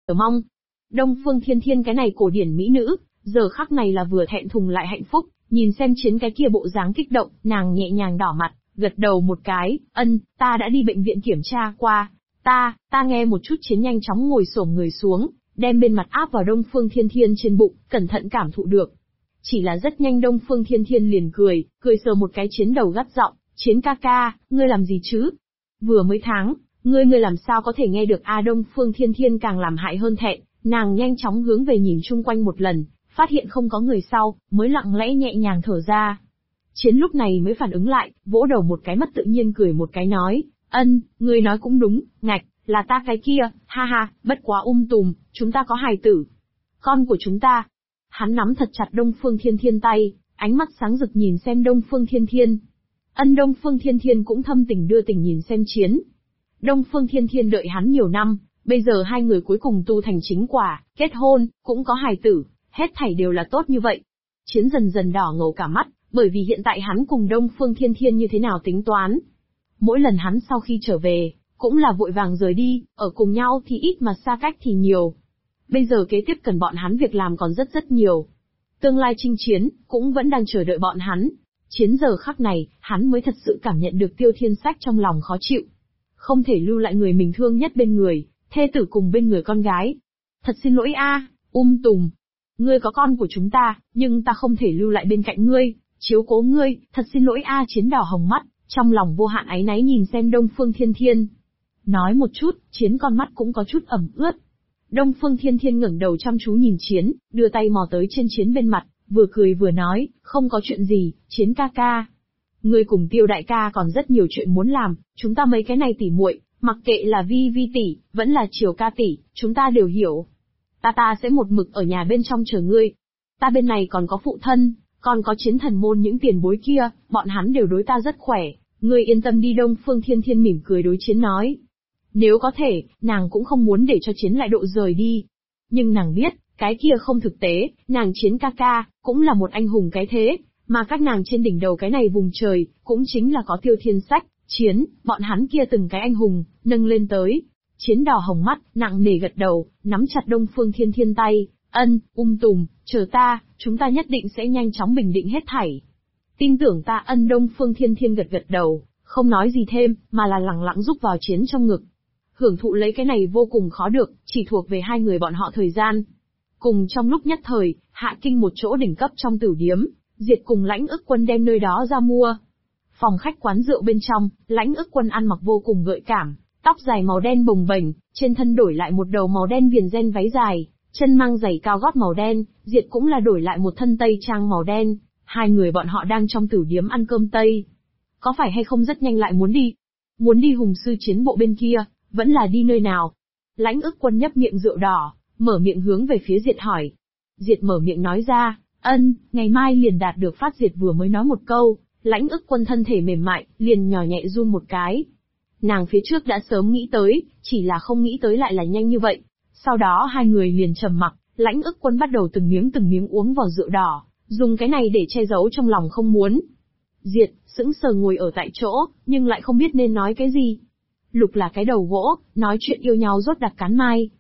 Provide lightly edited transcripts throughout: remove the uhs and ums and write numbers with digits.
chờ mong. Đông Phương Thiên Thiên cái này cổ điển mỹ nữ, giờ khắc này là vừa thẹn thùng lại hạnh phúc, nhìn xem Chiến cái kia bộ dáng kích động, nàng nhẹ nhàng đỏ mặt, gật đầu một cái, ta đã đi bệnh viện kiểm tra qua, ta nghe một chút. Chiến nhanh chóng ngồi xổm người xuống, đem bên mặt áp vào Đông Phương Thiên Thiên trên bụng, cẩn thận cảm thụ được. Chỉ là rất nhanh Đông Phương Thiên Thiên liền cười sờ một cái Chiến đầu gắt giọng, Chiến ca ca, ngươi làm gì chứ? Vừa mới tháng, ngươi làm sao có thể nghe được Đông Phương Thiên Thiên càng làm hại hơn thẹn, nàng nhanh chóng hướng về nhìn chung quanh một lần, phát hiện không có người sau, mới lặng lẽ nhẹ nhàng thở ra. Chiến lúc này mới phản ứng lại, vỗ đầu một cái mất tự nhiên cười một cái nói, ngươi nói cũng đúng, ngạch, là ta cái kia, ha ha, bất quá tùm, chúng ta có hài tử. Con của chúng ta. Hắn nắm thật chặt Đông Phương Thiên Thiên tay, ánh mắt sáng rực nhìn xem Đông Phương Thiên Thiên. Đông Phương Thiên Thiên cũng thâm tình đưa tình nhìn xem Chiến. Đông Phương Thiên Thiên đợi hắn nhiều năm, bây giờ hai người cuối cùng tu thành chính quả, kết hôn, cũng có hài tử, hết thảy đều là tốt như vậy. Chiến dần dần đỏ ngầu cả mắt, bởi vì hiện tại hắn cùng Đông Phương Thiên Thiên như thế nào tính toán. Mỗi lần hắn sau khi trở về, cũng là vội vàng rời đi, ở cùng nhau thì ít mà xa cách thì nhiều. Bây giờ kế tiếp cần bọn hắn việc làm còn rất nhiều. Tương lai chinh chiến, cũng vẫn đang chờ đợi bọn hắn. Chiến giờ khắc này, hắn mới thật sự cảm nhận được Tiêu Thiên Sách trong lòng khó chịu. Không thể lưu lại người mình thương nhất bên người, thê tử cùng bên người con gái. Thật xin lỗi Tùng. Ngươi có con của chúng ta, nhưng ta không thể lưu lại bên cạnh ngươi, chiếu cố ngươi, thật xin lỗi Chiến đỏ hồng mắt, trong lòng vô hạn áy náy nhìn xem Đông Phương Thiên Thiên. Nói một chút, Chiến con mắt cũng có chút ẩm ướt. Đông Phương Thiên Thiên ngẩng đầu chăm chú nhìn Chiến, đưa tay mò tới trên Chiến bên mặt, vừa cười vừa nói, không có chuyện gì, Chiến ca ca. Ngươi cùng Tiêu đại ca còn rất nhiều chuyện muốn làm, chúng ta mấy cái này tỉ muội, mặc kệ là Vi tỷ, vẫn là Triều ca tỷ, chúng ta đều hiểu. Ta sẽ một mực ở nhà bên trong chờ ngươi. Ta bên này còn có phụ thân, còn có Chiến thần môn những tiền bối kia, bọn hắn đều đối ta rất khỏe, ngươi yên tâm đi. Đông Phương Thiên Thiên mỉm cười đối Chiến nói. Nếu có thể, nàng cũng không muốn để cho Chiến lại độ rời đi. Nhưng nàng biết, cái kia không thực tế, nàng Chiến ca ca, cũng là một anh hùng cái thế, mà các nàng trên đỉnh đầu cái này vùng trời, cũng chính là có Tiêu Thiên Sách, Chiến, bọn hắn kia từng cái anh hùng, nâng lên tới. Chiến đỏ hồng mắt, nặng nề gật đầu, nắm chặt Đông Phương Thiên Thiên tay, Tùng, chờ ta, chúng ta nhất định sẽ nhanh chóng bình định hết thảy. Tin tưởng ta. Đông Phương Thiên Thiên gật đầu, không nói gì thêm, mà là lặng lặng rúc vào Chiến trong ngực. Hưởng thụ lấy cái này vô cùng khó được, chỉ thuộc về hai người bọn họ thời gian. Cùng trong lúc nhất thời, Hạ Kinh một chỗ đỉnh cấp trong tử điếm, Diệt cùng Lãnh Ức Quân đem nơi đó ra mua. Phòng khách quán rượu bên trong, Lãnh Ức Quân ăn mặc vô cùng gợi cảm, tóc dài màu đen bồng bềnh, trên thân đổi lại một đầu màu đen viền ren váy dài, chân mang giày cao gót màu đen, Diệt cũng là đổi lại một thân tây trang màu đen. Hai người bọn họ đang trong tử điếm ăn cơm tây. Có phải hay không rất nhanh lại muốn đi? Muốn đi Hùng Sư Chiến bộ bên kia, vẫn là đi nơi nào? Lãnh Ức Quân nhấp miệng rượu đỏ, mở miệng hướng về phía Diệt hỏi. Diệt mở miệng nói ra, ngày mai liền đạt được phát. Diệt vừa mới nói một câu, Lãnh Ức Quân thân thể mềm mại, liền nhỏ nhẹ run một cái. Nàng phía trước đã sớm nghĩ tới, chỉ là không nghĩ tới lại là nhanh như vậy. Sau đó hai người liền trầm mặc, Lãnh Ức Quân bắt đầu từng miếng uống vào rượu đỏ, dùng cái này để che giấu trong lòng không muốn. Diệt, sững sờ ngồi ở tại chỗ, nhưng lại không biết nên nói cái gì. Lục là cái đầu gỗ, nói chuyện yêu nhau rốt đặc cán mai.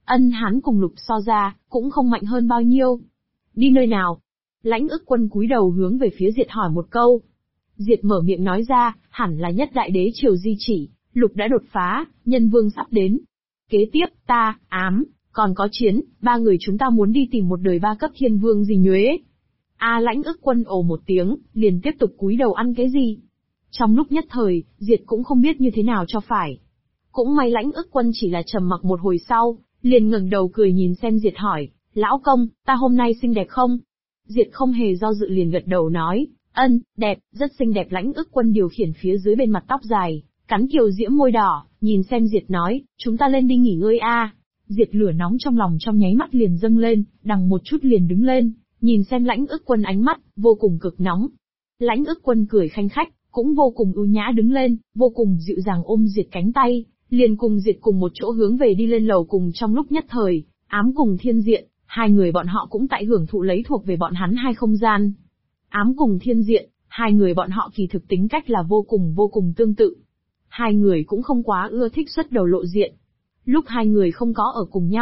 Hắn cùng Lục so ra, cũng không mạnh hơn bao nhiêu. Đi nơi nào? Lãnh Ức Quân cúi đầu hướng về phía Diệt hỏi một câu. Diệt mở miệng nói ra, hẳn là nhất đại đế triều di chỉ, Lục đã đột phá, nhân vương sắp đến. Kế tiếp, ta, Ám, còn có Chiến, ba người chúng ta muốn đi tìm một đời ba cấp thiên vương gì nhuế. Lãnh Ức Quân ồ một tiếng, liền tiếp tục cúi đầu ăn cái gì. Trong lúc nhất thời, Diệt cũng không biết như thế nào cho phải. Cũng may Lãnh Ức Quân chỉ là trầm mặc một hồi sau, liền ngẩng đầu cười nhìn xem Diệt hỏi, lão công, ta hôm nay xinh đẹp không? Diệt không hề do dự liền gật đầu nói, đẹp, rất xinh đẹp. Lãnh Ức Quân điều khiển phía dưới bên mặt tóc dài, cắn kiều diễm môi đỏ, nhìn xem Diệt nói, chúng ta lên đi nghỉ ngơi Diệt lửa nóng trong lòng trong nháy mắt liền dâng lên, đằng một chút liền đứng lên, nhìn xem Lãnh Ức Quân ánh mắt, vô cùng cực nóng. Lãnh Ức Quân cười khanh khách, cũng vô cùng ưu nhã đứng lên, vô cùng dịu dàng ôm Diệt cánh tay, liền cùng Diệt cùng một chỗ hướng về đi lên lầu. Cùng trong lúc nhất thời, Ám cùng Thiên Diện, hai người bọn họ cũng tại hưởng thụ lấy thuộc về bọn hắn hai không gian. Ám cùng Thiên Diện, hai người bọn họ kỳ thực tính cách là vô cùng tương tự. Hai người cũng không quá ưa thích xuất đầu lộ diện. Lúc hai người không có ở cùng nhau,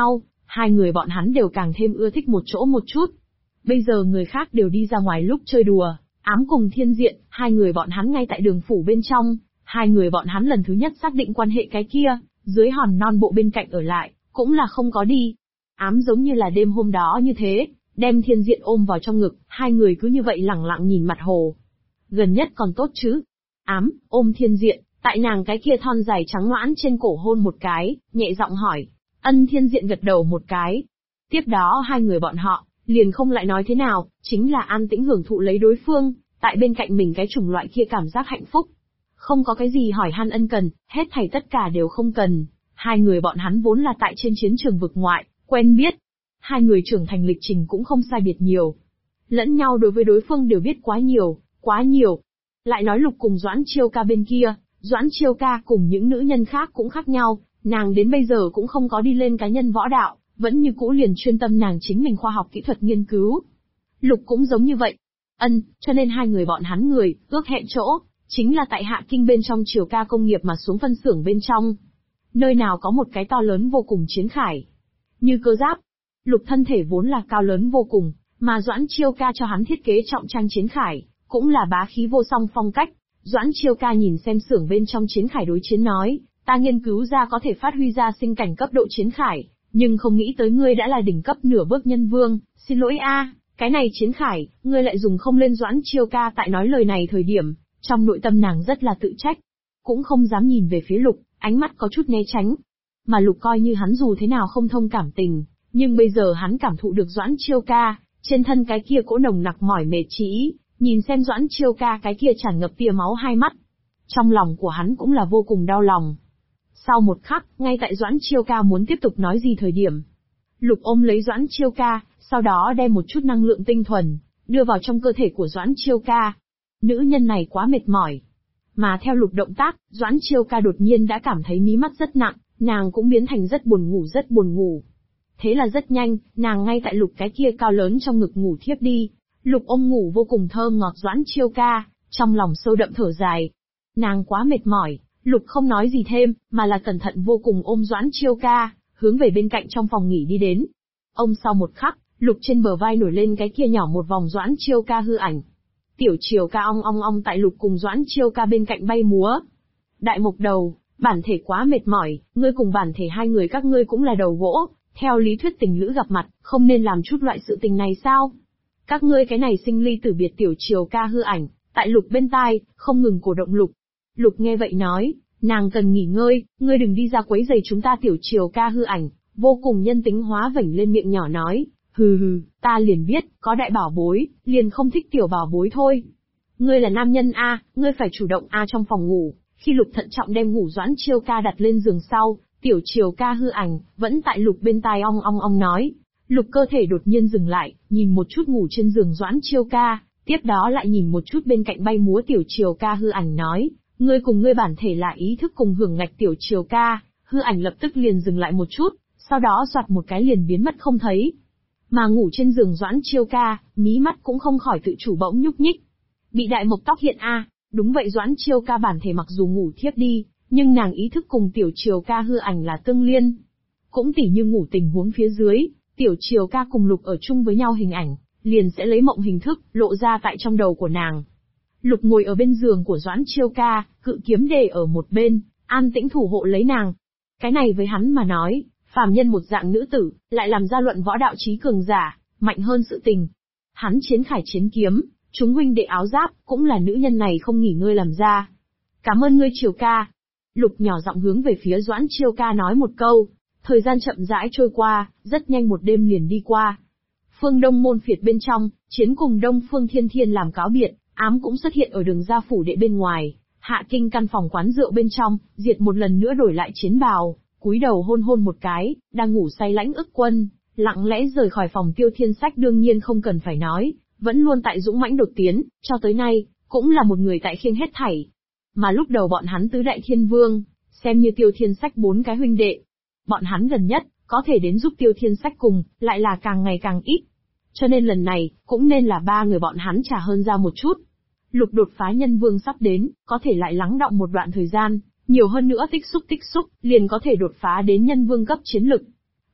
hai người bọn hắn đều càng thêm ưa thích một chỗ một chút. Bây giờ người khác đều đi ra ngoài lúc chơi đùa, Ám cùng Thiên Diện, hai người bọn hắn ngay tại đường phủ bên trong, hai người bọn hắn lần thứ nhất xác định quan hệ cái kia, dưới hòn non bộ bên cạnh ở lại, cũng là không có đi. Ám giống như là đêm hôm đó như thế, đem Thiên Diện ôm vào trong ngực, hai người cứ như vậy lẳng lặng nhìn mặt hồ. Gần nhất còn tốt chứ. Ám, ôm Thiên Diện, tại nàng cái kia thon dài trắng ngoãn trên cổ hôn một cái, nhẹ giọng hỏi. Thiên Diện gật đầu một cái. Tiếp đó hai người bọn họ, liền không lại nói thế nào, chính là an tĩnh hưởng thụ lấy đối phương, tại bên cạnh mình cái chủng loại kia cảm giác hạnh phúc. Không có cái gì hỏi han ân cần, hết thảy tất cả đều không cần. Hai người bọn hắn vốn là tại trên chiến trường vực ngoại, quen biết. Hai người trưởng thành lịch trình cũng không sai biệt nhiều. Lẫn nhau đối với đối phương đều biết quá nhiều, quá nhiều. Lại nói Lục cùng Doãn Chiêu Ca bên kia, Doãn Chiêu Ca cùng những nữ nhân khác cũng khác nhau, nàng đến bây giờ cũng không có đi lên cá nhân võ đạo, vẫn như cũ liền chuyên tâm nàng chính mình khoa học kỹ thuật nghiên cứu. Lục cũng giống như vậy. Cho nên hai người bọn hắn người, ước hẹn chỗ, chính là tại Hạ Kinh bên trong Triều Ca công nghiệp mà xuống phân xưởng bên trong. Nơi nào có một cái to lớn vô cùng chiến khải. Như cơ giáp. Lục thân thể vốn là cao lớn vô cùng, mà Doãn Chiêu Ca cho hắn thiết kế trọng trang chiến khải, cũng là bá khí vô song phong cách. Doãn Chiêu Ca nhìn xem xưởng bên trong chiến khải đối chiến nói, ta nghiên cứu ra có thể phát huy ra sinh cảnh cấp độ chiến khải, nhưng không nghĩ tới ngươi đã là đỉnh cấp nửa bước nhân vương, xin lỗi a, cái này chiến khải, ngươi lại dùng không lên. Doãn Chiêu Ca tại nói lời này thời điểm, trong nội tâm nàng rất là tự trách, cũng không dám nhìn về phía Lục, ánh mắt có chút né tránh. Mà Lục coi như hắn dù thế nào không thông cảm tình, nhưng bây giờ hắn cảm thụ được Doãn Chiêu Ca, trên thân cái kia cỗ nồng nặc mỏi mệt trí, nhìn xem Doãn Chiêu Ca cái kia tràn ngập tia máu hai mắt. Trong lòng của hắn cũng là vô cùng đau lòng. Sau một khắc, ngay tại Doãn Chiêu Ca muốn tiếp tục nói gì thời điểm, Lục ôm lấy Doãn Chiêu Ca, sau đó đem một chút năng lượng tinh thuần, đưa vào trong cơ thể của Doãn Chiêu Ca. Nữ nhân này quá mệt mỏi. Mà theo Lục động tác, Doãn Chiêu Ca đột nhiên đã cảm thấy mí mắt rất nặng, nàng cũng biến thành rất buồn ngủ rất buồn ngủ. Thế là rất nhanh, nàng ngay tại Lục cái kia cao lớn trong ngực ngủ thiếp đi. Lục ôm ngủ vô cùng thơm ngọt Doãn Chiêu Ca, trong lòng sâu đậm thở dài. Nàng quá mệt mỏi, Lục không nói gì thêm, mà là cẩn thận vô cùng ôm Doãn Chiêu Ca, hướng về bên cạnh trong phòng nghỉ đi đến. Sau một khắc, Lục trên bờ vai nổi lên cái kia nhỏ một vòng Doãn Chiêu Ca hư ảnh. Tiểu Chiêu Ca ong ong tại Lục cùng Doãn Chiêu Ca bên cạnh bay múa. Đại Mộc Đầu, bản thể quá mệt mỏi, ngươi cùng bản thể hai người các ngươi cũng là đầu gỗ, theo lý thuyết tình lữ gặp mặt, không nên làm chút loại sự tình này sao? Các ngươi cái này sinh ly tử biệt. Tiểu Chiêu Ca hư ảnh, tại Lục bên tai, không ngừng cổ động Lục. Lục nghe vậy nói, nàng cần nghỉ ngơi, ngươi đừng đi ra quấy rầy chúng ta. Tiểu Chiêu Ca hư ảnh, vô cùng nhân tính hóa vểnh lên miệng nhỏ nói, hừ, ta liền biết, có đại bảo bối, liền không thích tiểu bảo bối thôi. Ngươi là nam nhân a, ngươi phải chủ động a. Trong phòng ngủ, khi Lục thận trọng đem ngủ Doãn Chiêu Ca đặt lên giường sau, Tiểu Chiêu Ca hư ảnh, vẫn tại Lục bên tai ong ong nói. Lục cơ thể đột nhiên dừng lại, nhìn một chút ngủ trên giường Doãn Chiêu Ca, tiếp đó lại nhìn một chút bên cạnh bay múa Tiểu Chiêu Ca hư ảnh nói, ngươi cùng ngươi bản thể là ý thức cùng hưởng ngạch. Tiểu Chiêu Ca hư ảnh lập tức liền dừng lại một chút, sau đó soạt một cái liền biến mất không thấy. Mà ngủ trên giường Doãn Chiêu Ca, mí mắt cũng không khỏi tự chủ bỗng nhúc nhích. Bị đại mộc tóc hiện a, đúng vậy. Doãn Chiêu Ca bản thể mặc dù ngủ thiếp đi, nhưng nàng ý thức cùng Tiểu Chiêu Ca hư ảnh là tương liên. Cũng tỉ như ngủ tình huống phía dưới, Tiểu Chiêu Ca cùng Lục ở chung với nhau hình ảnh, liền sẽ lấy mộng hình thức, lộ ra tại trong đầu của nàng. Lục ngồi ở bên giường của Doãn Chiêu Ca, cự kiếm để ở một bên, an tĩnh thủ hộ lấy nàng. Cái này với hắn mà nói, phàm nhân một dạng nữ tử, lại làm ra luận võ đạo trí cường giả, mạnh hơn sự tình. Hắn chiến khải chiến kiếm, chúng huynh đệ áo giáp, cũng là nữ nhân này không nghỉ ngơi làm ra. Cảm ơn ngươi Chiêu Ca. Lục nhỏ giọng hướng về phía Doãn Chiêu Ca nói một câu. Thời gian chậm rãi trôi qua, rất nhanh một đêm liền đi qua. Phương Đông môn phiệt bên trong, Chiến cùng Đông Phương Thiên Thiên làm cáo biệt, Ám cũng xuất hiện ở đường ra phủ đệ bên ngoài. Hạ Kinh căn phòng quán rượu bên trong, Diệt một lần nữa đổi lại chiến bào, cúi đầu hôn hôn một cái, đang ngủ say Lãnh Ức Quân, lặng lẽ rời khỏi phòng Tiêu Thiên Sách đương nhiên không cần phải nói, vẫn luôn tại dũng mãnh đột tiến, cho tới nay, cũng là một người tại khiêng hết thảy. Mà lúc đầu bọn hắn tứ đại thiên vương, xem như Tiêu Thiên Sách bốn cái huynh đệ. Bọn hắn gần nhất, có thể đến giúp Tiêu Thiên Sách cùng, lại là càng ngày càng ít. Cho nên lần này, cũng nên là ba người bọn hắn trả hơn ra một chút. Lục đột phá nhân vương sắp đến, có thể lại lắng đọng một đoạn thời gian, nhiều hơn nữa tích xúc, liền có thể đột phá đến nhân vương cấp chiến lực.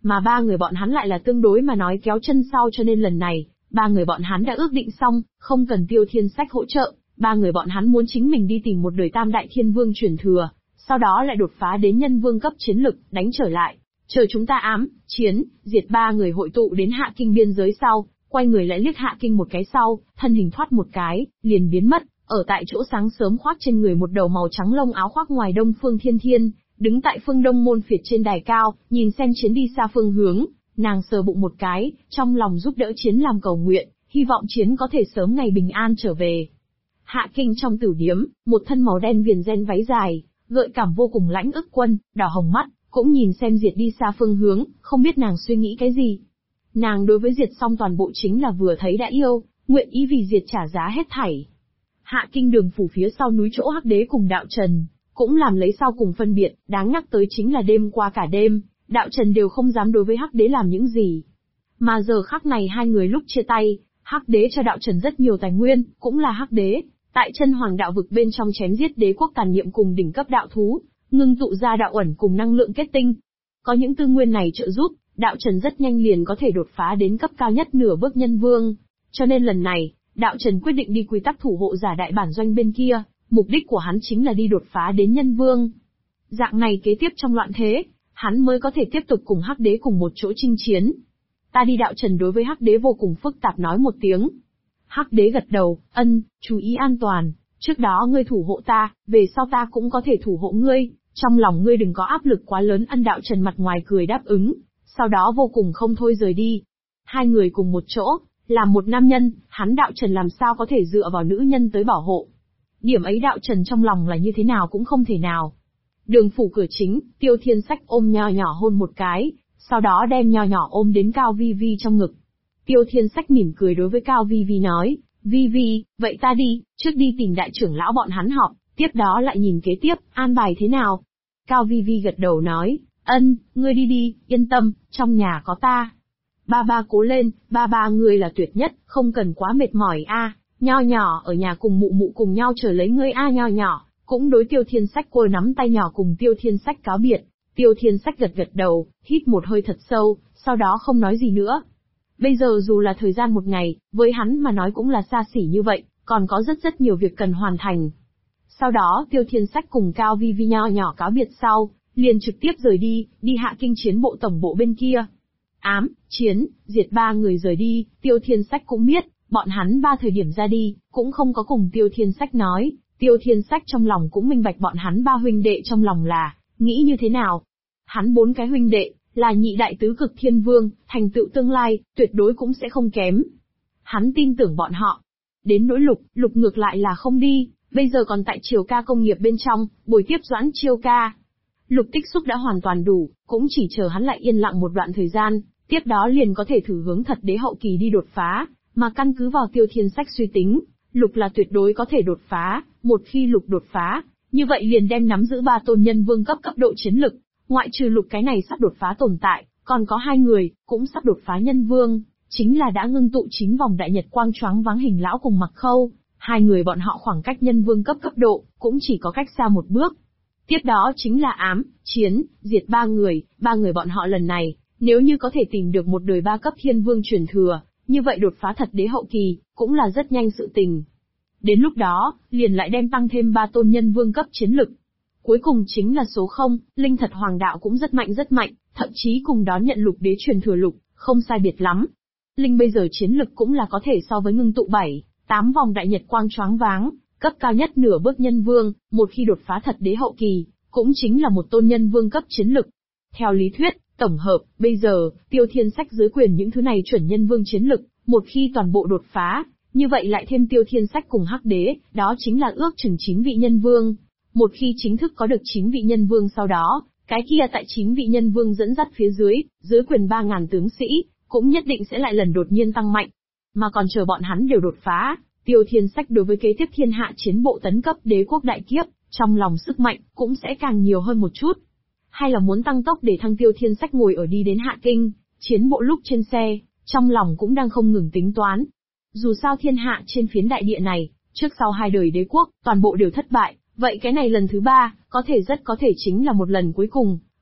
mà ba người bọn hắn lại là tương đối mà nói kéo chân sau, cho nên lần này, ba người bọn hắn đã ước định xong, không cần Tiêu Thiên Sách hỗ trợ, ba người bọn hắn muốn chính mình đi tìm một đời tam đại thiên vương truyền thừa, sau đó lại đột phá đến nhân vương cấp chiến lực, đánh trở lại. Chờ chúng ta ám, chiến, diệt ba người hội tụ đến Hạ Kinh biên giới sau, quay người lại liếc Hạ Kinh một cái sau, thân hình thoát một cái, liền biến mất, ở tại chỗ sáng sớm khoác trên người một đầu màu trắng lông áo khoác ngoài Đông Phương Thiên Thiên, đứng tại phương Đông môn phiệt trên đài cao, nhìn xem chiến đi xa phương hướng, nàng sờ bụng một cái, trong lòng giúp đỡ chiến làm cầu nguyện, hy vọng chiến có thể sớm ngày bình an trở về. Hạ Kinh trong tử điếm, một thân màu đen viền ren váy dài, gợi cảm vô cùng lãnh ức quân, đỏ hồng mắt, cũng nhìn xem Diệt đi xa phương hướng, không biết nàng suy nghĩ cái gì. Nàng đối với Diệt xong toàn bộ chính là vừa thấy đã yêu, nguyện ý vì Diệt trả giá hết thảy. Hạ Kinh đường phủ phía sau núi chỗ Hắc Đế cùng Đạo Trần, cũng làm lấy sau cùng phân biệt, đáng nhắc tới chính là đêm qua cả đêm, Đạo Trần đều không dám đối với Hắc Đế làm những gì. Mà giờ khắc này hai người lúc chia tay, Hắc Đế cho Đạo Trần rất nhiều tài nguyên, cũng là Hắc Đế, tại chân hoàng đạo vực bên trong chém giết đế quốc tàn niệm cùng đỉnh cấp đạo thú, ngưng tụ ra đạo ẩn cùng năng lượng kết tinh. Có những tư nguyên này trợ giúp, Đạo Trần rất nhanh liền có thể đột phá đến cấp cao nhất nửa bước nhân vương. Cho nên lần này, Đạo Trần quyết định đi quy tắc thủ hộ giả đại bản doanh bên kia, mục đích của hắn chính là đi đột phá đến nhân vương. Dạng này kế tiếp trong loạn thế, hắn mới có thể tiếp tục cùng Hắc Đế cùng một chỗ chinh chiến. Ta đi. Đạo Trần đối với Hắc Đế vô cùng phức tạp nói một tiếng. Hắc Đế gật đầu, ân, chú ý an toàn, trước đó ngươi thủ hộ ta, về sau ta cũng có thể thủ hộ ngươi, trong lòng ngươi đừng có áp lực quá lớn. Ân. Đạo Trần mặt ngoài cười đáp ứng, sau đó vô cùng không thôi rời đi. Hai người cùng một chỗ, làm một nam nhân, hắn Đạo Trần làm sao có thể dựa vào nữ nhân tới bảo hộ. Điểm ấy Đạo Trần trong lòng là như thế nào cũng không thể nào. Đường phủ cửa chính, Tiêu Thiên Sách ôm Nho Nhỏ hôn một cái, sau đó đem Nho Nhỏ ôm đến Cao Vi Vi trong ngực. Tiêu Thiên Sách mỉm cười đối với Cao Vi Vi nói, Vi Vi, vậy ta đi, trước đi tìm đại trưởng lão bọn hắn họp, tiếp đó lại nhìn kế tiếp, an bài thế nào. Cao Vi Vi gật đầu nói, ân, ngươi đi đi, yên tâm, trong nhà có ta. Ba ba cố lên, ba ba ngươi là tuyệt nhất, không cần quá mệt mỏi a. Nho Nhỏ ở nhà cùng mụ mụ cùng nhau chờ lấy ngươi a. Nho Nhỏ cũng đối Tiêu Thiên Sách cô nắm tay nhỏ cùng Tiêu Thiên Sách cáo biệt. Tiêu Thiên Sách gật gật đầu, hít một hơi thật sâu, sau đó không nói gì nữa. Bây giờ dù là thời gian một ngày, với hắn mà nói cũng là xa xỉ như vậy, còn có rất nhiều việc cần hoàn thành. Sau đó Tiêu Thiên Sách cùng Cao Vi Vi Nho Nhỏ cáo biệt sau, liền trực tiếp rời đi, đi Hạ Kinh chiến bộ tổng bộ bên kia. Ám, chiến, diệt ba người rời đi, Tiêu Thiên Sách cũng biết, bọn hắn ba thời điểm ra đi, cũng không có cùng Tiêu Thiên Sách nói, Tiêu Thiên Sách trong lòng cũng minh bạch bọn hắn ba huynh đệ trong lòng là, nghĩ như thế nào. Hắn bốn cái huynh đệ, là nhị đại tứ cực thiên vương, thành tựu tương lai, tuyệt đối cũng sẽ không kém. Hắn tin tưởng bọn họ. Đến nỗi Lục ngược lại là không đi, bây giờ còn tại Triều Ca công nghiệp bên trong, bồi tiếp Doãn Chiêu Ca. Lục tích xúc đã hoàn toàn đủ, cũng chỉ chờ hắn lại yên lặng một đoạn thời gian, tiếp đó liền có thể thử hướng thật đế hậu kỳ đi đột phá, mà căn cứ vào Tiêu Thiên Sách suy tính, Lục là tuyệt đối có thể đột phá, một khi Lục đột phá, như vậy liền đem nắm giữ ba tôn nhân vương cấp độ chiến lực. Ngoại trừ Lục cái này sắp đột phá tồn tại, còn có hai người, cũng sắp đột phá nhân vương, chính là đã ngưng tụ 9 vòng đại nhật quang choáng váng Hình Lão cùng Mặc Khâu. Hai người bọn họ khoảng cách nhân vương cấp độ, cũng chỉ có cách xa một bước. Tiếp đó chính là ám, chiến, diệt ba người bọn họ lần này, nếu như có thể tìm được một đời ba cấp thiên vương truyền thừa, như vậy đột phá thật đế hậu kỳ, cũng là rất nhanh sự tình. Đến lúc đó, liền lại đem tăng thêm ba tôn nhân vương cấp chiến lực. Cuối cùng chính là số 0, linh thật hoàng đạo cũng rất mạnh, thậm chí cùng đón nhận Lục đế truyền thừa Lục, không sai biệt lắm. Linh bây giờ chiến lực cũng là có thể so với ngưng tụ 7-8 vòng đại nhật quang choáng váng, cấp cao nhất nửa bước nhân vương, một khi đột phá thật đế hậu kỳ, cũng chính là một tôn nhân vương cấp chiến lực. Theo lý thuyết, tổng hợp, bây giờ, Tiêu Thiên Sách dưới quyền những thứ này chuẩn nhân vương chiến lực, một khi toàn bộ đột phá, như vậy lại thêm Tiêu Thiên Sách cùng Hắc Đế, đó chính là ước chừng 9 vị nhân vương. Một khi chính thức có được 9 vị nhân vương sau đó, cái kia tại 9 vị nhân vương dẫn dắt phía dưới quyền 3.000 tướng sĩ, cũng nhất định sẽ lại lần đột nhiên tăng mạnh. Mà còn chờ bọn hắn đều đột phá, Tiêu Thiên Sách đối với kế tiếp thiên hạ chiến bộ tấn cấp đế quốc đại kiếp, trong lòng sức mạnh, cũng sẽ càng nhiều hơn một chút. Hay là muốn tăng tốc để thăng Tiêu Thiên Sách ngồi ở đi đến Hạ Kinh, chiến bộ lúc trên xe, trong lòng cũng đang không ngừng tính toán. Dù sao thiên hạ trên phiến đại địa này, trước sau hai đời đế quốc, toàn bộ đều thất bại, vậy cái này lần thứ 3, có thể rất có thể chính là một lần cuối cùng,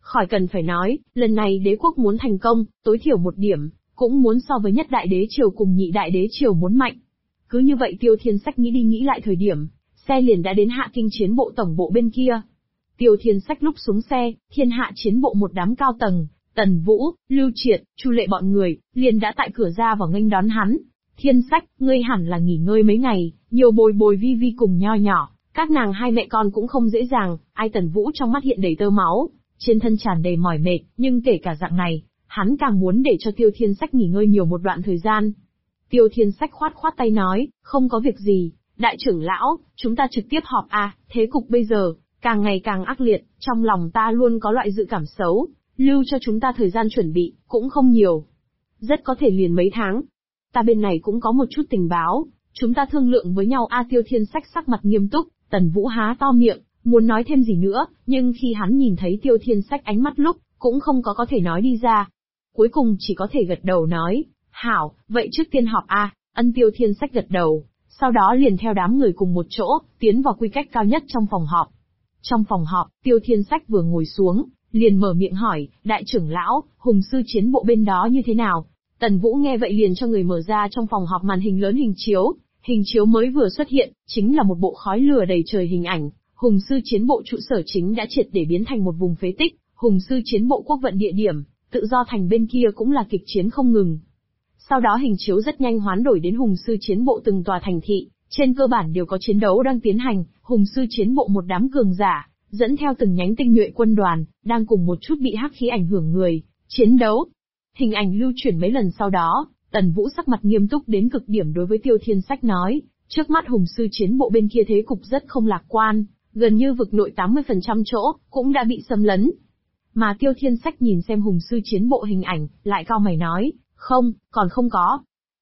Khỏi cần phải nói, lần này đế quốc muốn thành công, tối thiểu một điểm, cũng muốn so với nhất đại đế triều cùng nhị đại đế triều muốn mạnh. Cứ như vậy Tiêu Thiên Sách nghĩ đi nghĩ lại thời điểm, xe liền đã đến Hạ Kinh chiến bộ tổng bộ bên kia. Tiêu Thiên Sách lúc xuống xe, Thiên Hạ chiến bộ một đám cao tầng, Tần Vũ, Lưu Triệt, Chu Lệ bọn người, liền đã tại cửa ra vào nghênh đón hắn. Thiên Sách, ngươi hẳn là nghỉ ngơi mấy ngày, nhiều bồi bồi vi vi cùng nho nhỏ, các nàng hai mẹ con cũng không dễ dàng. Ai Tần Vũ trong mắt hiện đầy tơ máu, trên thân tràn đầy mỏi mệt, nhưng kể cả dạng này, hắn càng muốn để cho Tiêu Thiên Sách nghỉ ngơi nhiều một đoạn thời gian. Tiêu Thiên Sách khoát khoát tay nói, không có việc gì, đại trưởng lão, chúng ta trực tiếp họp thế cục bây giờ, càng ngày càng ác liệt, trong lòng ta luôn có loại dự cảm xấu, lưu cho chúng ta thời gian chuẩn bị, cũng không nhiều. Rất có thể liền mấy tháng. Ta bên này cũng có một chút tình báo, chúng ta thương lượng với nhau. Tiêu Thiên Sách sắc mặt nghiêm túc, Tần Vũ há to miệng, muốn nói thêm gì nữa, nhưng khi hắn nhìn thấy Tiêu Thiên Sách ánh mắt lúc, cũng không có thể nói đi ra. Cuối cùng chỉ có thể gật đầu nói, hảo, vậy trước tiên họp Ân Tiêu Thiên Sách gật đầu, sau đó liền theo đám người cùng một chỗ, tiến vào quy cách cao nhất trong phòng họp. Trong phòng họp, Tiêu Thiên Sách vừa ngồi xuống, liền mở miệng hỏi, đại trưởng lão, hùng sư chiến bộ bên đó như thế nào? Tần Vũ nghe vậy liền cho người mở ra trong phòng họp màn hình lớn hình chiếu mới vừa xuất hiện, chính là một bộ khói lửa đầy trời hình ảnh, hùng sư chiến bộ trụ sở chính đã triệt để biến thành một vùng phế tích, hùng sư chiến bộ quốc vận địa điểm, tự do thành bên kia cũng là kịch chiến không ngừng. Sau đó hình chiếu rất nhanh hoán đổi đến hùng sư chiến bộ từng tòa thành thị, trên cơ bản đều có chiến đấu đang tiến hành, hùng sư chiến bộ một đám cường giả, dẫn theo từng nhánh tinh nhuệ quân đoàn, đang cùng một chút bị hắc khí ảnh hưởng người, chiến đấu. Hình ảnh lưu chuyển mấy lần sau đó, Tần Vũ sắc mặt nghiêm túc đến cực điểm đối với Tiêu Thiên Sách nói, trước mắt hùng sư chiến bộ bên kia thế cục rất không lạc quan, gần như vực nội 80% chỗ, cũng đã bị xâm lấn. Mà Tiêu Thiên Sách nhìn xem hùng sư chiến bộ hình ảnh, lại cau mày nói, không, còn không có.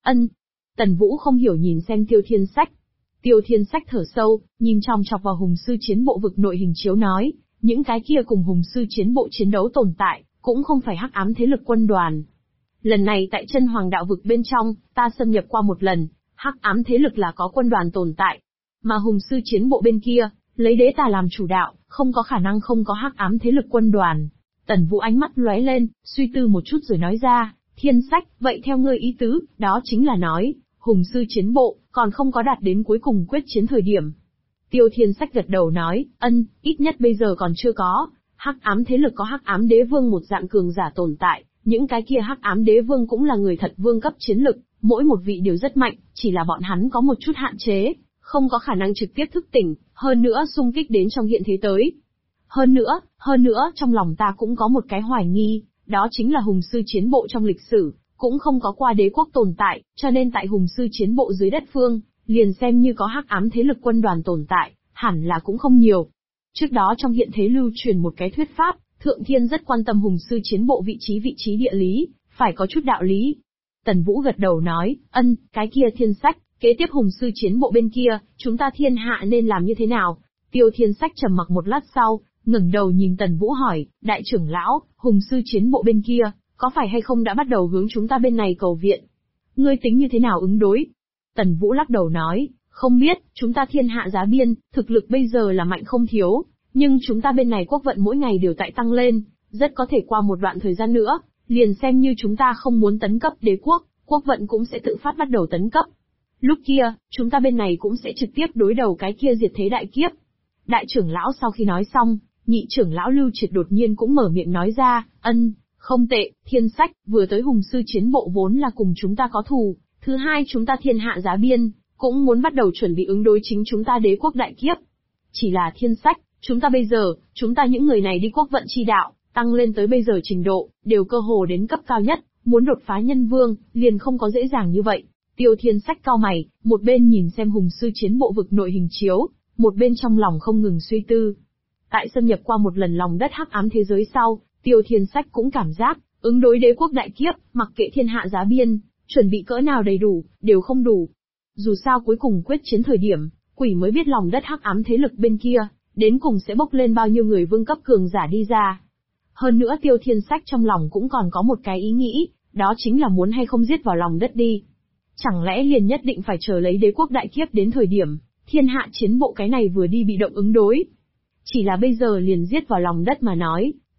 Tần Vũ không hiểu nhìn xem Tiêu Thiên Sách. Tiêu Thiên Sách thở sâu, nhìn chòng chọc vào hùng sư chiến bộ vực nội hình chiếu nói, những cái kia cùng hùng sư chiến bộ chiến đấu tồn tại, cũng không phải hắc ám thế lực quân đoàn. Lần này tại chân hoàng đạo vực bên trong, ta xâm nhập qua một lần, hắc ám thế lực là có quân đoàn tồn tại. Mà hùng sư chiến bộ bên kia, lấy đế tà làm chủ đạo, không có khả năng không có hắc ám thế lực quân đoàn. Tần Vũ ánh mắt lóe lên, suy tư một chút rồi nói ra, Thiên Sách, vậy theo ngươi ý tứ, đó chính là nói, hùng sư chiến bộ, còn không có đạt đến cuối cùng quyết chiến thời điểm. Tiêu Thiên Sách gật đầu nói, ít nhất bây giờ còn chưa có, hắc ám thế lực có hắc ám đế vương một dạng cường giả tồn tại, những cái kia hắc ám đế vương cũng là người thật vương cấp chiến lực, mỗi một vị đều rất mạnh, chỉ là bọn hắn có một chút hạn chế, không có khả năng trực tiếp thức tỉnh, hơn nữa xung kích đến trong hiện thế tới. Hơn nữa, trong lòng ta cũng có một cái hoài nghi, đó chính là hùng sư chiến bộ trong lịch sử, cũng không có qua đế quốc tồn tại, cho nên tại hùng sư chiến bộ dưới đất phương, liền xem như có hắc ám thế lực quân đoàn tồn tại, hẳn là cũng không nhiều. Trước đó trong hiện thế lưu truyền một cái thuyết pháp, Thượng Thiên rất quan tâm hùng sư chiến bộ vị trí địa lý, phải có chút đạo lý. Tần Vũ gật đầu nói, cái kia Thiên Sách, kế tiếp hùng sư chiến bộ bên kia, chúng ta Thiên Hạ nên làm như thế nào? Tiêu Thiên Sách trầm mặc một lát sau, ngẩng đầu nhìn Tần Vũ hỏi, đại trưởng lão, hùng sư chiến bộ bên kia, có phải hay không đã bắt đầu hướng chúng ta bên này cầu viện? Ngươi tính như thế nào ứng đối? Tần Vũ lắc đầu nói, không biết, chúng ta Thiên Hạ giá biên, thực lực bây giờ là mạnh không thiếu, nhưng chúng ta bên này quốc vận mỗi ngày đều tại tăng lên, rất có thể qua một đoạn thời gian nữa, liền xem như chúng ta không muốn tấn cấp đế quốc, quốc vận cũng sẽ tự phát bắt đầu tấn cấp. Lúc kia, chúng ta bên này cũng sẽ trực tiếp đối đầu cái kia diệt thế đại kiếp. Đại trưởng lão sau khi nói xong, nhị trưởng lão Lưu Triệt đột nhiên cũng mở miệng nói ra, không tệ, Thiên Sách, vừa tới hùng sư chiến bộ vốn là cùng chúng ta có thù, thứ hai chúng ta Thiên Hạ giá biên, cũng muốn bắt đầu chuẩn bị ứng đối chính chúng ta đế quốc đại kiếp. Chỉ là Thiên Sách, chúng ta những người này đi quốc vận chi đạo, tăng lên tới bây giờ trình độ, đều cơ hồ đến cấp cao nhất, muốn đột phá nhân vương, liền không có dễ dàng như vậy. Tiêu Thiên Sách cau mày, một bên nhìn xem hùng sư chiến bộ vực nội hình chiếu, một bên trong lòng không ngừng suy tư. Tại xâm nhập qua một lần lòng đất hắc ám thế giới sau, Tiêu Thiên Sách cũng cảm giác, ứng đối đế quốc đại kiếp, mặc kệ Thiên Hạ giá biên, chuẩn bị cỡ nào đầy đủ, đều không đủ. Dù sao cuối cùng quyết chiến thời điểm, quỷ mới biết lòng đất hắc ám thế lực bên kia, đến cùng sẽ bốc lên bao nhiêu người vương cấp cường giả đi ra. Hơn nữa Tiêu Thiên Sách trong lòng cũng còn có một cái ý nghĩ, đó chính là muốn hay không giết vào lòng đất đi. Chẳng lẽ liền nhất định phải chờ lấy đế quốc đại kiếp đến thời điểm, Thiên Hạ chiến bộ cái này vừa đi bị động ứng đối. Chỉ là bây giờ liền giết vào lòng đất mà nói,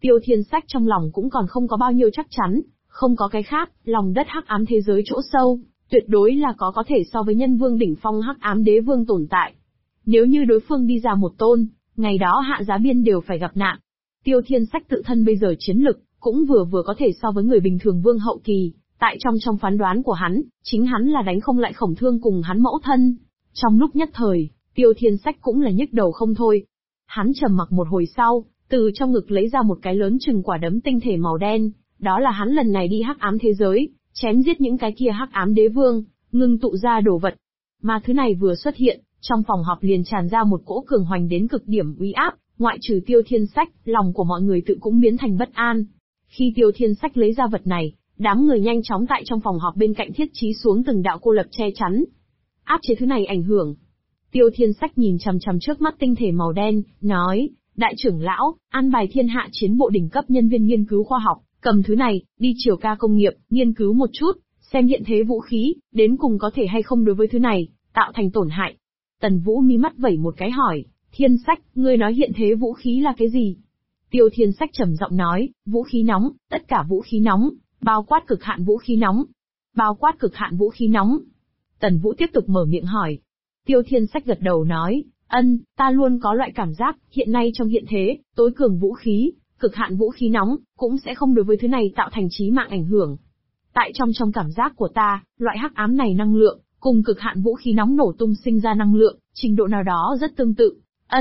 Tiêu Thiên Sách trong lòng cũng còn không có bao nhiêu chắc chắn, không có cái khác, lòng đất hắc ám thế giới chỗ sâu, tuyệt đối là có thể so với nhân vương đỉnh phong hắc ám đế vương tồn tại. Nếu như đối phương đi ra một tôn, ngày đó Hạ Giá Biên đều phải gặp nạn. Tiêu Thiên Sách tự thân bây giờ chiến lực, cũng vừa có thể so với người bình thường vương hậu kỳ, tại trong phán đoán của hắn, chính hắn là đánh không lại Khổng Thương cùng hắn mẫu thân. Trong lúc nhất thời, Tiêu Thiên Sách cũng là nhức đầu không thôi. Hắn trầm mặc một hồi sau, từ trong ngực lấy ra một cái lớn chừng quả đấm tinh thể màu đen, đó là hắn lần này đi hắc ám thế giới, chém giết những cái kia hắc ám đế vương, ngưng tụ ra đồ vật. Mà thứ này vừa xuất hiện, trong phòng họp liền tràn ra một cỗ cường hoành đến cực điểm uy áp, ngoại trừ Tiêu Thiên Sách, lòng của mọi người tự cũng biến thành bất an. Khi Tiêu Thiên Sách lấy ra vật này, đám người nhanh chóng tại trong phòng họp bên cạnh thiết trí xuống từng đạo cô lập che chắn. Áp chế thứ này ảnh hưởng. Tiêu Thiên Sách nhìn chằm chằm trước mắt tinh thể màu đen, nói, đại trưởng lão, an bài thiên hạ chiến bộ đỉnh cấp nhân viên nghiên cứu khoa học, cầm thứ này, đi Triều Ca công nghiệp, nghiên cứu một chút, xem hiện thế vũ khí, đến cùng có thể hay không đối với thứ này, tạo thành tổn hại. Tần Vũ mi mắt vẩy một cái hỏi, Thiên Sách, ngươi nói hiện thế vũ khí là cái gì? Tiêu Thiên Sách trầm giọng nói, vũ khí nóng, tất cả vũ khí nóng, bao quát cực hạn vũ khí nóng. Bao quát cực hạn vũ khí nóng. Tần Vũ tiếp tục mở miệng hỏi. Tiêu Thiên Sách gật đầu nói, ta luôn có loại cảm giác, hiện nay trong hiện thế, tối cường vũ khí, cực hạn vũ khí nóng, cũng sẽ không đối với thứ này tạo thành chí mạng ảnh hưởng. Tại trong cảm giác của ta, loại hắc ám này năng lượng, cùng cực hạn vũ khí nóng nổ tung sinh ra năng lượng, trình độ nào đó rất tương tự.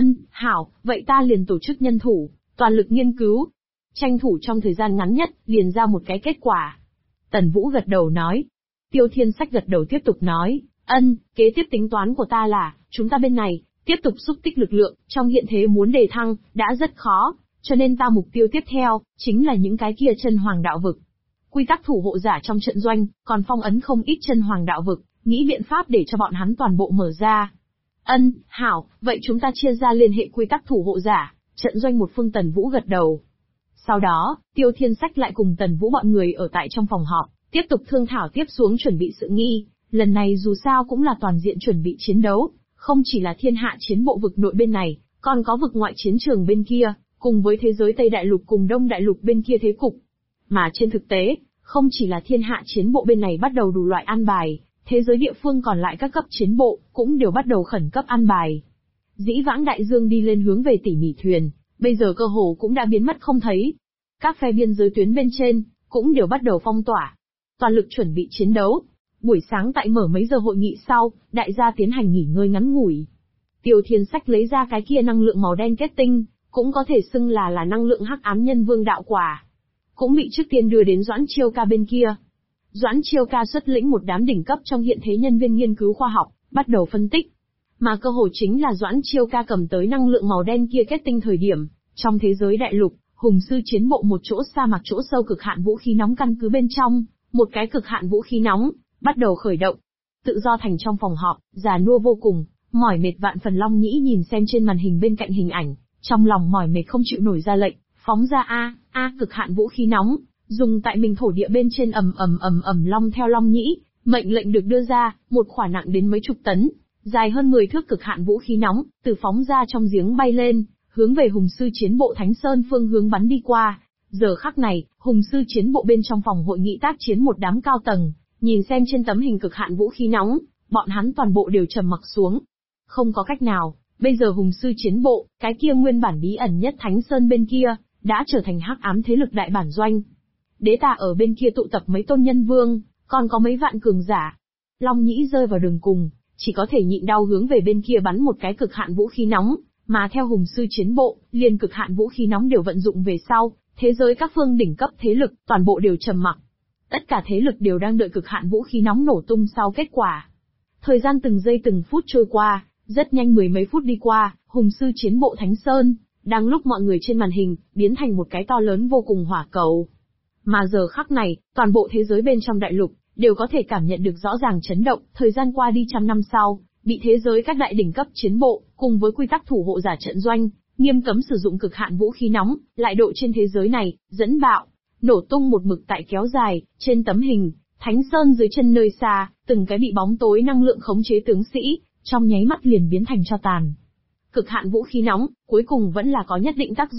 Hảo, vậy ta liền tổ chức nhân thủ, toàn lực nghiên cứu. Tranh thủ trong thời gian ngắn nhất, liền ra một cái kết quả. Tần Vũ gật đầu nói. Tiêu Thiên Sách gật đầu tiếp tục nói, kế tiếp tính toán của ta là, chúng ta bên này, tiếp tục xúc tích lực lượng, trong hiện thế muốn đề thăng, đã rất khó, cho nên ta mục tiêu tiếp theo, chính là những cái kia chân hoàng đạo vực. Quy tắc thủ hộ giả trong trận doanh, còn phong ấn không ít chân hoàng đạo vực, nghĩ biện pháp để cho bọn hắn toàn bộ mở ra. Hảo, vậy chúng ta chia ra liên hệ quy tắc thủ hộ giả, trận doanh một phương. Tần Vũ gật đầu. Sau đó, Tiêu Thiên Sách lại cùng Tần Vũ bọn người ở tại trong phòng họp, tiếp tục thương thảo tiếp xuống chuẩn bị sự nghi, lần này dù sao cũng là toàn diện chuẩn bị chiến đấu, không chỉ là thiên hạ chiến bộ vực nội bên này, còn có vực ngoại chiến trường bên kia, cùng với thế giới Tây Đại Lục cùng Đông Đại Lục bên kia thế cục. Mà trên thực tế, không chỉ là thiên hạ chiến bộ bên này bắt đầu đủ loại an bài, thế giới địa phương còn lại các cấp chiến bộ, cũng đều bắt đầu khẩn cấp an bài. Dĩ vãng đại dương đi lên hướng về Tỉ Mỉ thuyền, bây giờ cơ hồ cũng đã biến mất không thấy. Các phe biên giới tuyến bên trên, cũng đều bắt đầu phong tỏa. Toàn lực chuẩn bị chiến đấu. Buổi sáng tại mở mấy giờ hội nghị sau, đại gia tiến hành nghỉ ngơi ngắn ngủi. Tiêu Thiên Sách lấy ra cái kia năng lượng màu đen kết tinh, cũng có thể xưng là năng lượng hắc ám nhân vương đạo quả. Cũng bị trước tiên đưa đến Doãn Chiêu Ca bên kia. Doãn Chiêu Ca xuất lĩnh một đám đỉnh cấp trong hiện thế nhân viên nghiên cứu khoa học, bắt đầu phân tích. Mà cơ hội chính là Doãn Chiêu Ca cầm tới năng lượng màu đen kia kết tinh thời điểm, trong thế giới đại lục, hùng sư chiến bộ một chỗ sa mạc chỗ sâu cực hạn vũ khí nóng căn cứ bên trong, một cái cực hạn vũ khí nóng, bắt đầu khởi động. Tự do thành trong phòng họp, già nua vô cùng, mỏi mệt vạn phần Long Nhĩ nhìn xem trên màn hình bên cạnh hình ảnh, trong lòng mỏi mệt không chịu nổi ra lệnh, phóng ra cực hạn vũ khí nóng, dùng tại mình thổ địa bên trên ầm long. Theo Long Nhĩ, mệnh lệnh được đưa ra, một quả nặng đến mấy chục tấn, dài hơn 10 thước cực hạn vũ khí nóng, từ phóng ra trong giếng bay lên, hướng về hùng sư chiến bộ Thánh Sơn phương hướng bắn đi qua. Giờ khắc này, hùng sư chiến bộ bên trong phòng hội nghị tác chiến một đám cao tầng, nhìn xem trên tấm hình cực hạn vũ khí nóng, bọn hắn toàn bộ đều trầm mặc xuống. Không có cách nào, bây giờ hùng sư chiến bộ, cái kia nguyên bản bí ẩn nhất Thánh Sơn bên kia, đã trở thành hắc ám thế lực đại bản doanh. Đế tà ở bên kia tụ tập mấy tôn nhân vương, còn có mấy vạn cường giả. Long Nhĩ rơi vào đường cùng, chỉ có thể nhịn đau hướng về bên kia bắn một cái cực hạn vũ khí nóng, mà theo hùng sư chiến bộ, liền cực hạn vũ khí nóng đều vận dụng về sau, thế giới các phương đỉnh cấp thế lực, toàn bộ đều trầm mặc. Tất cả thế lực đều đang đợi cực hạn vũ khí nóng nổ tung sau kết quả. Thời gian từng giây từng phút trôi qua, rất nhanh mười mấy phút đi qua, hùng sư chiến bộ Thánh Sơn, đang lúc mọi người trên màn hình, biến thành một cái to lớn vô cùng hỏa cầu. Mà giờ khắc này, toàn bộ thế giới bên trong đại lục, đều có thể cảm nhận được rõ ràng chấn động, thời gian qua đi trăm năm sau, bị thế giới các đại đỉnh cấp chiến bộ, cùng với quy tắc thủ hộ giả trận doanh, nghiêm cấm sử dụng cực hạn vũ khí nóng, lại độ trên thế giới này, dẫn bạo, nổ tung một mực tại kéo dài, trên tấm hình, Thánh Sơn dưới chân nơi xa, từng cái bị bóng tối năng lượng khống chế tướng sĩ, trong nháy mắt liền biến thành tro tàn. Cực hạn vũ khí nóng, cuối cùng vẫn là có nhất định tác dụng,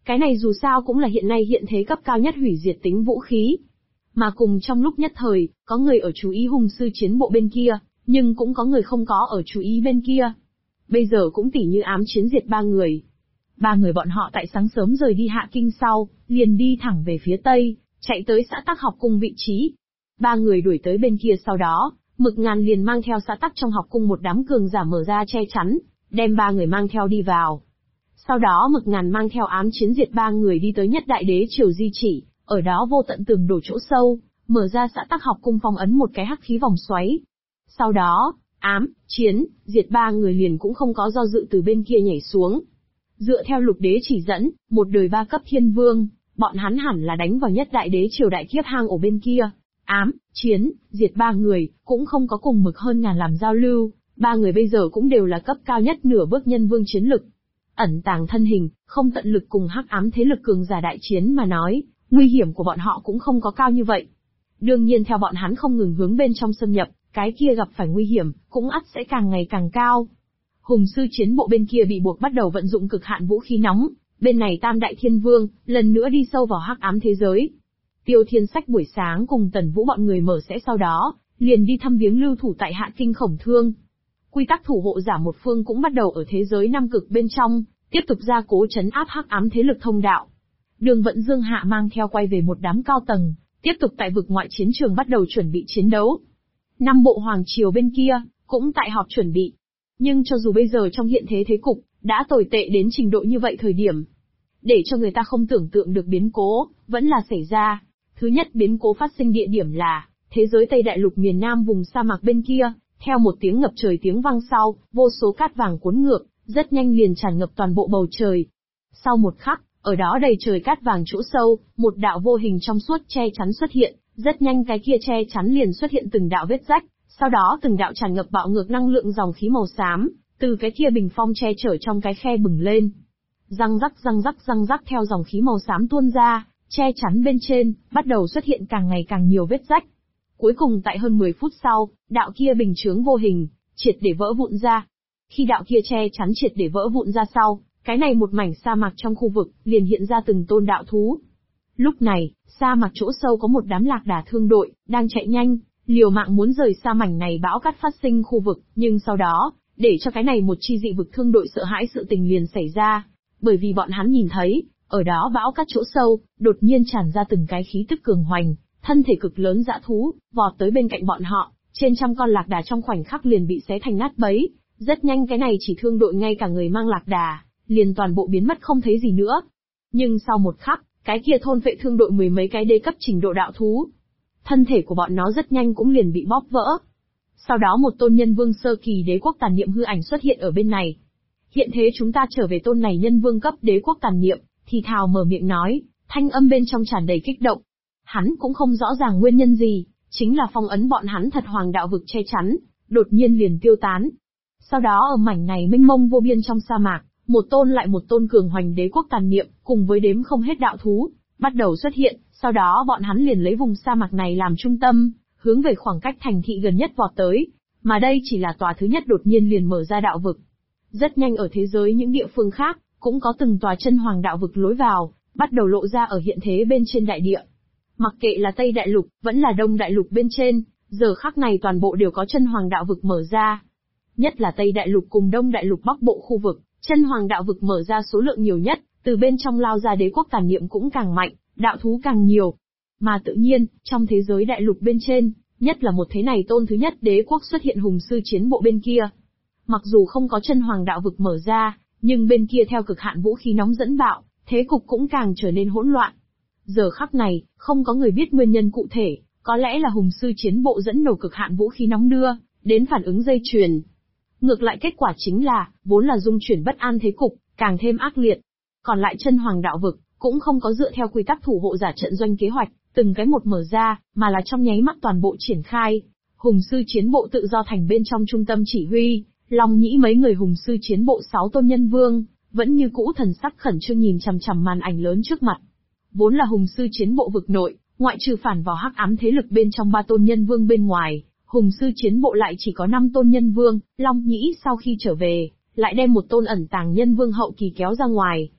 Cái này dù sao cũng là hiện nay hiện thế cấp cao nhất hủy diệt tính vũ khí. Mà cùng trong lúc nhất thời, có người ở chú ý hùng sư chiến bộ bên kia, nhưng cũng có người không có ở chú ý bên kia. Bây giờ cũng tỉ như ám chiến diệt 3 người. 3 người bọn họ tại sáng sớm rời đi Hạ Kinh sau, liền đi thẳng về phía tây, chạy tới xã Tắc học cung vị trí. 3 người đuổi tới bên kia sau đó, Mực Ngàn liền mang theo xã Tắc trong học cung một đám cường giả mở ra che chắn, đem 3 người mang theo đi vào. Sau đó Mực Ngàn mang theo ám chiến diệt 3 người đi tới Nhất Đại Đế triều di chỉ, ở đó vô tận tường đổ chỗ sâu, mở ra xã Tắc học cung phong ấn một cái hắc khí vòng xoáy. Sau đó, ám, chiến, diệt 3 người liền cũng không có do dự từ bên kia nhảy xuống. Dựa theo Lục Đế chỉ dẫn, một đời 3 cấp thiên vương, bọn hắn hẳn là đánh vào Nhất Đại Đế triều đại kiếp hang ổ bên kia. Ám, chiến, diệt 3 người, cũng không có cùng Mực Hơn Ngàn làm giao lưu, 3 người bây giờ cũng đều là cấp cao nhất nửa bước nhân vương chiến lực. Ẩn tàng thân hình, không tận lực cùng hắc ám thế lực cường giả đại chiến mà nói, nguy hiểm của bọn họ cũng không có cao như vậy. Đương nhiên theo bọn hắn không ngừng hướng bên trong xâm nhập, cái kia gặp phải nguy hiểm, cũng ắt sẽ càng ngày càng cao. Hùng sư chiến bộ bên kia bị buộc bắt đầu vận dụng cực hạn vũ khí nóng, bên này Tam Đại Thiên Vương, lần nữa đi sâu vào hắc ám thế giới. Tiêu Thiên Sách buổi sáng cùng Tần Vũ bọn người mở sẽ sau đó, liền đi thăm viếng lưu thủ tại Hạ Kinh Khổng Thương. Quy tắc thủ hộ giả một phương cũng bắt đầu ở thế giới Nam Cực bên trong, tiếp tục gia cố trấn áp hắc ám thế lực thông đạo. Đường Vận Dương Hạ mang theo quay về một đám cao tầng, tiếp tục tại vực ngoại chiến trường bắt đầu chuẩn bị chiến đấu. 5 bộ hoàng triều bên kia, cũng tại họp chuẩn bị. Nhưng cho dù bây giờ trong hiện thế thế cục, đã tồi tệ đến trình độ như vậy thời điểm, để cho người ta không tưởng tượng được biến cố, vẫn là xảy ra. Thứ nhất biến cố phát sinh địa điểm là, thế giới Tây Đại Lục miền Nam vùng sa mạc bên kia, theo một tiếng ngập trời tiếng vang sau, vô số cát vàng cuốn ngược, rất nhanh liền tràn ngập toàn bộ bầu trời. Sau một khắc, ở đó đầy trời cát vàng chỗ sâu, một đạo vô hình trong suốt che chắn xuất hiện, rất nhanh cái kia che chắn liền xuất hiện từng đạo vết rách, sau đó từng đạo tràn ngập bạo ngược năng lượng dòng khí màu xám, từ cái kia bình phong che chở trong cái khe bừng lên. Răng rắc theo dòng khí màu xám tuôn ra, che chắn bên trên, bắt đầu xuất hiện càng ngày càng nhiều vết rách. Cuối cùng tại hơn 10 phút sau, đạo kia bình chướng vô hình, triệt để vỡ vụn ra. Khi đạo kia che chắn triệt để vỡ vụn ra sau, cái này một mảnh sa mạc trong khu vực, liền hiện ra từng tôn đạo thú. Lúc này, sa mạc chỗ sâu có một đám lạc đà thương đội, đang chạy nhanh, liều mạng muốn rời xa mảnh này bão cát phát sinh khu vực, nhưng sau đó, để cho cái này một chi dị vực thương đội sợ hãi sự tình liền xảy ra. Bởi vì bọn hắn nhìn thấy, ở đó bão cát chỗ sâu, đột nhiên tràn ra từng cái khí tức cường hoành, thân thể cực lớn dã thú, vọt tới bên cạnh bọn họ, trên trăm con lạc đà trong khoảnh khắc liền bị xé thành nát bấy. Rất nhanh cái này chỉ thương đội ngay cả người mang lạc đà, liền toàn bộ biến mất không thấy gì nữa. Nhưng sau một khắc, cái kia thôn vệ thương đội 10 mấy cái đế cấp trình độ đạo thú. Thân thể của bọn nó rất nhanh cũng liền bị bóp vỡ. Sau đó một tôn nhân vương sơ kỳ đế quốc tàn niệm hư ảnh xuất hiện ở bên này. Hiện thế chúng ta trở về tôn này nhân vương cấp đế quốc tàn niệm, thì thào mở miệng nói, thanh âm bên trong tràn đầy kích động. Hắn cũng không rõ ràng nguyên nhân gì, chính là phong ấn bọn hắn thật hoàng đạo vực che chắn, đột nhiên liền tiêu tán. Sau đó ở mảnh này mênh mông vô biên trong sa mạc, một tôn lại một tôn cường hoành đế quốc tàn niệm, cùng với đếm không hết đạo thú, bắt đầu xuất hiện, sau đó bọn hắn liền lấy vùng sa mạc này làm trung tâm, hướng về khoảng cách thành thị gần nhất vọt tới, mà đây chỉ là tòa thứ nhất đột nhiên liền mở ra đạo vực. Rất nhanh ở thế giới những địa phương khác, cũng có từng tòa chân hoàng đạo vực lối vào, bắt đầu lộ ra ở hiện thế bên trên đại địa. Mặc kệ là Tây Đại Lục, vẫn là Đông Đại Lục bên trên, giờ khắc này toàn bộ đều có chân hoàng đạo vực mở ra. Nhất là Tây Đại Lục cùng Đông Đại Lục Bắc Bộ khu vực, chân hoàng đạo vực mở ra số lượng nhiều nhất, từ bên trong lao ra đế quốc tàn niệm cũng càng mạnh, đạo thú càng nhiều. Mà tự nhiên, trong thế giới đại lục bên trên, nhất là một thế này tôn thứ nhất đế quốc xuất hiện hùng sư chiến bộ bên kia. Mặc dù không có chân hoàng đạo vực mở ra, nhưng bên kia theo cực hạn vũ khí nóng dẫn bạo, thế cục cũng càng trở nên hỗn loạn. Giờ khắc này, không có người biết nguyên nhân cụ thể, có lẽ là hùng sư chiến bộ dẫn nổ cực hạn vũ khí nóng đưa đến phản ứng dây chuyền. Ngược lại kết quả chính là, vốn là dung chuyển bất an thế cục, càng thêm ác liệt. Còn lại chân hoàng đạo vực, cũng không có dựa theo quy tắc thủ hộ giả trận doanh kế hoạch, từng cái một mở ra, mà là trong nháy mắt toàn bộ triển khai. Hùng sư chiến bộ tự do thành bên trong trung tâm chỉ huy, Long Nhĩ mấy người hùng sư chiến bộ 6 tôn nhân vương, vẫn như cũ thần sắc khẩn trương nhìn chằm chằm màn ảnh lớn trước mặt. Vốn là hùng sư chiến bộ vực nội, ngoại trừ phản vào hắc ám thế lực bên trong 3 tôn nhân vương bên ngoài, hùng sư chiến bộ lại chỉ có 5 tôn nhân vương. Long Nhĩ sau khi trở về, lại đem một tôn ẩn tàng nhân vương hậu kỳ kéo ra ngoài.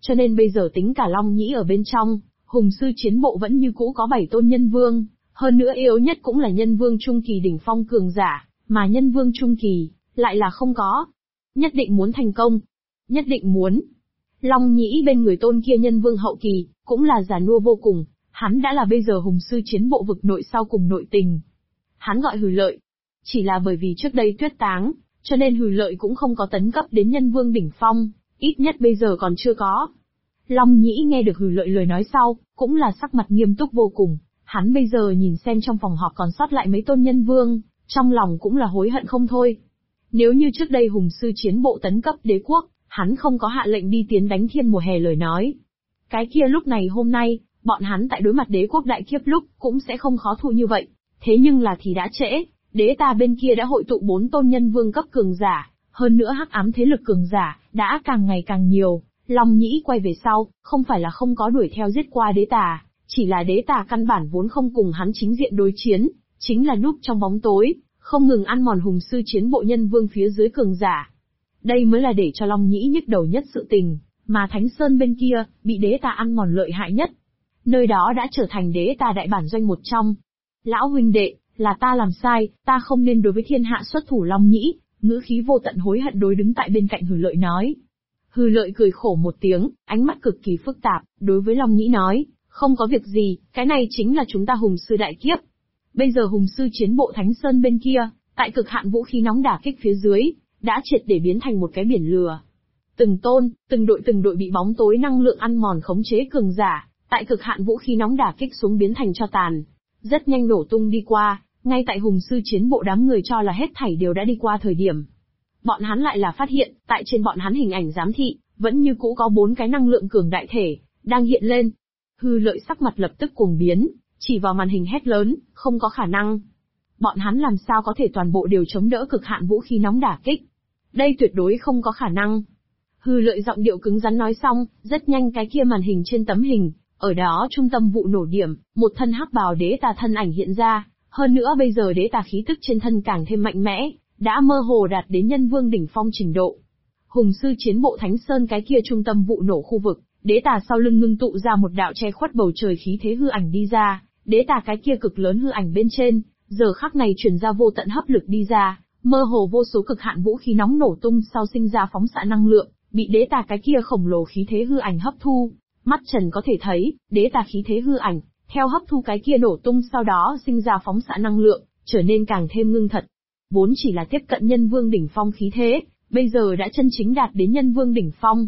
cho nên bây giờ tính cả Long Nhĩ ở bên trong, hùng sư chiến bộ vẫn như cũ có 7 tôn nhân vương, hơn nữa yếu nhất cũng là nhân vương trung kỳ đỉnh phong cường giả, mà nhân vương trung kỳ, lại là không có. Nhất định muốn thành công. Nhất định muốn. Long Nhĩ bên người tôn kia nhân vương hậu kỳ, cũng là già nua vô cùng, hắn đã là bây giờ hùng sư chiến bộ vực nội sau cùng nội tình. Hắn gọi Hừ Lợi. Chỉ là bởi vì trước đây tuyết táng, cho nên Hừ Lợi cũng không có tấn cấp đến nhân vương đỉnh phong, ít nhất bây giờ còn chưa có. Long Nhĩ nghe được Hừ Lợi lời nói sau, cũng là sắc mặt nghiêm túc vô cùng, hắn bây giờ nhìn xem trong phòng họp còn sót lại mấy tôn nhân vương, trong lòng cũng là hối hận không thôi. Nếu như trước đây hùng sư chiến bộ tấn cấp đế quốc, hắn không có hạ lệnh đi tiến đánh Thiên Mùa Hè lời nói. Cái kia lúc này hôm nay, bọn hắn tại đối mặt đế quốc đại kiếp lúc, cũng sẽ không khó thu như vậy. Thế nhưng là thì đã trễ, đế ta bên kia đã hội tụ 4 tôn nhân vương cấp cường giả, hơn nữa hắc ám thế lực cường giả, đã càng ngày càng nhiều. Long Nhĩ quay về sau, không phải là không có đuổi theo giết qua đế tà, chỉ là đế tà căn bản vốn không cùng hắn chính diện đối chiến, chính là núp trong bóng tối, không ngừng ăn mòn hùng sư chiến bộ nhân vương phía dưới cường giả. Đây mới là để cho Long Nhĩ nhức đầu nhất sự tình, mà Thánh Sơn bên kia, bị đế tà ăn mòn lợi hại nhất. Nơi đó đã trở thành đế tà đại bản doanh một trong. Lão huynh đệ, là ta làm sai, ta không nên đối với thiên hạ xuất thủ. Long Nhĩ, ngữ khí vô tận hối hận đối đứng tại bên cạnh Hừ Lợi nói. Hừ Lợi cười khổ một tiếng, ánh mắt cực kỳ phức tạp, đối với Long Nhĩ nói, không có việc gì, cái này chính là chúng ta hùng sư đại kiếp. Bây giờ hùng sư chiến bộ Thánh Sơn bên kia, tại cực hạn vũ khí nóng đả kích phía dưới, đã triệt để biến thành một cái biển lửa. Từng tôn, từng đội bị bóng tối năng lượng ăn mòn khống chế cường giả, tại cực hạn vũ khí nóng đả kích xuống biến thành tro tàn. Rất nhanh nổ tung đi qua, ngay tại hùng sư chiến bộ đám người cho là hết thảy đều đã đi qua thời điểm. Bọn hắn lại là phát hiện, tại trên bọn hắn hình ảnh giám thị, vẫn như cũ có 4 cái năng lượng cường đại thể, đang hiện lên. Hừ Lợi sắc mặt lập tức cuồng biến, chỉ vào màn hình hét lớn, không có khả năng. Bọn hắn làm sao có thể toàn bộ đều chống đỡ cực hạn vũ khí nóng đả kích? Đây tuyệt đối không có khả năng. Hừ Lợi giọng điệu cứng rắn nói xong, rất nhanh cái kia màn hình trên tấm hình, ở đó trung tâm vụ nổ điểm, một thân hắc bào đế tà thân ảnh hiện ra, hơn nữa bây giờ đế tà khí tức trên thân càng thêm mạnh mẽ, đã mơ hồ đạt đến nhân vương đỉnh phong trình độ. Hùng sư chiến bộ Thánh Sơn cái kia trung tâm vụ nổ khu vực, đế tà sau lưng ngưng tụ ra một đạo che khuất bầu trời khí thế hư ảnh đi ra, đế tà cái kia cực lớn hư ảnh bên trên, giờ khắc này truyền ra vô tận hấp lực đi ra, mơ hồ vô số cực hạn vũ khí nóng nổ tung sau sinh ra phóng xạ năng lượng, bị đế tà cái kia khổng lồ khí thế hư ảnh hấp thu. Mắt trần có thể thấy, đế tà khí thế hư ảnh, theo hấp thu cái kia nổ tung sau đó sinh ra phóng xạ năng lượng, trở nên càng thêm ngưng thật. Vốn chỉ là tiếp cận nhân vương đỉnh phong khí thế, bây giờ đã chân chính đạt đến nhân vương đỉnh phong.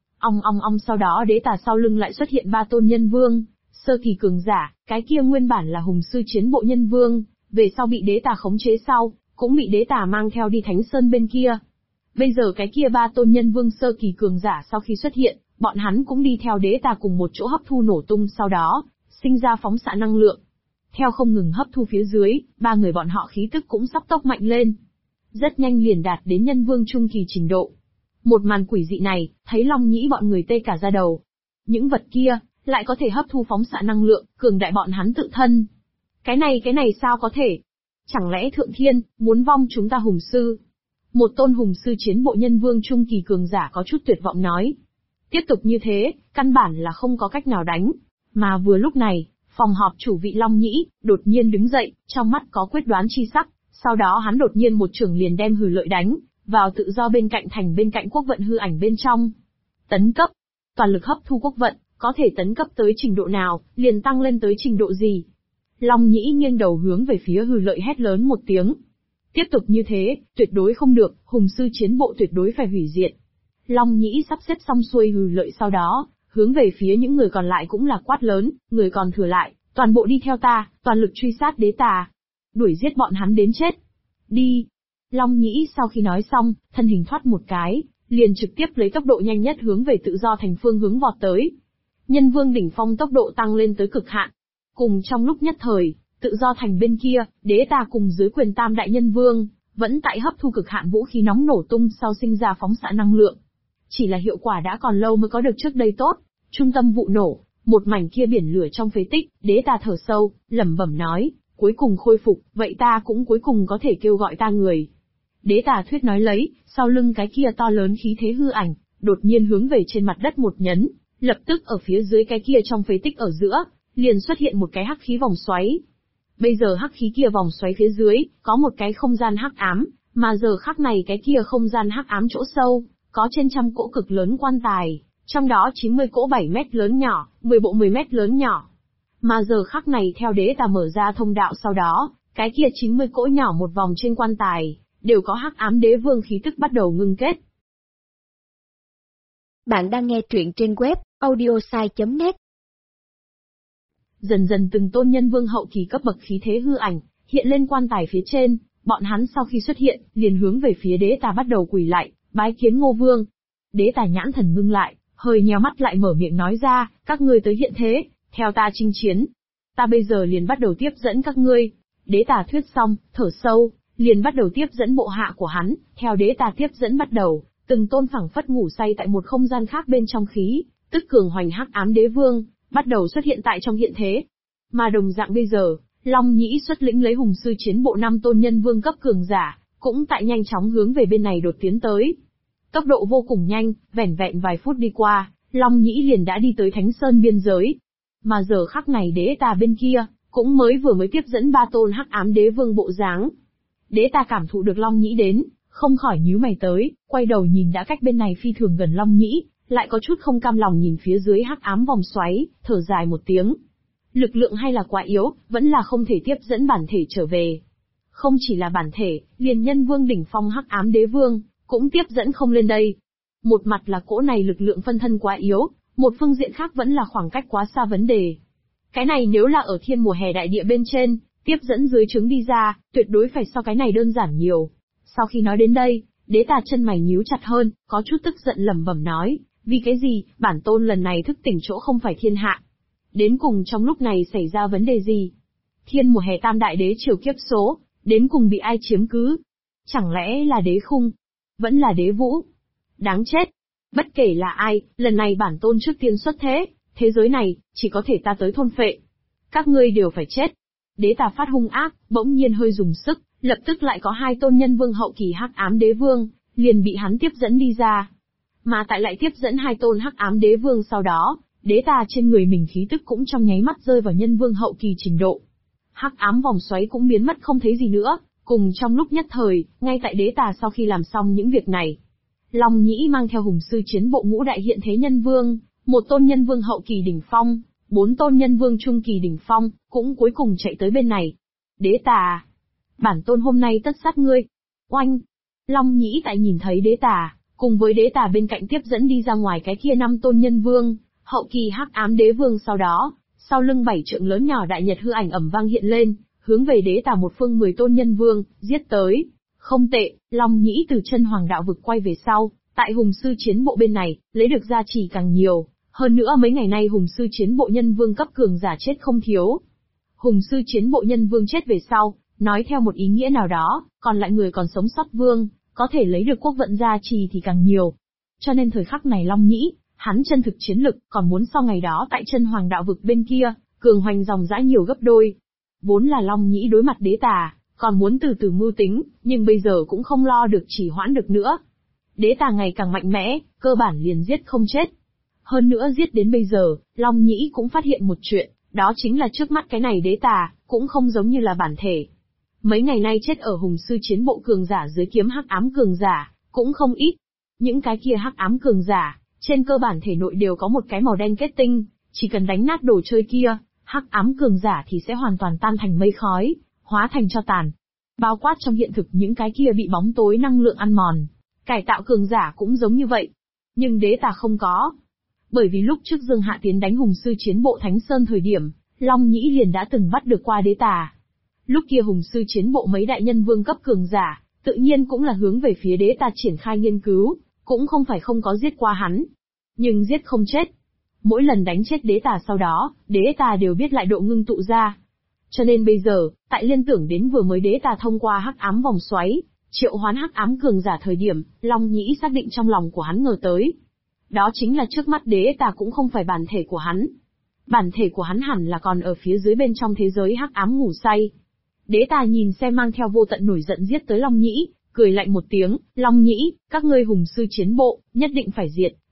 Ong sau đó đế tà sau lưng lại xuất hiện 3 tôn nhân vương, sơ kỳ cường giả, cái kia nguyên bản là hùng sư chiến bộ nhân vương, về sau bị đế tà khống chế sau, cũng bị đế tà mang theo đi Thánh Sơn bên kia. Bây giờ cái kia 3 tôn nhân vương sơ kỳ cường giả sau khi xuất hiện, bọn hắn cũng đi theo đế tà cùng một chỗ hấp thu nổ tung sau đó, sinh ra phóng xạ năng lượng. Theo không ngừng hấp thu phía dưới, 3 người bọn họ khí tức cũng sắp tốc mạnh lên. Rất nhanh liền đạt đến nhân vương trung kỳ trình độ. Một màn quỷ dị này, thấy Long Nhĩ bọn người tê cả da đầu. Những vật kia, lại có thể hấp thu phóng xạ năng lượng, cường đại bọn hắn tự thân. Cái này sao có thể? Chẳng lẽ Thượng Thiên, muốn vong chúng ta hùng sư? Một tôn hùng sư chiến bộ nhân vương trung kỳ cường giả có chút tuyệt vọng nói. Tiếp tục như thế, căn bản là không có cách nào đánh. Mà vừa lúc này, phòng họp chủ vị Long Nhĩ, đột nhiên đứng dậy, trong mắt có quyết đoán chi sắc, sau đó hắn đột nhiên một chưởng liền đem Hừ Lợi đánh, vào tự do bên cạnh thành bên cạnh quốc vận hư ảnh bên trong. Tấn cấp, toàn lực hấp thu quốc vận, có thể tấn cấp tới trình độ nào, liền tăng lên tới trình độ gì. Long Nhĩ nghiêng đầu hướng về phía Hừ Lợi hét lớn một tiếng. Tiếp tục như thế, tuyệt đối không được, hùng sư chiến bộ tuyệt đối phải hủy diệt. Long Nhĩ sắp xếp xong xuôi Hừ Lợi sau đó, hướng về phía những người còn lại cũng là quát lớn, người còn thừa lại, toàn bộ đi theo ta, toàn lực truy sát đế tà. Đuổi giết bọn hắn đến chết. Đi. Long Nhĩ sau khi nói xong, thân hình thoát một cái, liền trực tiếp lấy tốc độ nhanh nhất hướng về tự do thành phương hướng vọt tới. Nhân vương đỉnh phong tốc độ tăng lên tới cực hạn. Cùng trong lúc nhất thời, tự do thành bên kia, đế tà cùng dưới quyền tam đại nhân vương, vẫn tại hấp thu cực hạn vũ khí nóng nổ tung sau sinh ra phóng xạ năng lượng. Chỉ là hiệu quả đã còn lâu mới có được trước đây tốt. Trung tâm vụ nổ, một mảnh kia biển lửa trong phế tích, đế tà thở sâu, lẩm bẩm nói, cuối cùng khôi phục, vậy ta cũng cuối cùng có thể kêu gọi ta người. Đế tà thuyết nói lấy, sau lưng cái kia to lớn khí thế hư ảnh, đột nhiên hướng về trên mặt đất một nhấn, Lập tức ở phía dưới cái kia trong phế tích ở giữa, liền xuất hiện một cái hắc khí vòng xoáy. Bây giờ hắc khí kia vòng xoáy phía dưới, có một cái không gian hắc ám, mà giờ khắc này cái kia không gian hắc ám chỗ sâu, có trên trăm cỗ cực lớn quan tài, trong đó 90 cỗ 7 mét lớn nhỏ, 10 bộ 10 mét lớn nhỏ. Mà giờ khắc này theo đế tà mở ra thông đạo sau đó, cái kia 90 cỗ nhỏ một vòng trên quan tài, đều có hắc ám đế vương khí tức bắt đầu ngưng kết. Bạn đang nghe truyện trên web audiosai.net. Dần dần từng tôn nhân vương hậu kỳ cấp bậc khí thế hư ảnh, hiện lên quan tài phía trên, bọn hắn sau khi xuất hiện, liền hướng về phía đế tà bắt đầu quỳ lại, bái kiến Ngô Vương. Đế tà nhãn thần ngưng lại, hơi nheo mắt lại mở miệng nói ra, các ngươi tới hiện thế, theo ta chinh chiến. Ta bây giờ liền bắt đầu tiếp dẫn các ngươi. Đế tà thuyết xong, thở sâu, liền bắt đầu tiếp dẫn bộ hạ của hắn, theo đế tà tiếp dẫn bắt đầu, từng tôn phẳng phất ngủ say tại một không gian khác bên trong khí, tức cường hoành hắc ám đế vương, bắt đầu xuất hiện tại trong hiện thế. Mà đồng dạng bây giờ, Long Nhĩ xuất lĩnh lấy hùng sư chiến bộ 5 tôn nhân vương cấp cường giả, cũng tại nhanh chóng hướng về bên này đột tiến tới. Tốc độ vô cùng nhanh, vẻn vẹn vài phút đi qua, Long Nhĩ liền đã đi tới Thánh Sơn biên giới. Mà giờ khắc này đế tà bên kia, cũng mới tiếp dẫn 3 tôn hắc ám đế vương bộ dáng. Đế tà cảm thụ được Long Nhĩ đến, không khỏi nhíu mày tới, quay đầu nhìn đã cách bên này phi thường gần Long Nhĩ, lại có chút không cam lòng nhìn phía dưới hắc ám vòng xoáy, thở dài một tiếng. Lực lượng hay là quá yếu, vẫn là không thể tiếp dẫn bản thể trở về. Không chỉ là bản thể, liền nhân vương đỉnh phong hắc ám đế vương, cũng tiếp dẫn không lên đây. Một mặt là cỗ này lực lượng phân thân quá yếu, một phương diện khác vẫn là khoảng cách quá xa vấn đề. Cái này nếu là ở thiên mùa hè đại địa bên trên, tiếp dẫn dưới trứng đi ra, tuyệt đối phải so cái này đơn giản nhiều. Sau khi nói đến đây, đế tà chân mày nhíu chặt hơn, có chút tức giận lẩm bẩm nói, vì cái gì, bản tôn lần này thức tỉnh chỗ không phải thiên hạ. Đến cùng trong lúc này xảy ra vấn đề gì? Thiên mùa hè tam đại đế triều kiếp số, đến cùng bị ai chiếm cứ? Chẳng lẽ là đế khung? Vẫn là đế vũ? Đáng chết! Bất kể là ai, lần này bản tôn trước tiên xuất thế, thế giới này, chỉ có thể ta tới thôn phệ. Các ngươi đều phải chết. Đế tà phát hung ác, bỗng nhiên hơi dùng sức, lập tức lại có 2 tôn nhân vương hậu kỳ hắc ám đế vương, liền bị hắn tiếp dẫn đi ra. Mà tại lại tiếp dẫn 2 tôn hắc ám đế vương sau đó, đế tà trên người mình khí tức cũng trong nháy mắt rơi vào nhân vương hậu kỳ trình độ. Hắc ám vòng xoáy cũng biến mất không thấy gì nữa, cùng trong lúc nhất thời, ngay tại đế tà sau khi làm xong những việc này. Long Nhĩ mang theo hùng sư chiến bộ ngũ đại hiện thế nhân vương, 1 tôn nhân vương hậu kỳ đỉnh phong, 4 tôn nhân vương trung kỳ đỉnh phong, cũng cuối cùng chạy tới bên này. Đế tà! Bản tôn hôm nay tất sát ngươi! Oanh! Long Nhĩ tại nhìn thấy đế tà, cùng với đế tà bên cạnh tiếp dẫn đi ra ngoài cái kia 5 tôn nhân vương, hậu kỳ hắc ám đế vương sau đó, sau lưng 7 trượng lớn nhỏ đại nhật hư ảnh ầm vang hiện lên, hướng về đế tà một phương 10 tôn nhân vương, giết tới. Không tệ, Long Nhĩ từ chân hoàng đạo vực quay về sau, tại hùng sư chiến bộ bên này, lấy được gia trì càng nhiều, hơn nữa mấy ngày nay hùng sư chiến bộ nhân vương cấp cường giả chết không thiếu. Hùng sư chiến bộ nhân vương chết về sau, nói theo một ý nghĩa nào đó, còn lại người còn sống sót vương, có thể lấy được quốc vận gia trì thì càng nhiều. Cho nên thời khắc này Long Nhĩ, hắn chân thực chiến lực, còn muốn sau ngày đó tại chân hoàng đạo vực bên kia, cường hoành dòng dã nhiều gấp đôi. Vốn là Long Nhĩ đối mặt đế tà, còn muốn từ từ mưu tính, nhưng bây giờ cũng không lo được chỉ hoãn được nữa. Đế tà ngày càng mạnh mẽ, cơ bản liền giết không chết. Hơn nữa giết đến bây giờ, Long Nhĩ cũng phát hiện một chuyện, đó chính là trước mắt cái này đế tà, cũng không giống như là bản thể. Mấy ngày nay chết ở hùng sư chiến bộ cường giả dưới kiếm hắc ám cường giả, cũng không ít. Những cái kia hắc ám cường giả, trên cơ bản thể nội đều có một cái màu đen kết tinh, chỉ cần đánh nát đồ chơi kia, hắc ám cường giả thì sẽ hoàn toàn tan thành mây khói, hóa thành tro tàn. Bao quát trong hiện thực những cái kia bị bóng tối năng lượng ăn mòn, cải tạo cường giả cũng giống như vậy. Nhưng đế tà không có. Bởi vì lúc trước Dương Hạ tiến đánh hùng sư chiến bộ Thánh Sơn thời điểm, Long Nhĩ liền đã từng bắt được qua đế tà. Lúc kia hùng sư chiến bộ mấy đại nhân vương cấp cường giả, tự nhiên cũng là hướng về phía đế tà triển khai nghiên cứu, cũng không phải không có giết qua hắn. Nhưng giết không chết. Mỗi lần đánh chết đế tà sau đó, đế tà đều biết lại độ ngưng tụ ra. Cho nên bây giờ, tại liên tưởng đến vừa mới đế tà thông qua hắc ám vòng xoáy, triệu hoán hắc ám cường giả thời điểm, Long Nhĩ xác định trong lòng của hắn ngờ tới. Đó chính là trước mắt đế tà cũng không phải bản thể của hắn. Bản thể của hắn hẳn là còn ở phía dưới bên trong thế giới hắc ám ngủ say. Đế tà nhìn xem mang theo vô tận nổi giận giết tới Long Nhĩ, cười lạnh một tiếng, Long Nhĩ, các ngươi hùng sư chiến bộ, nhất định phải diệt,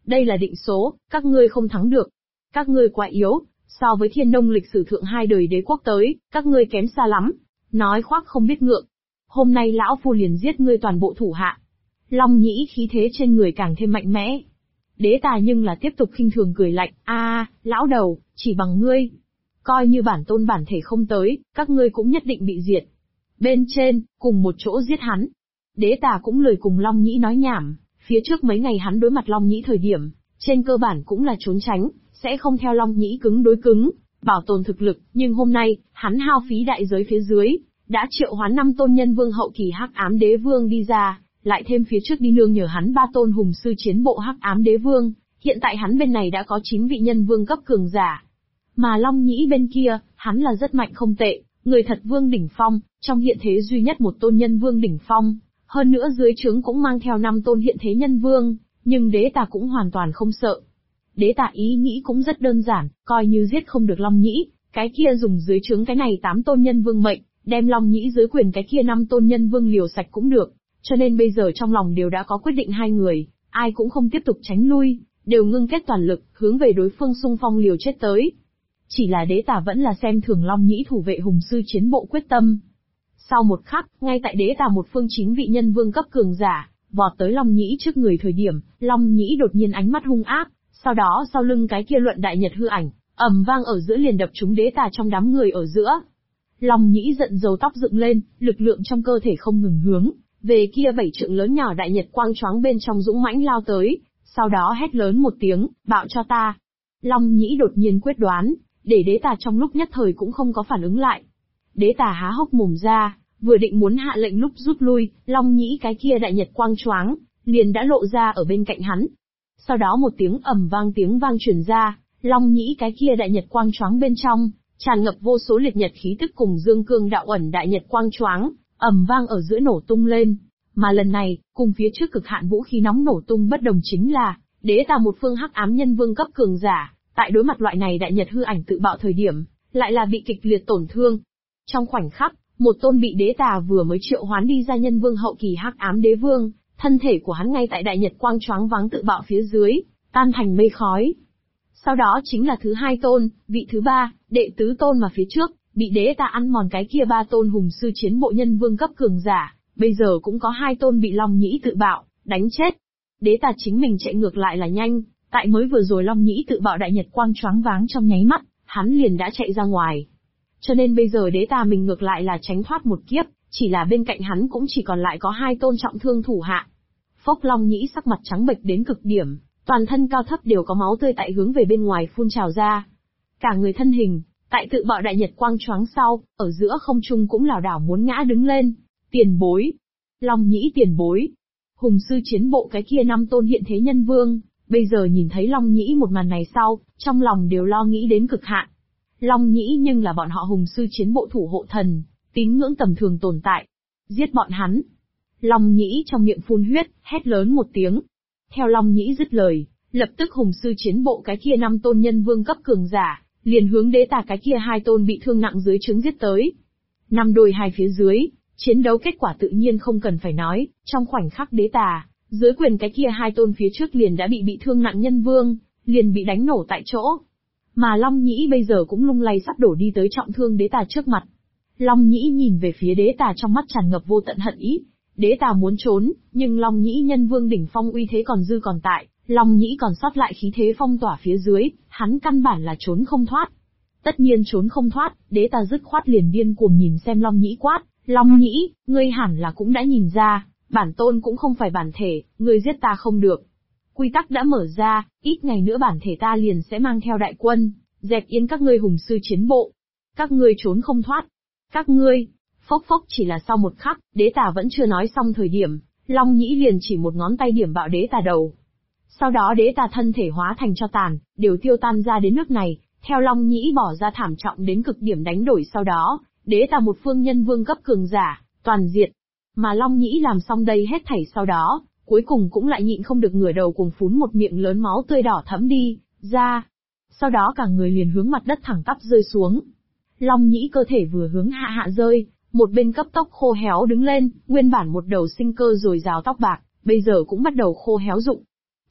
Đây là định số, các ngươi không thắng được. Các ngươi quá yếu, so với Thiên Nông lịch sử thượng 2 đời đế quốc tới, các ngươi kém xa lắm. Nói khoác không biết ngượng. Hôm nay lão phu liền giết ngươi toàn bộ thủ hạ. Long Nhĩ khí thế trên người càng thêm mạnh mẽ. Đế Tà nhưng là tiếp tục khinh thường cười lạnh, lão đầu, chỉ bằng ngươi. Coi như bản tôn bản thể không tới, các ngươi cũng nhất định bị diệt. Bên trên, cùng một chỗ giết hắn. Đế Tà cũng lười cùng Long Nhĩ nói nhảm, phía trước mấy ngày hắn đối mặt Long Nhĩ thời điểm, trên cơ bản cũng là trốn tránh, sẽ không theo Long Nhĩ cứng đối cứng, bảo tồn thực lực, nhưng hôm nay, hắn hao phí đại giới phía dưới, đã triệu hoán 5 tôn nhân vương hậu kỳ Hắc Ám Đế Vương đi ra, lại thêm phía trước đi nương nhờ hắn 3 tôn hùng sư chiến bộ Hắc Ám Đế Vương, hiện tại hắn bên này đã có 9 vị nhân vương cấp cường giả. Mà Long Nhĩ bên kia, hắn là rất mạnh không tệ, người thật vương đỉnh phong, trong hiện thế duy nhất một tôn nhân vương đỉnh phong, hơn nữa dưới trướng cũng mang theo 5 tôn hiện thế nhân vương, nhưng Đế Tà cũng hoàn toàn không sợ. Đế Tà ý nghĩ cũng rất đơn giản, coi như giết không được Long Nhĩ, cái kia dùng dưới trướng cái này 8 tôn nhân vương mệnh, đem Long Nhĩ dưới quyền cái kia 5 tôn nhân vương liều sạch cũng được. Cho nên bây giờ trong lòng đều đã có quyết định hai người, ai cũng không tiếp tục tránh lui, đều ngưng kết toàn lực, hướng về đối phương xung phong liều chết tới. Chỉ là Đế Tà vẫn là xem thường Long Nhĩ thủ vệ hùng sư chiến bộ quyết tâm. Sau một khắc, ngay tại Đế Tà một phương 9 vị nhân vương cấp cường giả, vọt tới Long Nhĩ trước người thời điểm, Long Nhĩ đột nhiên ánh mắt hung ác, sau đó sau lưng cái kia luận đại nhật hư ảnh, ầm vang ở giữa liền đập trúng Đế Tà trong đám người ở giữa. Long Nhĩ giận dầu tóc dựng lên, lực lượng trong cơ thể không ngừng hướng về kia 7 trượng lớn nhỏ đại nhật quang choáng bên trong dũng mãnh lao tới, sau đó hét lớn một tiếng, bạo cho ta. Long Nhĩ đột nhiên quyết đoán, để Đế Tà trong lúc nhất thời cũng không có phản ứng lại. Đế Tà há hốc mồm ra, vừa định muốn hạ lệnh lúc rút lui, Long Nhĩ cái kia đại nhật quang choáng liền đã lộ ra ở bên cạnh hắn. Sau đó một tiếng ầm vang tiếng vang truyền ra, Long Nhĩ cái kia đại nhật quang choáng bên trong tràn ngập vô số liệt nhật khí tức cùng dương cương đạo ẩn đại nhật quang choáng, ầm vang ở giữa nổ tung lên. Mà lần này, cùng phía trước cực hạn vũ khí nóng nổ tung bất đồng chính là, Đế Tà một phương Hắc Ám nhân vương cấp cường giả, tại đối mặt loại này đại nhật hư ảnh tự bạo thời điểm, lại là bị kịch liệt tổn thương. Trong khoảnh khắc, một tôn bị Đế Tà vừa mới triệu hoán đi ra nhân vương hậu kỳ Hắc Ám Đế Vương, thân thể của hắn ngay tại đại nhật quang choáng váng tự bạo phía dưới, tan thành mây khói. Sau đó chính là thứ 2 tôn, vị thứ 3, đệ tứ tôn mà phía trước, bị Đế Tà ăn mòn cái kia 3 tôn hùng sư chiến bộ nhân vương cấp cường giả, bây giờ cũng có 2 tôn bị Long Nhĩ tự bạo, đánh chết. Đế Tà chính mình chạy ngược lại là nhanh, tại mới vừa rồi Long Nhĩ tự bạo đại nhật quang choáng váng trong nháy mắt, hắn liền đã chạy ra ngoài. Cho nên bây giờ Đế Tà mình ngược lại là tránh thoát một kiếp, chỉ là bên cạnh hắn cũng chỉ còn lại có 2 tôn trọng thương thủ hạ. Phốc Long Nhĩ sắc mặt trắng bệch đến cực điểm, toàn thân cao thấp đều có máu tươi tại hướng về bên ngoài phun trào ra. Cả người thân hình, tại tự bạo đại nhật quang choáng sau, ở giữa không trung cũng lảo đảo muốn ngã đứng lên. Tiền bối! Long Nhĩ tiền bối! Hùng sư chiến bộ cái kia 5 tôn hiện thế nhân vương, bây giờ nhìn thấy Long Nhĩ một màn này sau, trong lòng đều lo nghĩ đến cực hạn. Long Nhĩ nhưng là bọn họ hùng sư chiến bộ thủ hộ thần, tín ngưỡng tầm thường tồn tại. Giết bọn hắn! Long Nhĩ trong miệng phun huyết, hét lớn một tiếng. Theo Long Nhĩ dứt lời, lập tức hùng sư chiến bộ cái kia 5 tôn nhân vương cấp cường giả, liền hướng Đế Tà cái kia 2 tôn bị thương nặng dưới trướng giết tới. 5 đôi 2 phía dưới, chiến đấu kết quả tự nhiên không cần phải nói, trong khoảnh khắc Đế Tà, dưới quyền cái kia 2 tôn phía trước liền đã bị thương nặng nhân vương, liền bị đánh nổ tại chỗ. Mà Long Nhĩ bây giờ cũng lung lay sắp đổ đi tới trọng thương Đế Tà trước mặt. Long Nhĩ nhìn về phía Đế Tà trong mắt tràn ngập vô tận hận ý. Đế Tà muốn trốn, nhưng Long Nhĩ nhân vương đỉnh phong uy thế còn dư còn tại, Long Nhĩ còn sót lại khí thế phong tỏa phía dưới, hắn căn bản là trốn không thoát. Tất nhiên trốn không thoát, Đế Tà dứt khoát liền điên cuồng nhìn xem Long Nhĩ quát, Long Nhĩ, ngươi hẳn là cũng đã nhìn ra, bản tôn cũng không phải bản thể, ngươi giết ta không được. Quy tắc đã mở ra, ít ngày nữa bản thể ta liền sẽ mang theo đại quân, dẹp yên các ngươi hùng sư chiến bộ. Các ngươi trốn không thoát. Các ngươi, phốc phốc chỉ là sau một khắc, Đế Tà vẫn chưa nói xong thời điểm, Long Nhĩ liền chỉ một ngón tay điểm bạo Đế Tà đầu. Sau đó Đế Tà thân thể hóa thành tro tàn, đều tiêu tan ra đến nước này, theo Long Nhĩ bỏ ra thảm trọng đến cực điểm đánh đổi sau đó, Đế Tà một phương nhân vương cấp cường giả, toàn diệt. Mà Long Nhĩ làm xong đây hết thảy sau đó, cuối cùng cũng lại nhịn không được ngửa đầu cùng phún một miệng lớn máu tươi đỏ thẫm đi ra. Sau đó cả người liền hướng mặt đất thẳng tắp rơi xuống. Long Nhĩ cơ thể vừa hướng hạ hạ rơi, một bên cấp tốc khô héo đứng lên, nguyên bản một đầu sinh cơ dồi dào tóc bạc, bây giờ cũng bắt đầu khô héo rụng.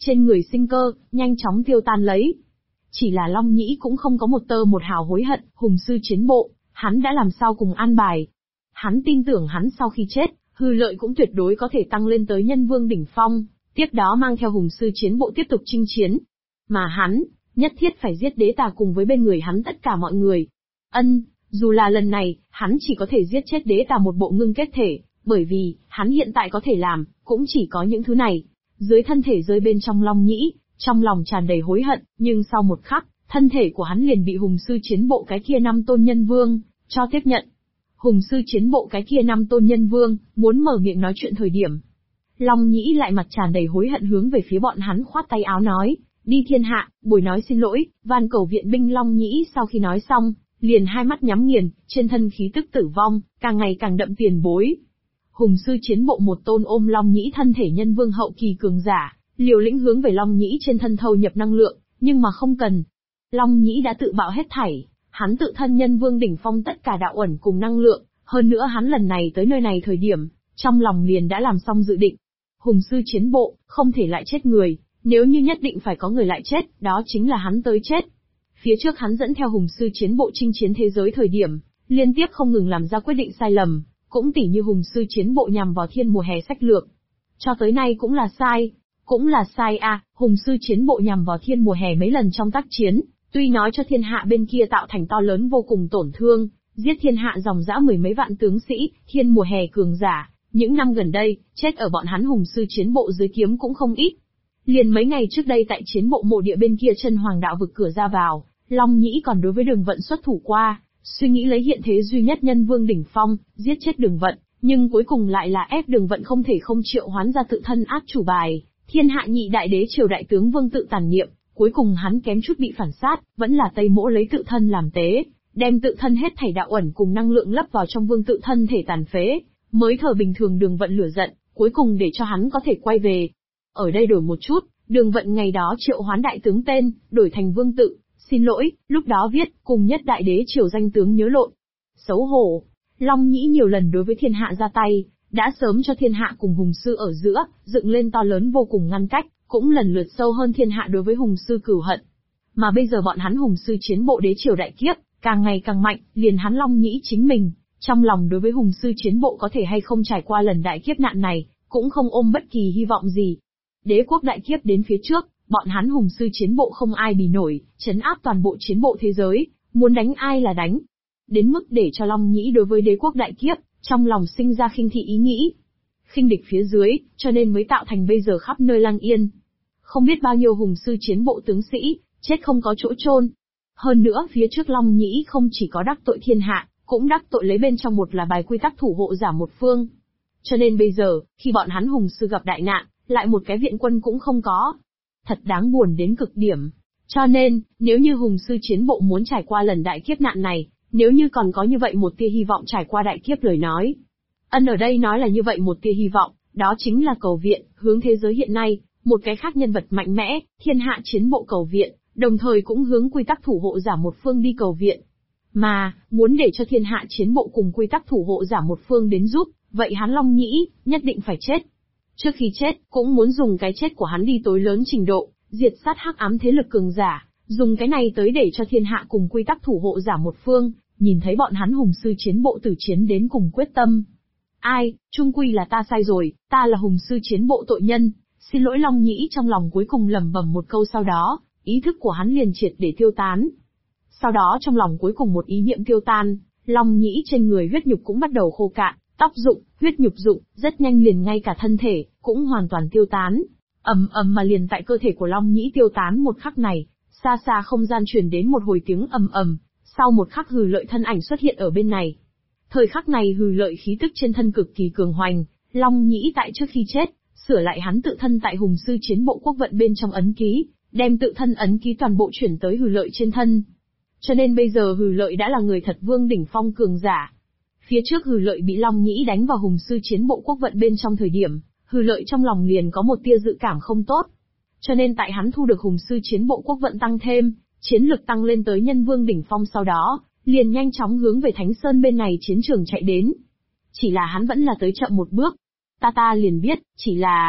trên người sinh cơ, nhanh chóng tiêu tan lấy. Chỉ là Long Nhĩ cũng không có một tơ một hào hối hận, hùng sư chiến bộ, hắn đã làm sao cùng an bài. Hắn tin tưởng hắn sau khi chết, Hư Lợi cũng tuyệt đối có thể tăng lên tới nhân vương đỉnh phong, tiếp đó mang theo hùng sư chiến bộ tiếp tục chinh chiến. Mà hắn, nhất thiết phải giết đế tà cùng với bên người hắn tất cả mọi người. Dù là lần này, hắn chỉ có thể giết chết đế tà một bộ ngưng kết thể, bởi vì, hắn hiện tại có thể làm, cũng chỉ có những thứ này. Dưới thân thể rơi bên trong Long Nhĩ, trong lòng tràn đầy hối hận, nhưng sau một khắc, thân thể của hắn liền bị hùng sư chiến bộ cái kia 5 tôn nhân vương, cho tiếp nhận. Hùng sư chiến bộ cái kia 5 tôn nhân vương, muốn mở miệng nói chuyện thời điểm. Long Nhĩ lại mặt tràn đầy hối hận hướng về phía bọn hắn khoát tay áo nói, đi thiên hạ, bồi nói xin lỗi, van cầu viện binh. Long Nhĩ sau khi nói xong, liền hai mắt nhắm nghiền, trên thân khí tức tử vong, càng ngày càng đậm tiền bối. Hùng sư chiến bộ một tôn ôm Long Nhĩ thân thể nhân vương hậu kỳ cường giả, liều lĩnh hướng về Long Nhĩ trên thân thâu nhập năng lượng, nhưng mà không cần. Long Nhĩ đã tự bạo hết thảy, hắn tự thân nhân vương đỉnh phong tất cả đạo ẩn cùng năng lượng, hơn nữa hắn lần này tới nơi này thời điểm, trong lòng liền đã làm xong dự định. Hùng sư chiến bộ, không thể lại chết người, nếu như nhất định phải có người lại chết, đó chính là hắn tới chết. Phía trước hắn dẫn theo hùng sư chiến bộ chinh chiến thế giới thời điểm, liên tiếp không ngừng làm ra quyết định sai lầm, cũng tỉ như hùng sư chiến bộ nhằm vào thiên mùa hè sách lược. Cho tới nay cũng là sai hùng sư chiến bộ nhằm vào thiên mùa hè mấy lần trong tác chiến, tuy nói cho thiên hạ bên kia tạo thành to lớn vô cùng tổn thương, giết thiên hạ dòng dã mười mấy vạn tướng sĩ, thiên mùa hè cường giả, những năm gần đây, chết ở bọn hắn hùng sư chiến bộ dưới kiếm cũng không ít. Liền mấy ngày trước đây tại chiến bộ mộ địa bên kia chân hoàng đạo vực cửa ra vào, Long Nhĩ còn đối với Đường Vận xuất thủ qua, suy nghĩ lấy hiện thế duy nhất nhân vương đỉnh phong, giết chết Đường Vận, nhưng cuối cùng lại là ép Đường Vận không thể không triệu hoán ra tự thân át chủ bài, thiên hạ nhị đại đế triều đại tướng Vương Tự tàn niệm, cuối cùng hắn kém chút bị phản sát, vẫn là Tây Mỗ lấy tự thân làm tế, đem tự thân hết thảy đạo ẩn cùng năng lượng lấp vào trong Vương Tự thân thể tàn phế, mới thở bình thường Đường Vận lửa giận, cuối cùng để cho hắn có thể quay về. Ở đây đổi một chút, Đường Vận ngày đó triệu hoán đại tướng tên, đổi thành Vương Tự, xin lỗi, lúc đó viết, cùng nhất đại đế triều danh tướng nhớ lộn. Xấu hổ, Long Nhĩ nhiều lần đối với thiên hạ ra tay, đã sớm cho thiên hạ cùng hùng sư ở giữa, dựng lên to lớn vô cùng ngăn cách, cũng lần lượt sâu hơn thiên hạ đối với hùng sư cửu hận. Mà bây giờ bọn hắn hùng sư chiến bộ đế triều đại kiếp, càng ngày càng mạnh, liền hắn Long Nhĩ chính mình, trong lòng đối với hùng sư chiến bộ có thể hay không trải qua lần đại kiếp nạn này, cũng không ôm bất kỳ hy vọng gì. Đế quốc đại kiếp đến phía trước, bọn hắn hùng sư chiến bộ không ai bì nổi, trấn áp toàn bộ chiến bộ thế giới, muốn đánh ai là đánh. Đến mức để cho Long Nhĩ đối với đế quốc đại kiếp, trong lòng sinh ra khinh thị ý nghĩ. Khinh địch phía dưới, cho nên mới tạo thành bây giờ khắp nơi lang yên. Không biết bao nhiêu hùng sư chiến bộ tướng sĩ, chết không có chỗ chôn. Hơn nữa phía trước Long Nhĩ không chỉ có đắc tội thiên hạ, cũng đắc tội lấy bên trong một là bài quy tắc thủ hộ giả một phương. Cho nên bây giờ, khi bọn hắn hùng sư gặp đại nạn, lại một cái viện quân cũng không có. Thật đáng buồn đến cực điểm. Cho nên, nếu như hùng sư chiến bộ muốn trải qua lần đại kiếp nạn này, nếu như còn có như vậy một tia hy vọng trải qua đại kiếp lời nói. Ở đây nói là như vậy một tia hy vọng, đó chính là cầu viện, hướng thế giới hiện nay, một cái khác nhân vật mạnh mẽ, thiên hạ chiến bộ cầu viện, đồng thời cũng hướng quy tắc thủ hộ giả một phương đi cầu viện. Mà, muốn để cho thiên hạ chiến bộ cùng quy tắc thủ hộ giả một phương đến giúp, vậy hắn Long Nhĩ, nhất định phải chết. Trước khi chết, cũng muốn dùng cái chết của hắn đi tối lớn trình độ, diệt sát hắc ám thế lực cường giả, dùng cái này tới để cho thiên hạ cùng quy tắc thủ hộ giả một phương, nhìn thấy bọn hắn hùng sư chiến bộ tử chiến đến cùng quyết tâm. Ai, chung quy là ta sai rồi, ta là hùng sư chiến bộ tội nhân, xin lỗi. Long Nhĩ trong lòng cuối cùng lẩm bẩm một câu, sau đó, ý thức của hắn liền triệt để tiêu tán. Sau đó trong lòng cuối cùng một ý niệm tiêu tan, Long Nhĩ trên người huyết nhục cũng bắt đầu khô cạn, tóc rụng, huyết nhục rụng, rất nhanh liền ngay cả thân thể, cũng hoàn toàn tiêu tán. Mà liền tại cơ thể của Long Nhĩ tiêu tán một khắc này, xa xa không gian truyền đến một hồi tiếng ầm, sau một khắc Hừ Lợi thân ảnh xuất hiện ở bên này. Thời khắc này Hừ Lợi khí tức trên thân cực kỳ cường hoành, Long Nhĩ tại trước khi chết, sửa lại hắn tự thân tại hùng sư chiến bộ quốc vận bên trong ấn ký, đem tự thân ấn ký toàn bộ chuyển tới Hừ Lợi trên thân. Cho nên bây giờ Hừ Lợi đã là người thật vương đỉnh phong cường giả. Phía trước Hừ Lợi bị Long Nhĩ đánh vào hùng sư chiến bộ quốc vận bên trong thời điểm, Hừ Lợi trong lòng liền có một tia dự cảm không tốt. Cho nên tại hắn thu được hùng sư chiến bộ quốc vận tăng thêm, chiến lực tăng lên tới nhân vương đỉnh phong sau đó, liền nhanh chóng hướng về Thánh Sơn bên này chiến trường chạy đến. Chỉ là hắn vẫn là tới chậm một bước. Ta liền biết, chỉ là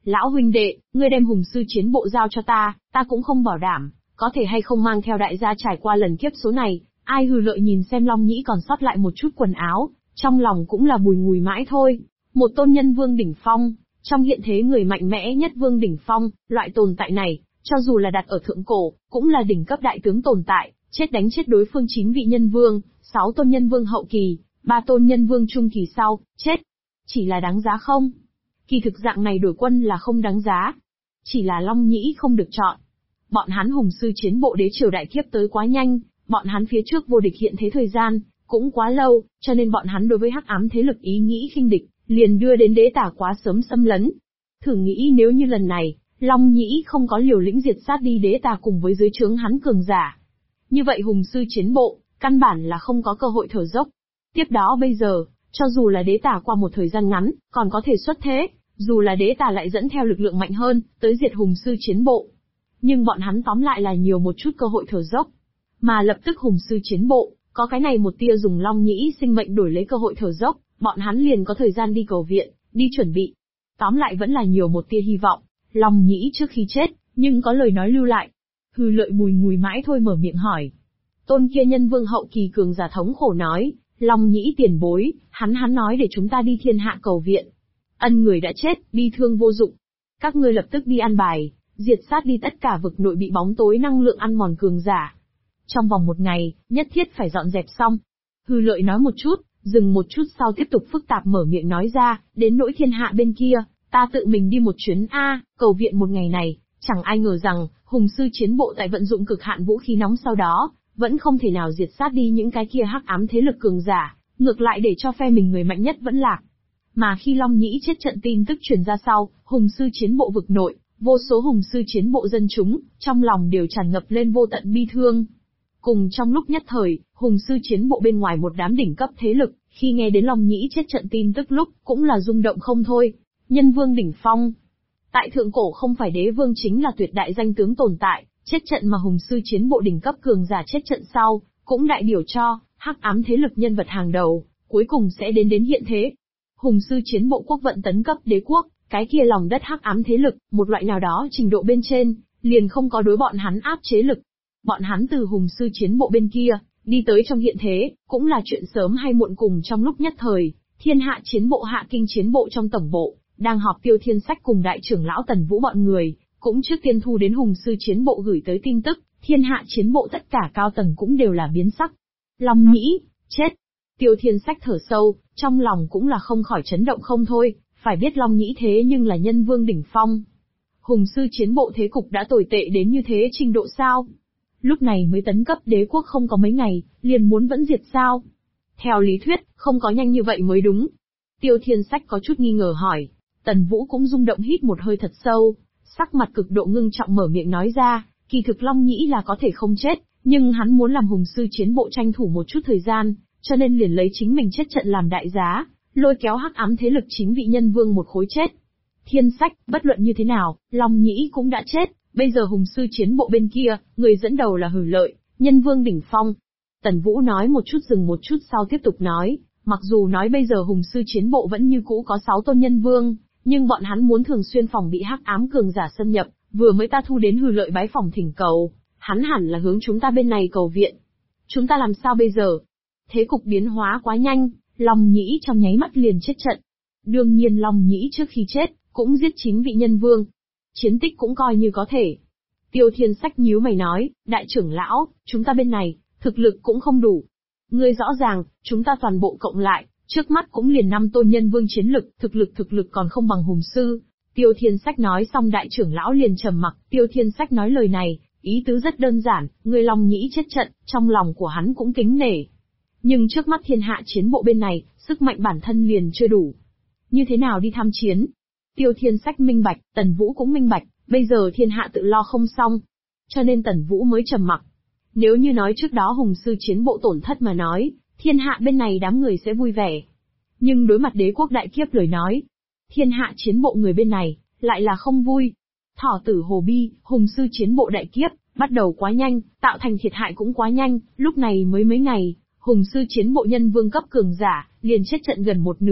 Lão huynh đệ, ngươi đem hùng sư chiến bộ giao cho ta cũng không bảo đảm, có thể hay không mang theo đại gia trải qua lần kiếp số này. Ai Hừ Lợi nhìn xem Long Nhĩ còn sót lại một chút quần áo, trong lòng cũng là bùi ngùi mãi thôi. Một tôn nhân vương đỉnh phong, trong hiện thế người mạnh mẽ nhất vương đỉnh phong, loại tồn tại này, cho dù là đặt ở thượng cổ, cũng là đỉnh cấp đại tướng tồn tại, chết đánh chết đối phương 9 vị nhân vương, 6 tôn nhân vương hậu kỳ, 3 tôn nhân vương trung kỳ sau, chết. Chỉ là đáng giá không? Kỳ thực dạng này đổi quân là không đáng giá. Chỉ là Long Nhĩ không được chọn. Bọn hắn hùng sư chiến bộ đế triều đại kiếp tới quá nhanh, bọn hắn phía trước vô địch hiện thế thời gian, cũng quá lâu, cho nên bọn hắn đối với hắc ám thế lực ý nghĩ khinh địch, liền đưa đến đế tả quá sớm xâm lấn. Thử nghĩ nếu như lần này, Long Nhĩ không có liều lĩnh diệt sát đi đế tà cùng với dưới trướng hắn cường giả. Như vậy hùng sư chiến bộ, căn bản là không có cơ hội thở dốc. Tiếp đó bây giờ, cho dù là đế tà qua một thời gian ngắn, còn có thể xuất thế, dù là đế tà lại dẫn theo lực lượng mạnh hơn, tới diệt hùng sư chiến bộ. Nhưng bọn hắn tóm lại là nhiều một chút cơ hội thở dốc. Mà lập tức hùng sư chiến bộ, có cái này một tia dùng Long Nhĩ sinh mệnh đổi lấy cơ hội thở dốc, bọn hắn liền có thời gian đi cầu viện, đi chuẩn bị. Tóm lại vẫn là nhiều một tia hy vọng. Long Nhĩ trước khi chết, nhưng có lời nói lưu lại. Hừ Lợi bùi ngùi mãi thôi mở miệng hỏi. Tôn kia nhân vương hậu kỳ cường giả thống khổ nói, Long Nhĩ tiền bối, hắn nói để chúng ta đi thiên hạ cầu viện. Ân người đã chết, bi thương vô dụng. Các ngươi lập tức đi an bài, diệt sát đi tất cả vực nội bị bóng tối năng lượng ăn mòn cường giả. Trong vòng một ngày, nhất thiết phải dọn dẹp xong. Hừ Lợi nói một chút, dừng một chút sau tiếp tục phức tạp mở miệng nói ra, đến nỗi thiên hạ bên kia, ta tự mình đi một chuyến cầu viện một ngày này, chẳng ai ngờ rằng, hùng sư chiến bộ tại vận dụng cực hạn vũ khí nóng sau đó, vẫn không thể nào diệt sát đi những cái kia hắc ám thế lực cường giả, ngược lại để cho phe mình người mạnh nhất vẫn lạc. Mà khi Long Nhĩ chết trận tin tức truyền ra sau, hùng sư chiến bộ vực nội, vô số hùng sư chiến bộ dân chúng, trong lòng đều tràn ngập lên vô tận bi thương. Cùng trong lúc nhất thời, hùng sư chiến bộ bên ngoài một đám đỉnh cấp thế lực, khi nghe đến Long Nhĩ chết trận tin tức lúc, cũng là rung động không thôi. Nhân vương đỉnh phong. Tại thượng cổ không phải đế vương chính là tuyệt đại danh tướng tồn tại, chết trận mà hùng sư chiến bộ đỉnh cấp cường giả chết trận sau, cũng đại biểu cho, hắc ám thế lực nhân vật hàng đầu, cuối cùng sẽ đến hiện thế. Hùng sư chiến bộ quốc vận tấn cấp đế quốc, cái kia lòng đất hắc ám thế lực, một loại nào đó trình độ bên trên, liền không có đối bọn hắn áp chế lực. Bọn hắn từ hùng sư chiến bộ bên kia, đi tới trong hiện thế, cũng là chuyện sớm hay muộn cùng trong lúc nhất thời. Thiên hạ chiến bộ hạ kinh chiến bộ trong tổng bộ, đang họp Tiêu Thiên Sách cùng đại trưởng lão Tần Vũ bọn người, cũng trước tiên thu đến hùng sư chiến bộ gửi tới tin tức, thiên hạ chiến bộ tất cả cao tầng cũng đều là biến sắc. Long Nhĩ, chết. Tiêu Thiên Sách thở sâu, trong lòng cũng là không khỏi chấn động không thôi, phải biết Long Nhĩ thế nhưng là nhân vương đỉnh phong. Hùng sư chiến bộ thế cục đã tồi tệ đến như thế trình độ sao? Lúc này mới tấn cấp đế quốc không có mấy ngày, liền muốn vẫn diệt sao? Theo lý thuyết, không có nhanh như vậy mới đúng. Tiêu Thiên Sách có chút nghi ngờ hỏi. Tần Vũ cũng rung động hít một hơi thật sâu, sắc mặt cực độ ngưng trọng mở miệng nói ra, kỳ thực Long Nhĩ là có thể không chết, nhưng hắn muốn làm hùng sư chiến bộ tranh thủ một chút thời gian, cho nên liền lấy chính mình chết trận làm đại giá, lôi kéo hắc ám thế lực chính vị nhân vương một khối chết. Thiên Sách, bất luận như thế nào, Long Nhĩ cũng đã chết, bây giờ hùng sư chiến bộ bên kia, người dẫn đầu là Hừ Lợi, nhân vương đỉnh phong. Tần Vũ nói một chút dừng một chút sau tiếp tục nói, mặc dù nói bây giờ hùng sư chiến bộ vẫn như cũ có 6 tôn nhân vương, nhưng bọn hắn muốn thường xuyên phòng bị hắc ám cường giả xâm nhập, vừa mới ta thu đến Hừ Lợi bái phòng thỉnh cầu, hắn hẳn là hướng chúng ta bên này cầu viện. Chúng ta làm sao bây giờ? Thế cục biến hóa quá nhanh, Long Nhĩ trong nháy mắt liền chết trận. Đương nhiên Long Nhĩ trước khi chết, cũng giết 9 vị nhân vương. Chiến tích cũng coi như có thể. Tiêu Thiên Sách nhíu mày nói, đại trưởng lão, chúng ta bên này, thực lực cũng không đủ. Ngươi rõ ràng, chúng ta toàn bộ cộng lại, trước mắt cũng liền 5 tôn nhân vương chiến lực, thực lực còn không bằng hùng sư. Tiêu Thiên Sách nói xong đại trưởng lão liền trầm mặc, Tiêu Thiên Sách nói lời này, ý tứ rất đơn giản, người Long Nhĩ chết trận, trong lòng của hắn cũng kính nể. Nhưng trước mắt thiên hạ chiến bộ bên này, sức mạnh bản thân liền chưa đủ. Như thế nào đi tham chiến? Tiêu Thiên Sách minh bạch, Tần Vũ cũng minh bạch, bây giờ thiên hạ tự lo không xong. Cho nên Tần Vũ mới trầm mặc. Nếu như nói trước đó hùng sư chiến bộ tổn thất mà nói, thiên hạ bên này đám người sẽ vui vẻ. Nhưng đối mặt đế quốc đại kiếp lời nói, thiên hạ chiến bộ người bên này, lại là không vui. Thỏ tử hồ bi, hùng sư chiến bộ đại kiếp, bắt đầu quá nhanh, tạo thành thiệt hại cũng quá nhanh, lúc này mới mấy ngày, hùng sư chiến bộ nhân vương cấp cường giả, liền chết trận gần một nửa,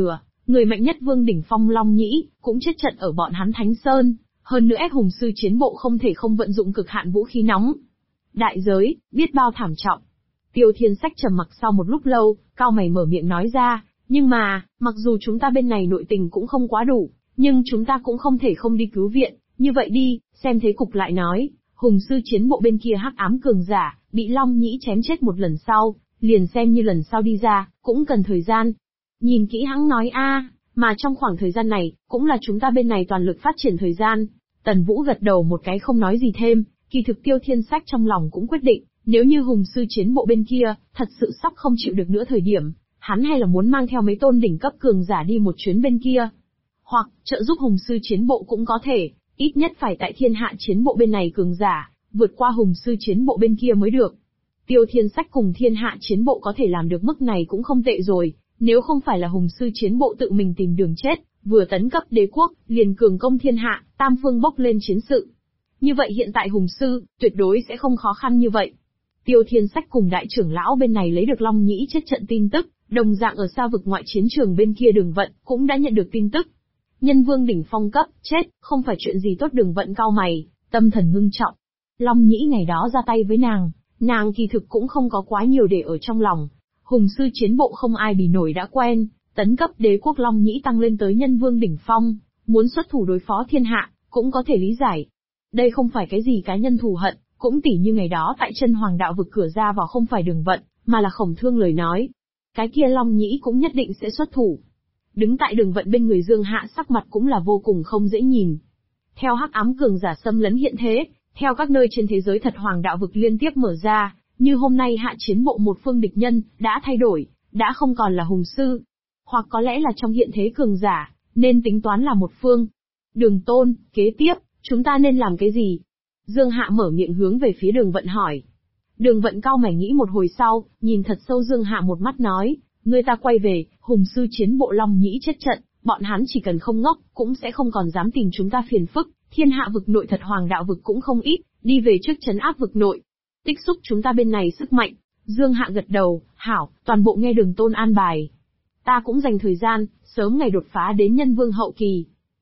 Người mạnh nhất Vương đỉnh phong Long Nhĩ, cũng chết trận ở bọn hắn Thánh Sơn, hơn nữa ép hùng sư chiến bộ không thể không vận dụng cực hạn vũ khí nóng. Đại giới, biết bao thảm trọng. Tiêu Thiên Sách trầm mặc sau một lúc lâu, cau mày mở miệng nói ra, nhưng mà, mặc dù chúng ta bên này nội tình cũng không quá đủ, nhưng chúng ta cũng không thể không đi cứu viện, như vậy đi, xem thế cục lại nói, hùng sư chiến bộ bên kia hắc ám cường giả, bị Long Nhĩ chém chết một lần sau, liền xem như lần sau đi ra, cũng cần thời gian. Nhìn kỹ hắn nói mà trong khoảng thời gian này, cũng là chúng ta bên này toàn lực phát triển thời gian. Tần Vũ gật đầu một cái không nói gì thêm, kỳ thực Tiêu Thiên Sách trong lòng cũng quyết định, nếu như hùng sư chiến bộ bên kia, thật sự sắp không chịu được nữa thời điểm, hắn hay là muốn mang theo mấy tôn đỉnh cấp cường giả đi một chuyến bên kia. Hoặc, trợ giúp hùng sư chiến bộ cũng có thể, ít nhất phải tại thiên hạ chiến bộ bên này cường giả, vượt qua hùng sư chiến bộ bên kia mới được. Tiêu Thiên Sách cùng thiên hạ chiến bộ có thể làm được mức này cũng không tệ rồi, nếu không phải là hùng sư chiến bộ tự mình tìm đường chết, vừa tấn cấp đế quốc, liền cường công thiên hạ, tam phương bốc lên chiến sự. Như vậy hiện tại hùng sư, tuyệt đối sẽ không khó khăn như vậy. Tiêu Thiên Sách cùng đại trưởng lão bên này lấy được Long Nhĩ chết trận tin tức, đồng dạng ở xa vực ngoại chiến trường bên kia Đường Vận, cũng đã nhận được tin tức. Nhân vương đỉnh phong cấp, chết, không phải chuyện gì tốt. Đường Vận cau mày, tâm thần ngưng trọng. Long Nhĩ ngày đó ra tay với nàng kỳ thực cũng không có quá nhiều để ở trong lòng. Hùng sư chiến bộ không ai bì nổi đã quen, tấn cấp đế quốc Long Nhĩ tăng lên tới nhân vương đỉnh phong, muốn xuất thủ đối phó thiên hạ, cũng có thể lý giải. Đây không phải cái gì cá nhân thù hận, cũng tỉ như ngày đó tại chân hoàng đạo vực cửa ra vào không phải Đường Vận, mà là Khổng Thương lời nói. Cái kia Long Nhĩ cũng nhất định sẽ xuất thủ. Đứng tại Đường Vận bên người Dương Hạ sắc mặt cũng là vô cùng không dễ nhìn. Theo hắc ám cường giả xâm lấn hiện thế, theo các nơi trên thế giới thật hoàng đạo vực liên tiếp mở ra, như hôm nay hạ chiến bộ một phương địch nhân, đã thay đổi, đã không còn là hùng sư. Hoặc có lẽ là trong hiện thế cường giả, nên tính toán là một phương. Đường Tôn, kế tiếp, chúng ta nên làm cái gì? Dương Hạ mở miệng hướng về phía Đường Vận hỏi. Đường Vận cau mày nghĩ một hồi sau, nhìn thật sâu Dương Hạ một mắt nói, người ta quay về, hùng sư chiến bộ Long Nhĩ chết trận, bọn hắn chỉ cần không ngốc, cũng sẽ không còn dám tìm chúng ta phiền phức, thiên hạ vực nội thật hoàng đạo vực cũng không ít, đi về trước trấn áp vực nội. Tích xúc chúng ta bên này sức mạnh. Dương Hạ gật đầu, hảo, toàn bộ nghe Đường Tôn an bài. Ta cũng dành thời gian, sớm ngày đột phá đến nhân vương hậu kỳ.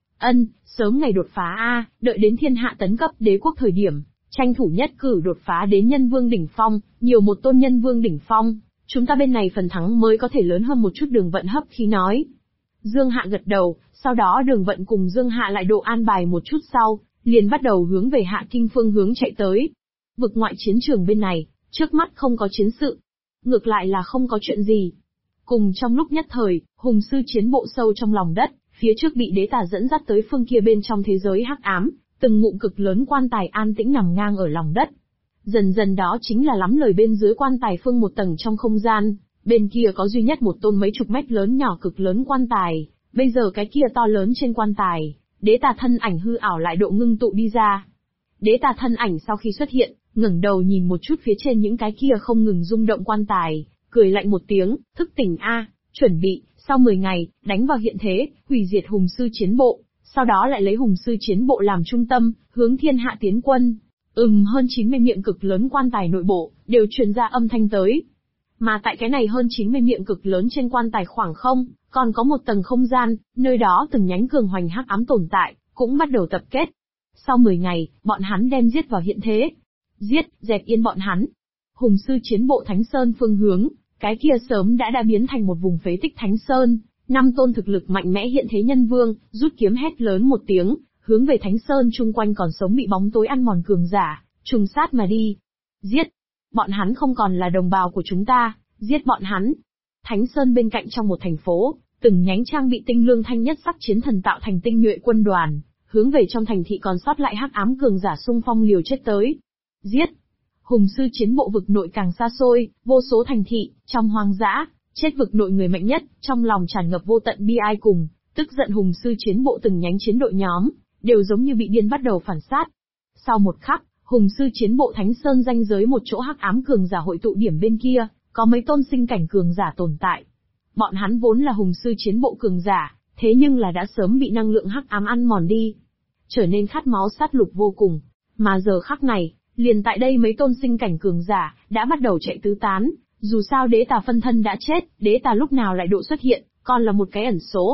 Sớm ngày đột phá đợi đến thiên hạ tấn cấp đế quốc thời điểm, tranh thủ nhất cử đột phá đến nhân vương đỉnh phong, nhiều một tôn nhân vương đỉnh phong, chúng ta bên này phần thắng mới có thể lớn hơn một chút. Đường Vận hấp khí nói. Dương Hạ gật đầu, sau đó Đường Vận cùng Dương Hạ lại độ an bài một chút sau, liền bắt đầu hướng về Hạ Kinh phương hướng chạy tới. Vực ngoại chiến trường bên này, trước mắt không có chiến sự, ngược lại là không có chuyện gì. Cùng trong lúc nhất thời, hùng sư chiến bộ sâu trong lòng đất, phía trước bị đế tà dẫn dắt tới phương kia bên trong thế giới hắc ám, từng ngụm cực lớn quan tài an tĩnh nằm ngang ở lòng đất. Dần dần đó chính là lắm lời bên dưới quan tài phương một tầng trong không gian, bên kia có duy nhất một tôn mấy chục mét lớn nhỏ cực lớn quan tài, bây giờ cái kia to lớn trên quan tài, đế tà thân ảnh hư ảo lại độ ngưng tụ đi ra. Đế tà thân ảnh sau khi xuất hiện, ngẩng đầu nhìn một chút phía trên những cái kia không ngừng rung động quan tài, cười lạnh một tiếng, thức tỉnh chuẩn bị, sau 10 ngày, đánh vào hiện thế, hủy diệt hùng sư chiến bộ, sau đó lại lấy hùng sư chiến bộ làm trung tâm, hướng thiên hạ tiến quân. Hơn 90 miệng cực lớn quan tài nội bộ, đều truyền ra âm thanh tới. Mà tại cái này hơn 90 miệng cực lớn trên quan tài khoảng không, còn có một tầng không gian, nơi đó từng nhánh cường hoành hắc ám tồn tại, cũng bắt đầu tập kết. Sau 10 ngày, bọn hắn đem giết vào hiện thế. Giết, dẹp yên bọn hắn. Hùng sư chiến bộ Thánh Sơn phương hướng, cái kia sớm đã biến thành một vùng phế tích Thánh Sơn, 5 tôn thực lực mạnh mẽ hiện thế nhân vương, rút kiếm hét lớn một tiếng, hướng về Thánh Sơn chung quanh còn sống bị bóng tối ăn mòn cường giả, trùng sát mà đi. Giết! Bọn hắn không còn là đồng bào của chúng ta, giết bọn hắn! Thánh Sơn bên cạnh trong một thành phố, từng nhánh trang bị tinh lương thanh nhất sắc chiến thần tạo thành tinh nhuệ quân đoàn, hướng về trong thành thị còn sót lại hắc ám cường giả xung phong liều chết tới. Giết! Hùng sư chiến bộ vực nội càng xa xôi, vô số thành thị, trong hoang dã, chết vực nội người mạnh nhất, trong lòng tràn ngập vô tận bi ai cùng, tức giận hùng sư chiến bộ từng nhánh chiến đội nhóm, đều giống như bị điên bắt đầu phản sát. Sau một khắc, hùng sư chiến bộ Thánh Sơn ranh giới một chỗ hắc ám cường giả hội tụ điểm bên kia, có mấy tôn sinh cảnh cường giả tồn tại. Bọn hắn vốn là hùng sư chiến bộ cường giả, thế nhưng là đã sớm bị năng lượng hắc ám ăn mòn đi, trở nên khát máu sát lục vô cùng, mà giờ khắc này, liền tại đây mấy tôn sinh cảnh cường giả, đã bắt đầu chạy tứ tán, dù sao đế tà phân thân đã chết, đế tà lúc nào lại độ xuất hiện, còn là một cái ẩn số.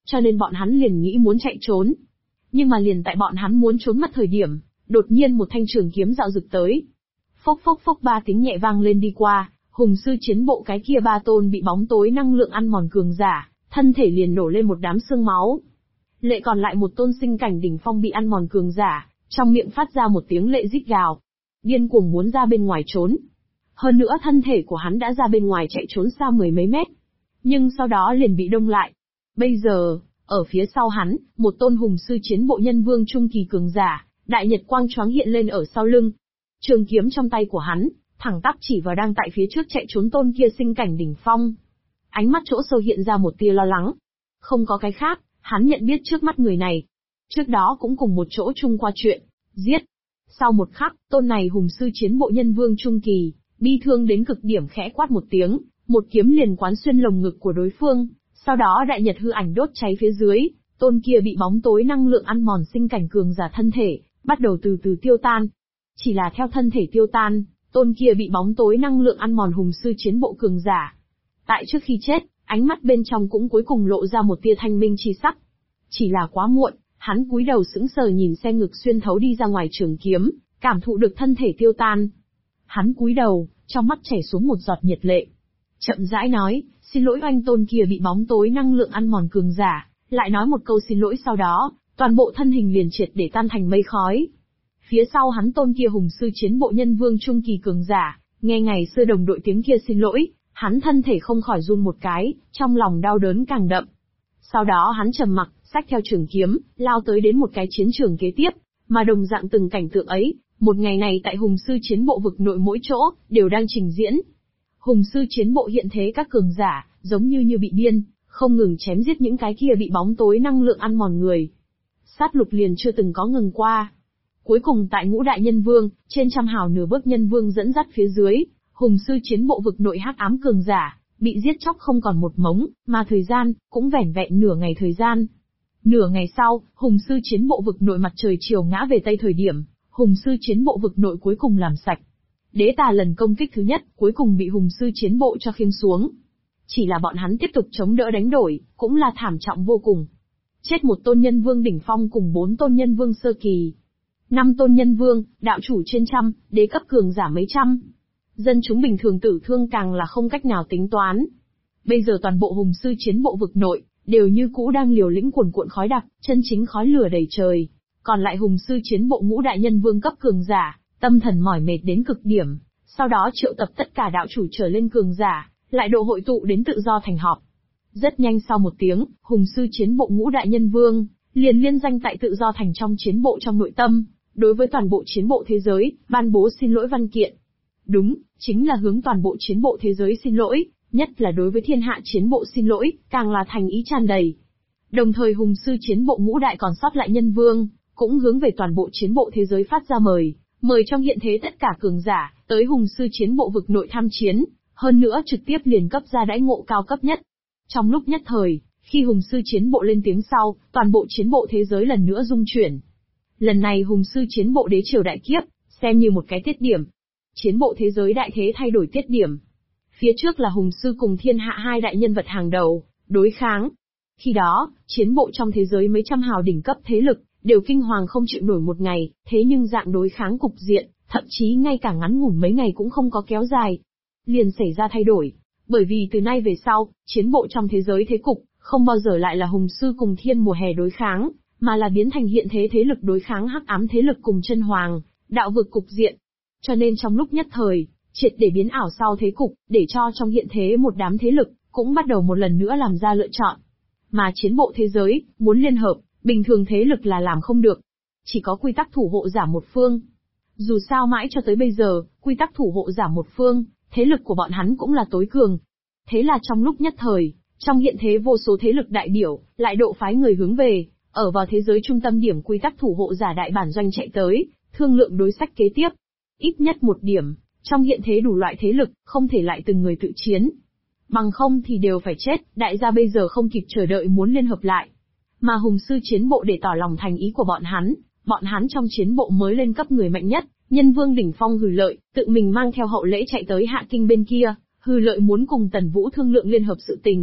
cho nên bọn hắn liền nghĩ muốn chạy trốn. Nhưng mà liền tại bọn hắn muốn trốn mất thời điểm, đột nhiên một thanh trường kiếm dạo rực tới. Phốc phốc phốc ba tiếng nhẹ vang lên đi qua, hùng sư chiến bộ cái kia ba tôn bị bóng tối năng lượng ăn mòn cường giả, thân thể liền nổ lên một đám xương máu. Lệ còn lại một tôn sinh cảnh đỉnh phong bị ăn mòn cường giả, trong miệng phát ra một tiếng lệ rít gào, điên cuồng muốn ra bên ngoài trốn. Hơn nữa thân thể của hắn đã ra bên ngoài chạy trốn xa mười mấy mét, nhưng sau đó liền bị đông lại. Bây giờ, ở phía sau hắn, một tôn hùng sư chiến bộ nhân vương trung kỳ cường giả, đại nhật quang choáng hiện lên ở sau lưng. Trường kiếm trong tay của hắn, thẳng tắp chỉ vào đang tại phía trước chạy trốn tôn kia sinh cảnh đỉnh phong. Ánh mắt chỗ sâu hiện ra một tia lo lắng. Không có cái khác, hắn nhận biết trước mắt người này. Trước đó cũng cùng một chỗ chung qua chuyện, giết. Sau một khắc, tôn này hùng sư chiến bộ nhân vương trung kỳ, bi thương đến cực điểm khẽ quát một tiếng, một kiếm liền quán xuyên lồng ngực của đối phương, sau đó đại nhật hư ảnh đốt cháy phía dưới, tôn kia bị bóng tối năng lượng ăn mòn sinh cảnh cường giả thân thể, bắt đầu từ từ tiêu tan. Chỉ là theo thân thể tiêu tan, tôn kia bị bóng tối năng lượng ăn mòn hùng sư chiến bộ cường giả. Tại trước khi chết, ánh mắt bên trong cũng cuối cùng lộ ra một tia thanh minh chi sắc. Chỉ là quá muộn, hắn cúi đầu sững sờ nhìn xe ngực xuyên thấu đi ra ngoài trường kiếm, cảm thụ được thân thể tiêu tan. Hắn cúi đầu, trong mắt chảy xuống một giọt nhiệt lệ. Chậm rãi nói, xin lỗi oanh tôn kia bị bóng tối năng lượng ăn mòn cường giả, lại nói một câu xin lỗi sau đó, toàn bộ thân hình liền triệt để tan thành mây khói. Phía sau hắn tôn kia hùng sư chiến bộ nhân vương trung kỳ cường giả, nghe ngày xưa đồng đội tiếng kia xin lỗi, hắn thân thể không khỏi run một cái, trong lòng đau đớn càng đậm. Sau đó hắn trầm mặc, xách theo trường kiếm, lao tới đến một cái chiến trường kế tiếp, mà đồng dạng từng cảnh tượng ấy, một ngày này tại hùng sư chiến bộ vực nội mỗi chỗ, đều đang trình diễn. Hùng sư chiến bộ hiện thế các cường giả, giống như bị điên, không ngừng chém giết những cái kia bị bóng tối năng lượng ăn mòn người. Sát lục liền chưa từng có ngừng qua. Cuối cùng tại ngũ đại nhân vương, trên trăm hào nửa bước nhân vương dẫn dắt phía dưới, hùng sư chiến bộ vực nội hắc ám cường giả, bị giết chóc không còn một mống, mà thời gian, cũng vẻn vẹn nửa ngày thời gian. Nửa ngày sau, hùng sư chiến bộ vực nội mặt trời chiều ngã về tây thời điểm, hùng sư chiến bộ vực nội cuối cùng làm sạch. Đế tà lần công kích thứ nhất, cuối cùng bị hùng sư chiến bộ cho khiêng xuống. Chỉ là bọn hắn tiếp tục chống đỡ đánh đổi, cũng là thảm trọng vô cùng. Chết một tôn nhân vương đỉnh phong cùng 4 tôn nhân vương sơ kỳ. 5 tôn nhân vương, đạo chủ trên trăm, đế cấp cường giả mấy trăm. Dân chúng bình thường tử thương càng là không cách nào tính toán. Bây giờ toàn bộ hùng sư chiến bộ vực nội, đều như cũ đang liều lĩnh cuồn cuộn khói đặc, chân chính khói lửa đầy trời. Còn lại hùng sư chiến bộ ngũ đại nhân vương cấp cường giả, tâm thần mỏi mệt đến cực điểm, sau đó triệu tập tất cả đạo chủ trở lên cường giả, lại độ hội tụ đến tự do thành họp. Rất nhanh sau một tiếng, hùng sư chiến bộ ngũ đại nhân vương, liền liên danh tại tự do thành trong chiến bộ trong nội tâm, đối với toàn bộ chiến bộ thế giới, ban bố xin lỗi văn kiện. Đúng, chính là hướng toàn bộ chiến bộ thế giới xin lỗi, nhất là đối với thiên hạ chiến bộ xin lỗi, càng là thành ý tràn đầy. Đồng thời hùng sư chiến bộ ngũ đại còn sót lại nhân vương, cũng hướng về toàn bộ chiến bộ thế giới phát ra mời trong hiện thế tất cả cường giả, tới hùng sư chiến bộ vực nội tham chiến, hơn nữa trực tiếp liền cấp ra đãi ngộ cao cấp nhất. Trong lúc nhất thời, khi hùng sư chiến bộ lên tiếng sau, toàn bộ chiến bộ thế giới lần nữa rung chuyển. Lần này hùng sư chiến bộ đế triều đại kiếp, xem như một cái tiết điểm. Chiến bộ thế giới đại thế thay đổi tiết điểm. Phía trước là hùng sư cùng thiên hạ hai đại nhân vật hàng đầu, đối kháng. Khi đó, chiến bộ trong thế giới mấy trăm hào đỉnh cấp thế lực, đều kinh hoàng không chịu nổi một ngày, thế nhưng dạng đối kháng cục diện, thậm chí ngay cả ngắn ngủn mấy ngày cũng không có kéo dài. Liền xảy ra thay đổi, bởi vì từ nay về sau, chiến bộ trong thế giới thế cục, không bao giờ lại là hùng sư cùng thiên mùa hè đối kháng, mà là biến thành hiện thế thế lực đối kháng hắc ám thế lực cùng chân hoàng, đạo vực cục diện. Cho nên trong lúc nhất thời, triệt để biến ảo sau thế cục, để cho trong hiện thế một đám thế lực, cũng bắt đầu một lần nữa làm ra lựa chọn. Mà chiến bộ thế giới, muốn liên hợp, bình thường thế lực là làm không được. Chỉ có quy tắc thủ hộ giả một phương. Dù sao mãi cho tới bây giờ, quy tắc thủ hộ giả một phương, thế lực của bọn hắn cũng là tối cường. Thế là trong lúc nhất thời, trong hiện thế vô số thế lực đại biểu, lại độ phái người hướng về, ở vào thế giới trung tâm điểm quy tắc thủ hộ giả đại bản doanh chạy tới, thương lượng đối sách kế tiếp. Ít nhất một điểm, trong hiện thế đủ loại thế lực, không thể lại từng người tự chiến. Bằng không thì đều phải chết, đại gia bây giờ không kịp chờ đợi muốn liên hợp lại. Mà hùng sư chiến bộ để tỏ lòng thành ý của bọn hắn trong chiến bộ mới lên cấp người mạnh nhất, nhân vương đỉnh phong Hừ Lợi, tự mình mang theo hậu lễ chạy tới Hạ Kinh bên kia, Hừ Lợi muốn cùng Tần Vũ thương lượng liên hợp sự tình.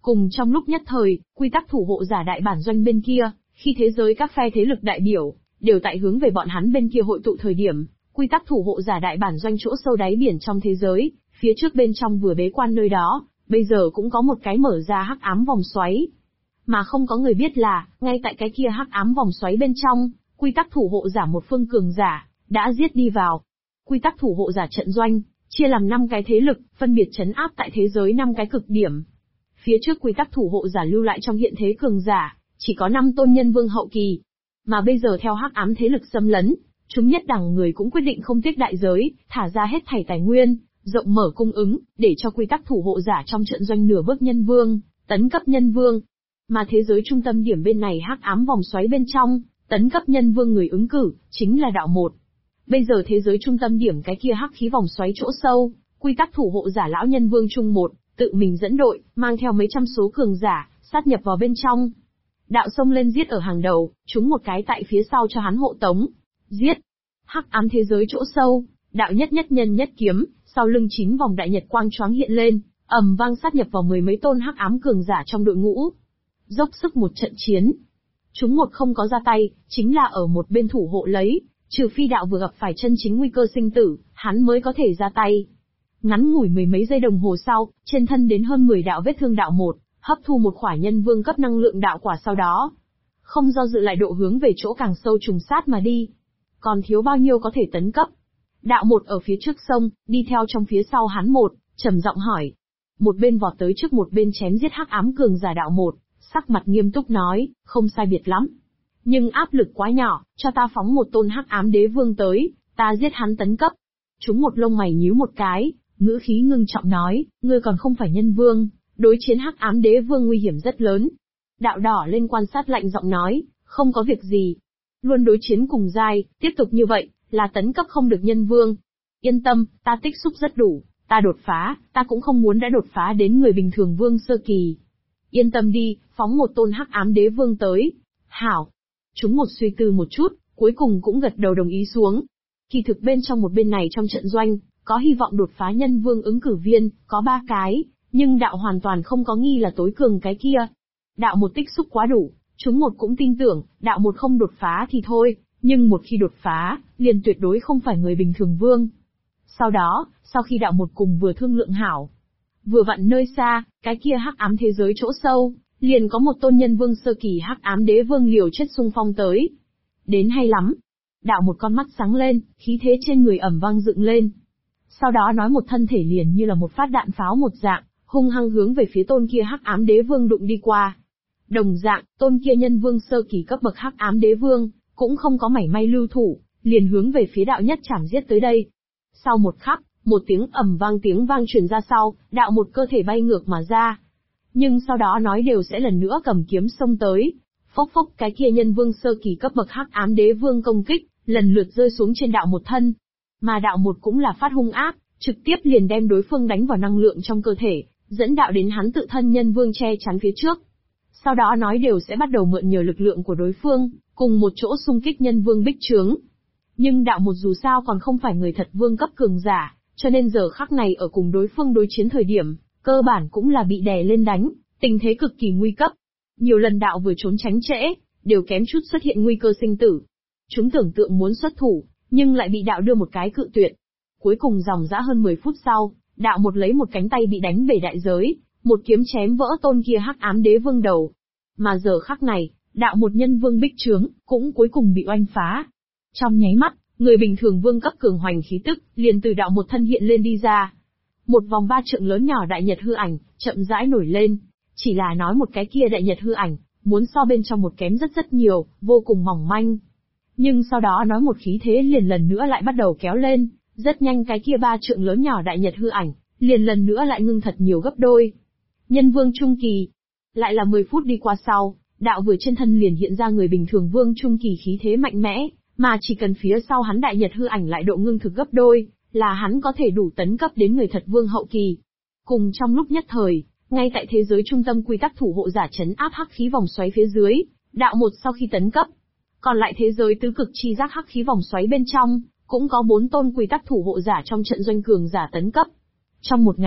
Cùng trong lúc nhất thời, quy tắc thủ hộ giả đại bản doanh bên kia, khi thế giới các phe thế lực đại biểu, đều tại hướng về bọn hắn bên kia hội tụ thời điểm, quy tắc thủ hộ giả đại bản doanh chỗ sâu đáy biển trong thế giới, phía trước bên trong vừa bế quan nơi đó, bây giờ cũng có một cái mở ra hắc ám vòng xoáy. Mà không có người biết là, ngay tại cái kia hắc ám vòng xoáy bên trong, quy tắc thủ hộ giả một phương cường giả, đã giết đi vào. Quy tắc thủ hộ giả trận doanh, chia làm 5 cái thế lực, phân biệt trấn áp tại thế giới 5 cái cực điểm. Phía trước quy tắc thủ hộ giả lưu lại trong hiện thế cường giả, chỉ có 5 tôn nhân vương hậu kỳ. Mà bây giờ theo hắc ám thế lực xâm lấn, chúng nhất đẳng người cũng quyết định không tiếc đại giới, thả ra hết thảy tài nguyên, rộng mở cung ứng, để cho quy tắc thủ hộ giả trong trận doanh nửa bước nhân vương, tấn cấp nhân vương. Mà thế giới trung tâm điểm bên này hắc ám vòng xoáy bên trong, tấn cấp nhân vương người ứng cử, chính là đạo một. Bây giờ thế giới trung tâm điểm cái kia hắc khí vòng xoáy chỗ sâu, quy tắc thủ hộ giả lão nhân vương trung một, tự mình dẫn đội, mang theo mấy trăm số cường giả, sát nhập vào bên trong. Đạo xông lên giết ở hàng đầu, chúng một cái tại phía sau cho hắn hộ tống. Giết! Hắc ám thế giới chỗ sâu, đạo nhất nhất nhân nhất kiếm, sau lưng 9 vòng đại nhật quang choáng hiện lên, ầm vang sát nhập vào 10 mấy tôn hắc ám cường giả trong đội ngũ. Dốc sức một trận chiến. Chúng một không có ra tay, chính là ở một bên thủ hộ lấy, trừ phi đạo vừa gặp phải chân chính nguy cơ sinh tử, hắn mới có thể ra tay. Ngắn ngủi 10 mấy giây đồng hồ sau, trên thân đến hơn 10 đạo vết thương đạo một, hấp thu một khỏa nhân vương cấp năng lượng đạo quả sau đó. Không do dự lại độ hướng về chỗ càng sâu trùng sát mà đi. Còn thiếu bao nhiêu có thể tấn cấp? Đạo một ở phía trước sông, đi theo trong phía sau hắn một, trầm giọng hỏi. Một bên vọt tới trước một bên chém giết hắc ám cường giả đạo một, sắc mặt nghiêm túc nói, không sai biệt lắm. Nhưng áp lực quá nhỏ, cho ta phóng một tôn hắc ám đế vương tới, ta giết hắn tấn cấp. Chúng một lông mày nhíu một cái, ngữ khí ngưng trọng nói, ngươi còn không phải nhân vương, đối chiến hắc ám đế vương nguy hiểm rất lớn. Đạo đỏ lên quan sát lạnh giọng nói, không có việc gì. Luôn đối chiến cùng giai, tiếp tục như vậy, là tấn cấp không được nhân vương. Yên tâm, ta tích xúc rất đủ, ta đột phá, ta cũng không muốn đã đột phá đến người bình thường vương sơ kỳ. Yên tâm đi, phóng một tôn hắc ám đế vương tới. Hảo. Chúng một suy tư một chút, cuối cùng cũng gật đầu đồng ý xuống. Kỳ thực bên trong một bên này trong trận doanh, có hy vọng đột phá nhân vương ứng cử viên, có 3 cái, nhưng đạo hoàn toàn không có nghi là tối cường cái kia. Đạo một tích xúc quá đủ, chúng một cũng tin tưởng, đạo một không đột phá thì thôi, nhưng một khi đột phá, liền tuyệt đối không phải người bình thường vương. Sau đó, sau khi đạo một cùng vừa thương lượng hảo, vừa vặn nơi xa, cái kia hắc ám thế giới chỗ sâu, liền có một tôn nhân vương sơ kỳ hắc ám đế vương liều chết xung phong tới. Đến hay lắm. Đạo một con mắt sáng lên, khí thế trên người ẩm vang dựng lên. Sau đó nói một thân thể liền như là một phát đạn pháo một dạng, hung hăng hướng về phía tôn kia hắc ám đế vương đụng đi qua. Đồng dạng, tôn kia nhân vương sơ kỳ cấp bậc hắc ám đế vương, cũng không có mảy may lưu thủ, liền hướng về phía đạo nhất chảm giết tới đây. Sau một khắc, một tiếng vang truyền ra sau, đạo một cơ thể bay ngược mà ra. Nhưng sau đó nói đều sẽ lần nữa cầm kiếm xông tới. Phốc phốc cái kia nhân vương sơ kỳ cấp bậc hắc ám đế vương công kích, lần lượt rơi xuống trên đạo một thân. Mà đạo một cũng là phát hung ác, trực tiếp liền đem đối phương đánh vào năng lượng trong cơ thể, dẫn đạo đến hắn tự thân nhân vương che chắn phía trước. Sau đó nói đều sẽ bắt đầu mượn nhờ lực lượng của đối phương, cùng một chỗ xung kích nhân vương bích trướng. Nhưng đạo một dù sao còn không phải người thật vương cấp cường giả, cho nên giờ khắc này ở cùng đối phương đối chiến thời điểm, cơ bản cũng là bị đè lên đánh, tình thế cực kỳ nguy cấp. Nhiều lần đạo vừa trốn tránh trễ, đều kém chút xuất hiện nguy cơ sinh tử. Chúng tưởng tượng muốn xuất thủ, nhưng lại bị đạo đưa một cái cự tuyệt. Cuối cùng dòng dã hơn 10 phút sau, đạo một lấy một cánh tay bị đánh bể đại giới, một kiếm chém vỡ tôn kia hắc ám đế vương đầu. Mà giờ khắc này, đạo một nhân vương bích trướng, cũng cuối cùng bị oanh phá. Trong nháy mắt, người bình thường vương cấp cường hoành khí tức, liền từ đạo một thân hiện lên đi ra. Một vòng 3 trượng lớn nhỏ đại nhật hư ảnh, chậm rãi nổi lên. Chỉ là nói một cái kia đại nhật hư ảnh, muốn so bên trong một kém rất nhiều, vô cùng mỏng manh. Nhưng sau đó nói một khí thế liền lần nữa lại bắt đầu kéo lên, rất nhanh cái kia 3 trượng lớn nhỏ đại nhật hư ảnh, liền lần nữa lại ngưng thật nhiều gấp đôi. Nhân vương trung kỳ. Lại là 10 phút đi qua sau, đạo vừa trên thân liền hiện ra người bình thường vương trung kỳ khí thế mạnh mẽ, mà chỉ cần phía sau hắn đại nhật hư ảnh lại độ ngưng thực gấp đôi, là hắn có thể đủ tấn cấp đến người thật vương hậu kỳ. Cùng trong lúc nhất thời, ngay tại thế giới trung tâm quy tắc thủ hộ giả trấn áp hắc khí vòng xoáy phía dưới, đạo một sau khi tấn cấp. Còn lại thế giới tứ cực chi giác hắc khí vòng xoáy bên trong, cũng có 4 tôn quy tắc thủ hộ giả trong trận doanh cường giả tấn cấp. Trong một ngày,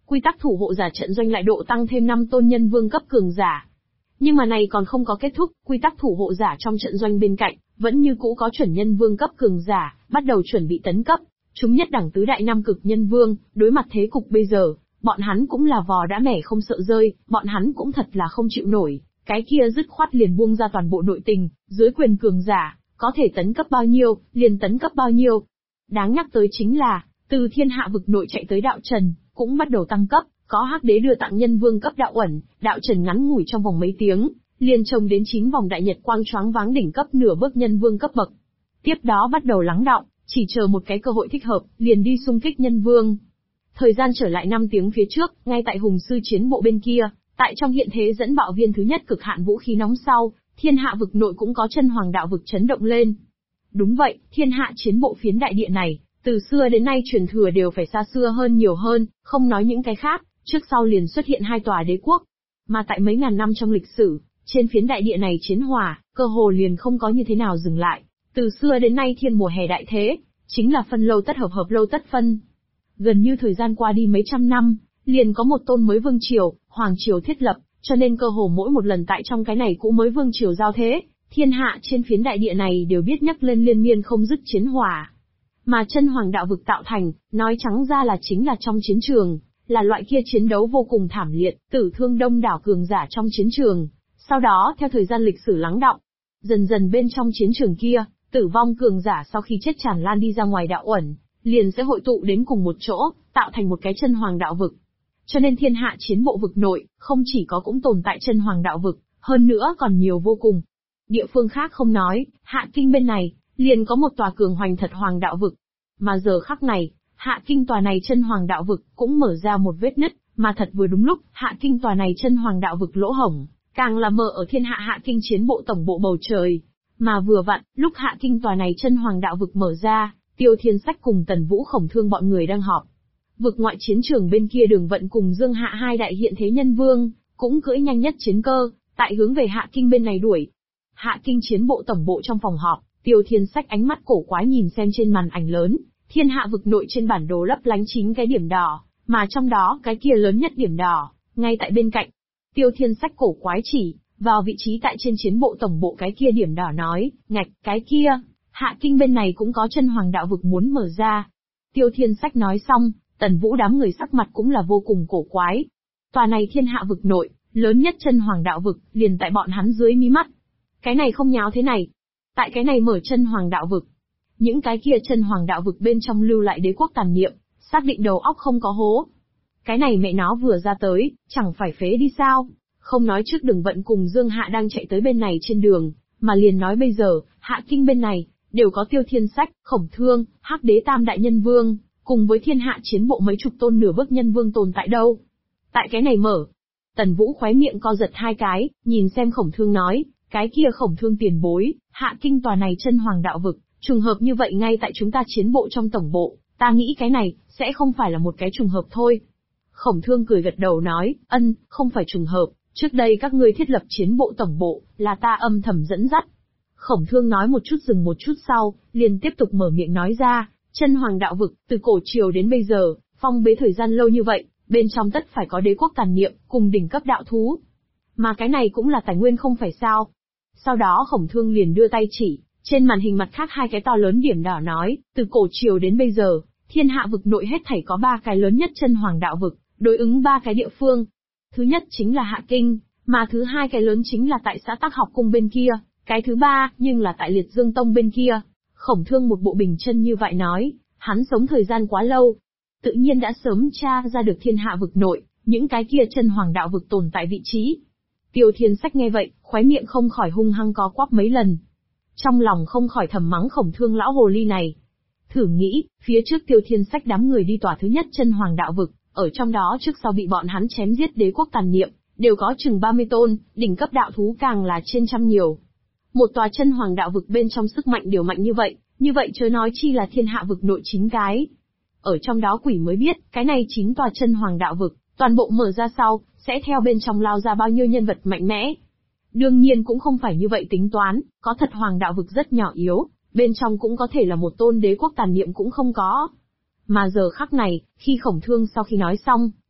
quy tắc thủ hộ giả trận doanh lại độ tăng thêm 5 tôn nhân vương cấp cường giả. Nhưng mà này còn không có kết thúc, quy tắc thủ hộ giả trong trận doanh bên cạnh, vẫn như cũ có chuẩn nhân vương cấp cường giả, bắt đầu chuẩn bị tấn cấp. Chúng nhất đẳng tứ đại năm cực nhân vương, đối mặt thế cục bây giờ, bọn hắn cũng là vò đã mẻ không sợ rơi, bọn hắn cũng thật là không chịu nổi, cái kia dứt khoát liền buông ra toàn bộ nội tình, dưới quyền cường giả, có thể tấn cấp bao nhiêu, liền tấn cấp bao nhiêu. Đáng nhắc tới chính là, từ thiên hạ vực nội chạy tới đạo trần, cũng bắt đầu tăng cấp, có hắc đế đưa tặng nhân vương cấp đạo ẩn, đạo trần ngắn ngủi trong vòng mấy tiếng, liền trồng đến 9 vòng đại nhật quang choáng váng đỉnh cấp nửa bước nhân vương cấp bậc. Tiếp đó bắt đầu lắng đọng, chỉ chờ một cái cơ hội thích hợp, liền đi xung kích nhân vương. Thời gian trở lại 5 tiếng phía trước, ngay tại hùng sư chiến bộ bên kia, tại trong hiện thế dẫn bạo viên thứ nhất cực hạn vũ khí nóng sau, thiên hạ vực nội cũng có chân hoàng đạo vực chấn động lên. Đúng vậy, thiên hạ chiến bộ phiến đại địa này, từ xưa đến nay truyền thừa đều phải xa xưa hơn nhiều hơn, không nói những cái khác, trước sau liền xuất hiện 2 tòa đế quốc. Mà tại mấy ngàn năm trong lịch sử, trên phiến đại địa này chiến hỏa, cơ hồ liền không có như thế nào dừng lại. Từ xưa đến nay thiên mùa hè đại thế, chính là phân lâu tất hợp hợp lâu tất phân. Gần như thời gian qua đi mấy trăm năm, liền có một tôn mới vương triều, hoàng triều thiết lập, cho nên cơ hồ mỗi một lần tại trong cái này cũ mới vương triều giao thế, thiên hạ trên phiến đại địa này đều biết nhắc lên liên miên không dứt chiến hỏa. Mà chân hoàng đạo vực tạo thành, nói trắng ra là chính là trong chiến trường, là loại kia chiến đấu vô cùng thảm liệt, tử thương đông đảo cường giả trong chiến trường. Sau đó theo thời gian lịch sử lắng đọng, dần dần bên trong chiến trường kia, tử vong cường giả sau khi chết tràn lan đi ra ngoài đạo uẩn, liền sẽ hội tụ đến cùng một chỗ, tạo thành một cái chân hoàng đạo vực. Cho nên thiên hạ chiến bộ vực nội, không chỉ có cũng tồn tại chân hoàng đạo vực, hơn nữa còn nhiều vô cùng. Địa phương khác không nói, Hạ Kinh bên này, liền có một tòa cường hoành thật hoàng đạo vực. Mà giờ khắc này, Hạ Kinh tòa này chân hoàng đạo vực cũng mở ra một vết nứt, mà thật vừa đúng lúc, Hạ Kinh tòa này chân hoàng đạo vực lỗ hổng, càng là mở ở thiên hạ Hạ Kinh chiến bộ tổng bộ bầu trời. Mà vừa vặn, lúc Hạ Kinh tòa này chân hoàng đạo vực mở ra, Tiêu Thiên Sách cùng Tần Vũ Khổng Thương bọn người đang họp. Vực ngoại chiến trường bên kia Đường Vận cùng Dương Hạ hai đại hiện thế nhân vương, cũng cưỡi nhanh nhất chiến cơ, tại hướng về Hạ Kinh bên này đuổi. Hạ Kinh chiến bộ tổng bộ trong phòng họp, Tiêu Thiên Sách ánh mắt cổ quái nhìn xem trên màn ảnh lớn, thiên hạ vực nội trên bản đồ lấp lánh 9 cái điểm đỏ, mà trong đó cái kia lớn nhất điểm đỏ, ngay tại bên cạnh. Tiêu Thiên Sách cổ quái chỉ vào vị trí tại trên chiến bộ tổng bộ cái kia điểm đỏ nói, ngạch, cái kia, Hạ Kinh bên này cũng có chân hoàng đạo vực muốn mở ra. Tiêu Thiên Sách nói xong, Tần Vũ đám người sắc mặt cũng là vô cùng cổ quái. Tòa này thiên hạ vực nội, lớn nhất chân hoàng đạo vực, liền tại bọn hắn dưới mí mắt. Cái này không nháo thế này. Tại cái này mở chân hoàng đạo vực. Những cái kia chân hoàng đạo vực bên trong lưu lại đế quốc tàn niệm, xác định đầu óc không có hố. Cái này mẹ nó vừa ra tới, chẳng phải phế đi sao? Không nói trước Đường Vận cùng Dương Hạ đang chạy tới bên này trên đường, mà liền nói bây giờ, Hạ Kinh bên này, đều có Tiêu Thiên Sách, Khổng Thương, Hắc Đế tam đại nhân vương, cùng với thiên hạ chiến bộ mấy chục tôn nửa bước nhân vương tồn tại đâu. Tại cái này mở. Tần Vũ khóe miệng co giật 2 cái, nhìn xem Khổng Thương nói, cái kia Khổng Thương tiền bối, Hạ Kinh tòa này chân hoàng đạo vực, trùng hợp như vậy ngay tại chúng ta chiến bộ trong tổng bộ, ta nghĩ cái này, sẽ không phải là một cái trùng hợp thôi. Khổng Thương cười gật đầu nói, không phải trùng hợp, trước đây các ngươi thiết lập chiến bộ tổng bộ, là ta âm thầm dẫn dắt. Khổng Thương nói một chút dừng một chút sau, liền tiếp tục mở miệng nói ra, chân hoàng đạo vực, từ cổ triều đến bây giờ, phong bế thời gian lâu như vậy, bên trong tất phải có đế quốc tàn niệm, cùng đỉnh cấp đạo thú. Mà cái này cũng là tài nguyên không phải sao. Sau đó Khổng Thương liền đưa tay chỉ, trên màn hình mặt khác 2 cái to lớn điểm đỏ nói, từ cổ triều đến bây giờ, thiên hạ vực nội hết thảy có 3 cái lớn nhất chân hoàng đạo vực, đối ứng 3 cái địa phương. Thứ nhất chính là Hạ Kinh, mà thứ 2 cái lớn chính là tại xã Tắc Học Cung bên kia, cái thứ 3 nhưng là tại Liệt Dương Tông bên kia. Khổng Thương một bộ bình chân như vậy nói, hắn sống thời gian quá lâu, tự nhiên đã sớm tra ra được thiên hạ vực nội, những cái kia chân hoàng đạo vực tồn tại vị trí. Tiêu Thiên Sách nghe vậy, khóe miệng không khỏi hung hăng có quắp mấy lần. Trong lòng không khỏi thầm mắng Khổng Thương lão hồ ly này. Thử nghĩ, phía trước Tiêu Thiên Sách đám người đi tòa thứ nhất chân hoàng đạo vực, ở trong đó trước sau bị bọn hắn chém giết đế quốc tàn niệm, đều có chừng 30 tôn, đỉnh cấp đạo thú càng là trên trăm nhiều. Một tòa chân hoàng đạo vực bên trong sức mạnh đều mạnh như vậy chớ nói chi là thiên hạ vực nội 9 cái. Ở trong đó quỷ mới biết, cái này 9 tòa chân hoàng đạo vực, toàn bộ mở ra sau, sẽ theo bên trong lao ra bao nhiêu nhân vật mạnh mẽ. Đương nhiên cũng không phải như vậy tính toán, có thật hoàng đạo vực rất nhỏ yếu, bên trong cũng có thể là một tôn đế quốc tàn niệm cũng không có. Mà giờ khắc này, khi Khổng Thương sau khi nói xong,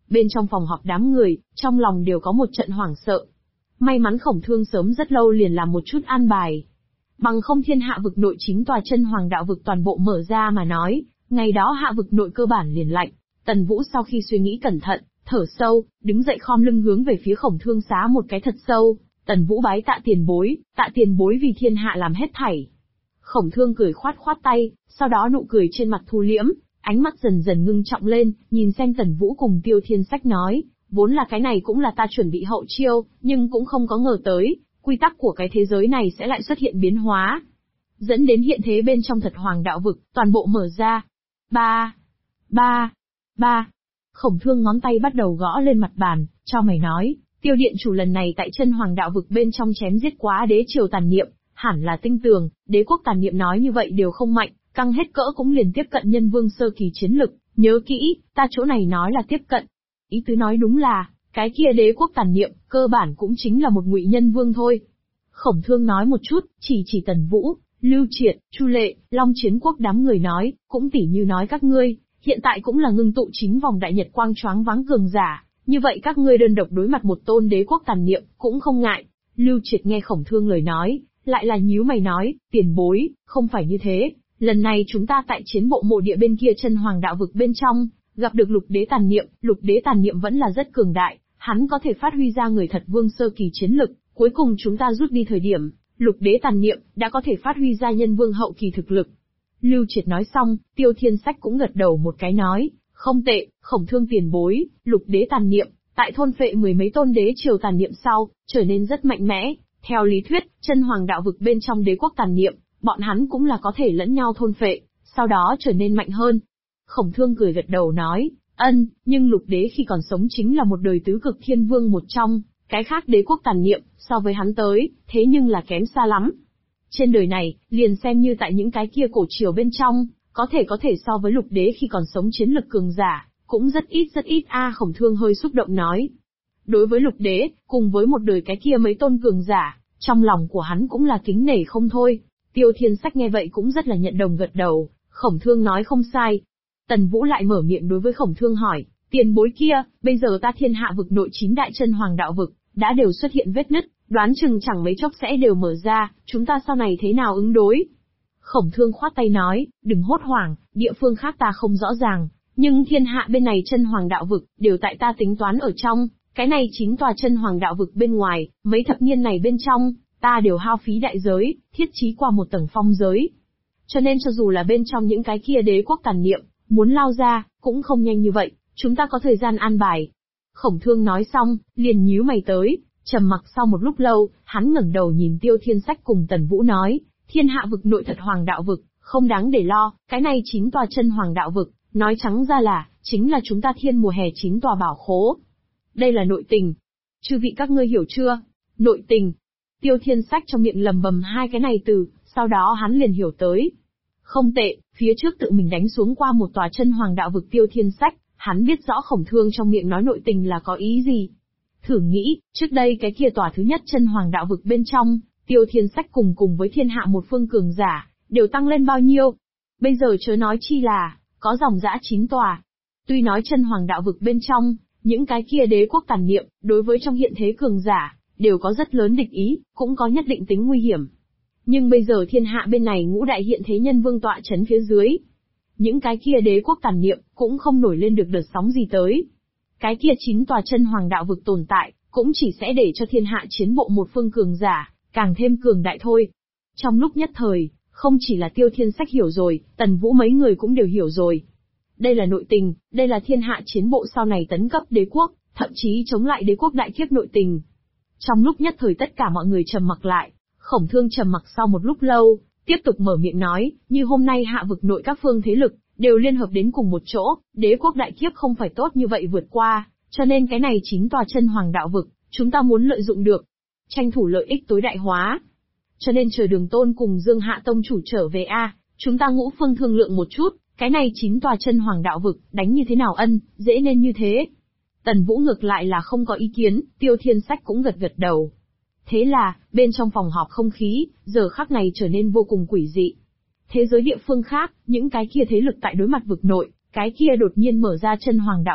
Bên trong phòng họp đám người, trong lòng đều có một trận hoảng sợ. May mắn Khổng Thương sớm rất lâu liền làm một chút an bài. Bằng không thiên hạ vực nội chính tòa chân hoàng đạo vực toàn bộ mở ra mà nói, ngày đó hạ vực nội cơ bản liền lạnh. Tần Vũ sau khi suy nghĩ cẩn thận, thở sâu, đứng dậy khom lưng hướng về phía Khổng Thương xá một cái thật sâu. Tần Vũ bái tạ tiền bối vì thiên hạ làm hết thảy. Khổng Thương cười khoát khoát tay, sau đó nụ cười trên mặt thu liễm, ánh mắt dần dần ngưng trọng lên, nhìn xem Tần Vũ cùng Tiêu Thiên Sách nói, vốn là cái này cũng là ta chuẩn bị hậu chiêu, nhưng cũng không có ngờ tới, quy tắc của cái thế giới này sẽ lại xuất hiện biến hóa. Dẫn đến hiện thế bên trong thật hoàng đạo vực, toàn bộ mở ra. Ba. Khổng Thương ngón tay bắt đầu gõ lên mặt bàn, cho mày nói, Tiêu điện chủ lần này tại chân hoàng đạo vực bên trong chém giết quá đế triều tàn niệm, hẳn là tinh tường, đế quốc tàn niệm nói như vậy đều không mạnh, căng hết cỡ cũng liền tiếp cận nhân vương sơ kỳ chiến lực, nhớ kỹ, ta chỗ này nói là tiếp cận. Ý tứ nói đúng là, cái kia đế quốc tàn niệm, cơ bản cũng chính là một ngụy nhân vương thôi. Khổng Thương nói một chút, chỉ Tần Vũ, Lưu Triệt, Chu Lệ, Long Chiến Quốc đám người nói, cũng tỉ như nói các ngươi, hiện tại cũng là ngưng tụ chính vòng đại nhật quang choáng váng cường giả, như vậy các ngươi đơn độc đối mặt một tôn đế quốc tàn niệm, cũng không ngại. Lưu Triệt nghe Khổng Thương lời nói, lại là nhíu mày nói, tiền bối, không phải như thế, lần này chúng ta tại chiến bộ mộ địa bên kia chân hoàng đạo vực bên trong, gặp được lục đế tàn niệm vẫn là rất cường đại, hắn có thể phát huy ra người thật vương sơ kỳ chiến lực, cuối cùng chúng ta rút đi thời điểm, lục đế tàn niệm đã có thể phát huy ra nhân vương hậu kỳ thực lực. Lưu Triệt nói xong, Tiêu Thiên Sách cũng gật đầu một cái nói, không tệ, Khổng Thương tiền bối, lục đế tàn niệm, tại thôn phệ mười mấy tôn đế triều tàn niệm sau, trở nên rất mạnh mẽ. Theo lý thuyết, chân hoàng đạo vực bên trong đế quốc tàn niệm, bọn hắn cũng là có thể lẫn nhau thôn phệ, sau đó trở nên mạnh hơn. Khổng Thương cười gật đầu nói, nhưng lục đế khi còn sống chính là một đời tứ cực thiên vương một trong, cái khác đế quốc tàn niệm, so với hắn tới, thế nhưng là kém xa lắm. Trên đời này, liền xem như tại những cái kia cổ triều bên trong, có thể so với lục đế khi còn sống chiến lực cường giả, cũng rất ít Khổng Thương hơi xúc động nói. Đối với lục đế, cùng với một đời cái kia mấy tôn cường giả, trong lòng của hắn cũng là kính nể không thôi. Tiêu Thiên Sách nghe vậy cũng rất là nhận đồng gật đầu, Khổng Thương nói không sai. Tần Vũ lại mở miệng đối với Khổng Thương hỏi, tiền bối kia, bây giờ ta thiên hạ vực nội 9 đại chân hoàng đạo vực, đã đều xuất hiện vết nứt, đoán chừng chẳng mấy chốc sẽ đều mở ra, chúng ta sau này thế nào ứng đối? Khổng Thương khoát tay nói, đừng hốt hoảng, địa phương khác ta không rõ ràng, nhưng thiên hạ bên này chân hoàng đạo vực, đều tại ta tính toán ở trong, cái này 9 tòa chân hoàng đạo vực bên ngoài, mấy thập niên này bên trong, ta đều hao phí đại giới, thiết trí qua một tầng phong giới. Cho nên cho dù là bên trong những cái kia đế quốc tàn niệm, muốn lao ra, cũng không nhanh như vậy, chúng ta có thời gian an bài. Khổng Thương nói xong, liền nhíu mày tới, trầm mặc sau một lúc lâu, hắn ngẩng đầu nhìn Tiêu Thiên Sách cùng Tần Vũ nói, thiên hạ vực nội thật hoàng đạo vực, không đáng để lo, cái này 9 tòa chân hoàng đạo vực, nói trắng ra là, chính là chúng ta thiên mùa hè 9 tòa bảo khố. Đây là nội tình. Chư vị các ngươi hiểu chưa? Nội tình. Tiêu Thiên Sách trong miệng lầm bầm hai cái này từ, sau đó hắn liền hiểu tới. Không tệ, phía trước tự mình đánh xuống qua một tòa chân hoàng đạo vực Tiêu Thiên Sách, hắn biết rõ Khổng Thương trong miệng nói nội tình là có ý gì. Thử nghĩ, trước đây cái kia tòa thứ nhất chân hoàng đạo vực bên trong, Tiêu Thiên Sách cùng với thiên hạ một phương cường giả, đều tăng lên bao nhiêu. Bây giờ chớ nói chi là, có dòng dã 9 tòa. Tuy nói chân hoàng đạo vực bên trong, những cái kia đế quốc tàn niệm, đối với trong hiện thế cường giả, đều có rất lớn địch ý, cũng có nhất định tính nguy hiểm. Nhưng bây giờ thiên hạ bên này ngũ đại hiện thế nhân vương tọa chấn phía dưới. Những cái kia đế quốc tàn niệm, cũng không nổi lên được đợt sóng gì tới. Cái kia 9 tòa chân hoàng đạo vực tồn tại, cũng chỉ sẽ để cho thiên hạ chiến bộ một phương cường giả, càng thêm cường đại thôi. Trong lúc nhất thời, không chỉ là Tiêu Thiên Sách hiểu rồi, Tần Vũ mấy người cũng đều hiểu rồi. Đây là nội tình, đây là thiên hạ chiến bộ sau này tấn cấp đế quốc, thậm chí chống lại đế quốc đại kiếp nội tình. Trong lúc nhất thời tất cả mọi người trầm mặc lại, Khổng Thương trầm mặc sau một lúc lâu, tiếp tục mở miệng nói, như hôm nay hạ vực nội các phương thế lực, đều liên hợp đến cùng một chỗ, đế quốc đại kiếp không phải tốt như vậy vượt qua, cho nên cái này 9 tòa chân hoàng đạo vực, chúng ta muốn lợi dụng được, tranh thủ lợi ích tối đại hóa. Cho nên chờ Đường Tôn cùng Dương Hạ Tông chủ trở về chúng ta ngũ phương thương lượng một chút, cái này 9 tòa chân hoàng đạo vực, đánh như thế nào dễ nên như thế. Tần Vũ ngược lại là không có ý kiến, Tiêu Thiên Sách cũng gật gật đầu. Thế là, bên trong phòng họp không khí, giờ khắc này trở nên vô cùng quỷ dị. Thế giới địa phương khác, những cái kia thế lực tại đối mặt vực nội, cái kia đột nhiên mở ra chân hoàng đạo vực,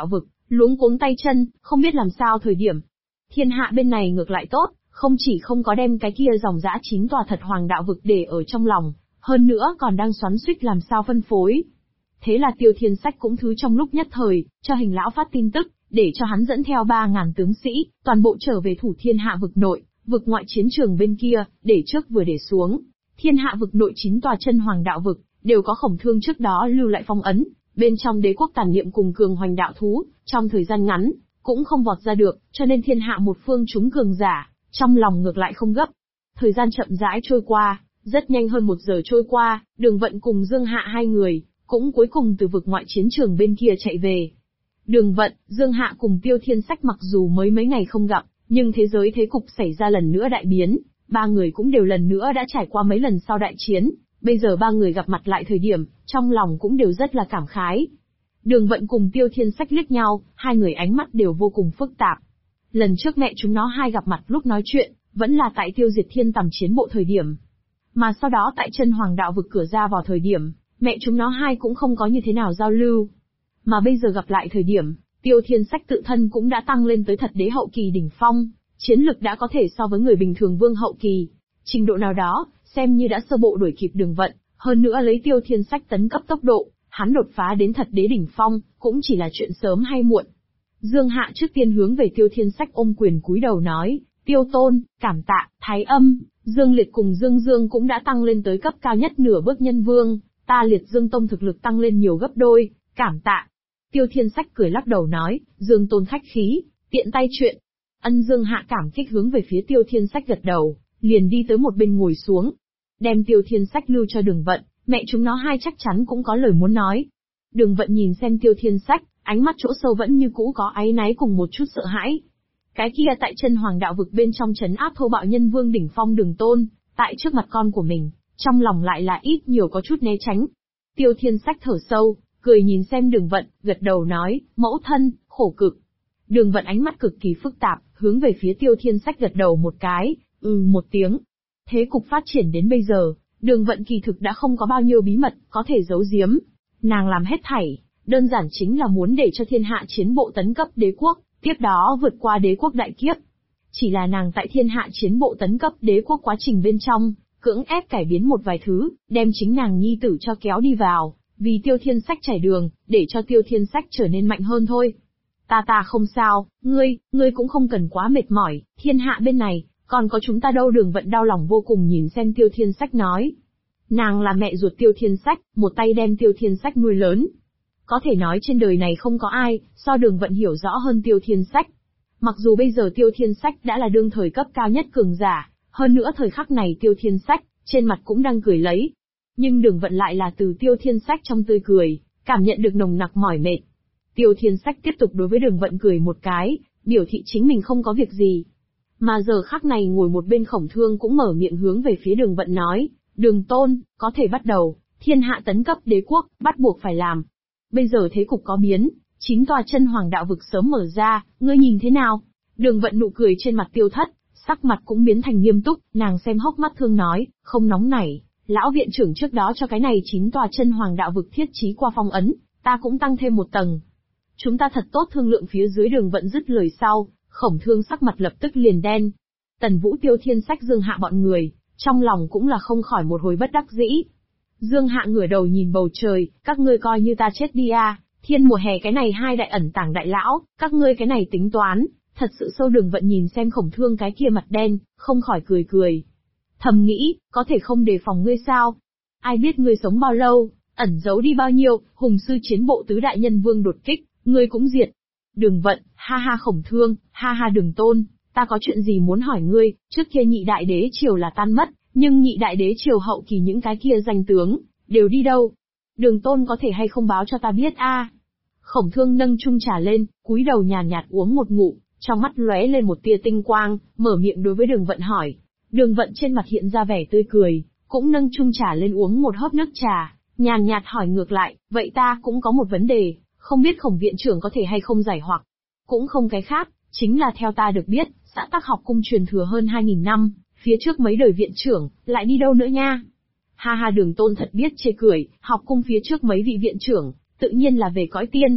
luống cuống tay chân, không biết làm sao thời điểm. Thiên hạ bên này ngược lại tốt, không chỉ không có đem cái kia dòng dã 9 tòa thật hoàng đạo vực để ở trong lòng, hơn nữa còn đang xoắn xuýt làm sao phân phối. Thế là Tiêu Thiên Sách cũng thứ trong lúc nhất thời, cho Hình lão phát tin tức, để cho hắn dẫn theo 3.000 tướng sĩ, toàn bộ trở về thủ thiên hạ vực nội, vực ngoại chiến trường bên kia, để trước vừa để xuống. Thiên hạ vực nội 9 tòa chân hoàng đạo vực, đều có Khổng Thương trước đó lưu lại phong ấn, bên trong đế quốc tàn niệm cùng cường hoành đạo thú, trong thời gian ngắn, cũng không vọt ra được, cho nên thiên hạ một phương chúng cường giả, trong lòng ngược lại không gấp. Thời gian chậm rãi trôi qua, rất nhanh hơn 1 giờ trôi qua, Đường Vận cùng Dương Hạ hai người, cũng cuối cùng từ vực ngoại chiến trường bên kia chạy về. Đường Vận, Dương Hạ cùng Tiêu Thiên Sách mặc dù mới mấy ngày không gặp, nhưng thế giới thế cục xảy ra lần nữa đại biến, ba người cũng đều lần nữa đã trải qua mấy lần sau đại chiến, bây giờ ba người gặp mặt lại thời điểm, trong lòng cũng đều rất là cảm khái. Đường Vận cùng Tiêu Thiên Sách liếc nhau, hai người ánh mắt đều vô cùng phức tạp. Lần trước mẹ chúng nó hai gặp mặt lúc nói chuyện, vẫn là tại tiêu diệt thiên tầm chiến bộ thời điểm. Mà sau đó tại chân hoàng đạo vực cửa ra vào thời điểm, mẹ chúng nó hai cũng không có như thế nào giao lưu. Mà bây giờ gặp lại thời điểm, Tiêu Thiên Sách tự thân cũng đã tăng lên tới thật đế hậu kỳ đỉnh phong, chiến lực đã có thể so với người bình thường vương hậu kỳ. Trình độ nào đó, xem như đã sơ bộ đuổi kịp Đường Vận, hơn nữa lấy Tiêu Thiên Sách tấn cấp tốc độ, hắn đột phá đến thật đế đỉnh phong, cũng chỉ là chuyện sớm hay muộn. Dương Hạ trước tiên hướng về Tiêu Thiên Sách ôm quyền cúi đầu nói, Tiêu Tôn, cảm tạ, Thái Âm, Dương Liệt cùng Dương Dương cũng đã tăng lên tới cấp cao nhất nửa bước nhân vương, ta Liệt Dương Tông thực lực tăng lên nhiều gấp đôi, cảm tạ. Tiêu Thiên Sách cười lắc đầu nói, Dương Tôn khách khí, tiện tay chuyện. Ân Dương Hạ cảm kích hướng về phía Tiêu Thiên Sách gật đầu, liền đi tới một bên ngồi xuống. Đem Tiêu Thiên Sách lưu cho Đường Vận, mẹ chúng nó hai chắc chắn cũng có lời muốn nói. Đường Vận nhìn xem Tiêu Thiên Sách, ánh mắt chỗ sâu vẫn như cũ có áy náy cùng một chút sợ hãi. Cái kia tại chân hoàng đạo vực bên trong trấn áp thô bạo nhân vương đỉnh phong Đường Tôn, tại trước mặt con của mình, trong lòng lại là ít nhiều có chút né tránh. Tiêu Thiên Sách thở sâu, cười nhìn xem Đường Vận, gật đầu nói, mẫu thân, khổ cực. Đường Vận ánh mắt cực kỳ phức tạp, hướng về phía Tiêu Thiên Sách gật đầu một cái, một tiếng. Thế cục phát triển đến bây giờ, Đường Vận kỳ thực đã không có bao nhiêu bí mật có thể giấu giếm. Nàng làm hết thảy, đơn giản chính là muốn để cho thiên hạ chiến bộ tấn cấp đế quốc, tiếp đó vượt qua đế quốc đại kiếp. Chỉ là nàng tại thiên hạ chiến bộ tấn cấp đế quốc quá trình bên trong, cưỡng ép cải biến một vài thứ, đem chính nàng nhi tử cho kéo đi vào, vì Tiêu Thiên Sách trải đường, để cho Tiêu Thiên Sách trở nên mạnh hơn thôi. Ta không sao, ngươi cũng không cần quá mệt mỏi, thiên hạ bên này, còn có chúng ta đâu. Đường Vận đau lòng vô cùng nhìn xem Tiêu Thiên Sách nói. Nàng là mẹ ruột Tiêu Thiên Sách, một tay đem Tiêu Thiên Sách nuôi lớn. Có thể nói trên đời này không có ai, so Đường Vận hiểu rõ hơn Tiêu Thiên Sách. Mặc dù bây giờ Tiêu Thiên Sách đã là đương thời cấp cao nhất cường giả, hơn nữa thời khắc này Tiêu Thiên Sách, trên mặt cũng đang cười lấy. Nhưng Đường Vận lại là từ Tiêu Thiên Sách trong tươi cười, cảm nhận được nồng nặc mỏi mệt. Tiêu Thiên Sách tiếp tục đối với Đường Vận cười một cái, biểu thị chính mình không có việc gì. Mà giờ khắc này ngồi một bên Khổng Thương cũng mở miệng hướng về phía Đường Vận nói, Đường Tôn, có thể bắt đầu, thiên hạ tấn cấp đế quốc, bắt buộc phải làm. Bây giờ thế cục có biến, 9 tòa chân hoàng đạo vực sớm mở ra, ngươi nhìn thế nào? Đường Vận nụ cười trên mặt tiêu thất, sắc mặt cũng biến thành nghiêm túc, nàng xem hốc mắt thương nói, không nóng nảy, lão viện trưởng trước đó cho cái này 9 tòa chân hoàng đạo vực thiết trí qua phong ấn, ta cũng tăng thêm một tầng. Chúng ta thật tốt thương lượng phía dưới. Đường Vận dứt lời sau, Khổng Thương sắc mặt lập tức liền đen. Tần Vũ, Tiêu Thiên Sách, Dương Hạ bọn người, trong lòng cũng là không khỏi một hồi bất đắc dĩ. Dương Hạ ngửa đầu nhìn bầu trời, các ngươi coi như ta chết đi à, thiên mùa hè cái này hai đại ẩn tàng đại lão, các ngươi cái này tính toán, thật sự sâu. Đường Vận nhìn xem Khổng Thương cái kia mặt đen, không khỏi cười. Thầm nghĩ, có thể không đề phòng ngươi sao? Ai biết ngươi sống bao lâu, ẩn giấu đi bao nhiêu, hùng sư chiến bộ tứ đại nhân vương đột kích, ngươi cũng diệt. Đường Vận, ha ha. Khổng Thương, ha ha. Đường Tôn, ta có chuyện gì muốn hỏi ngươi, trước kia nhị đại đế triều là tan mất, nhưng nhị đại đế triều hậu kỳ những cái kia danh tướng, đều đi đâu? Đường Tôn có thể hay không báo cho ta biết a? Khổng Thương nâng chung trà lên, cúi đầu nhàn nhạt uống một ngụm, trong mắt lóe lên một tia tinh quang, mở miệng đối với Đường Vận hỏi. Đường Vận trên mặt hiện ra vẻ tươi cười, cũng nâng chung trà lên uống một hớp nước trà, nhàn nhạt hỏi ngược lại, vậy ta cũng có một vấn đề, không biết Khổng viện trưởng có thể hay không giải hoặc. Cũng không cái khác, chính là theo ta được biết, xã Tắc học cung truyền thừa hơn 2000 năm, phía trước mấy đời viện trưởng, lại đi đâu nữa nha? Ha ha. Đường Tôn thật biết chê cười, học cung phía trước mấy vị viện trưởng, tự nhiên là về cõi tiên.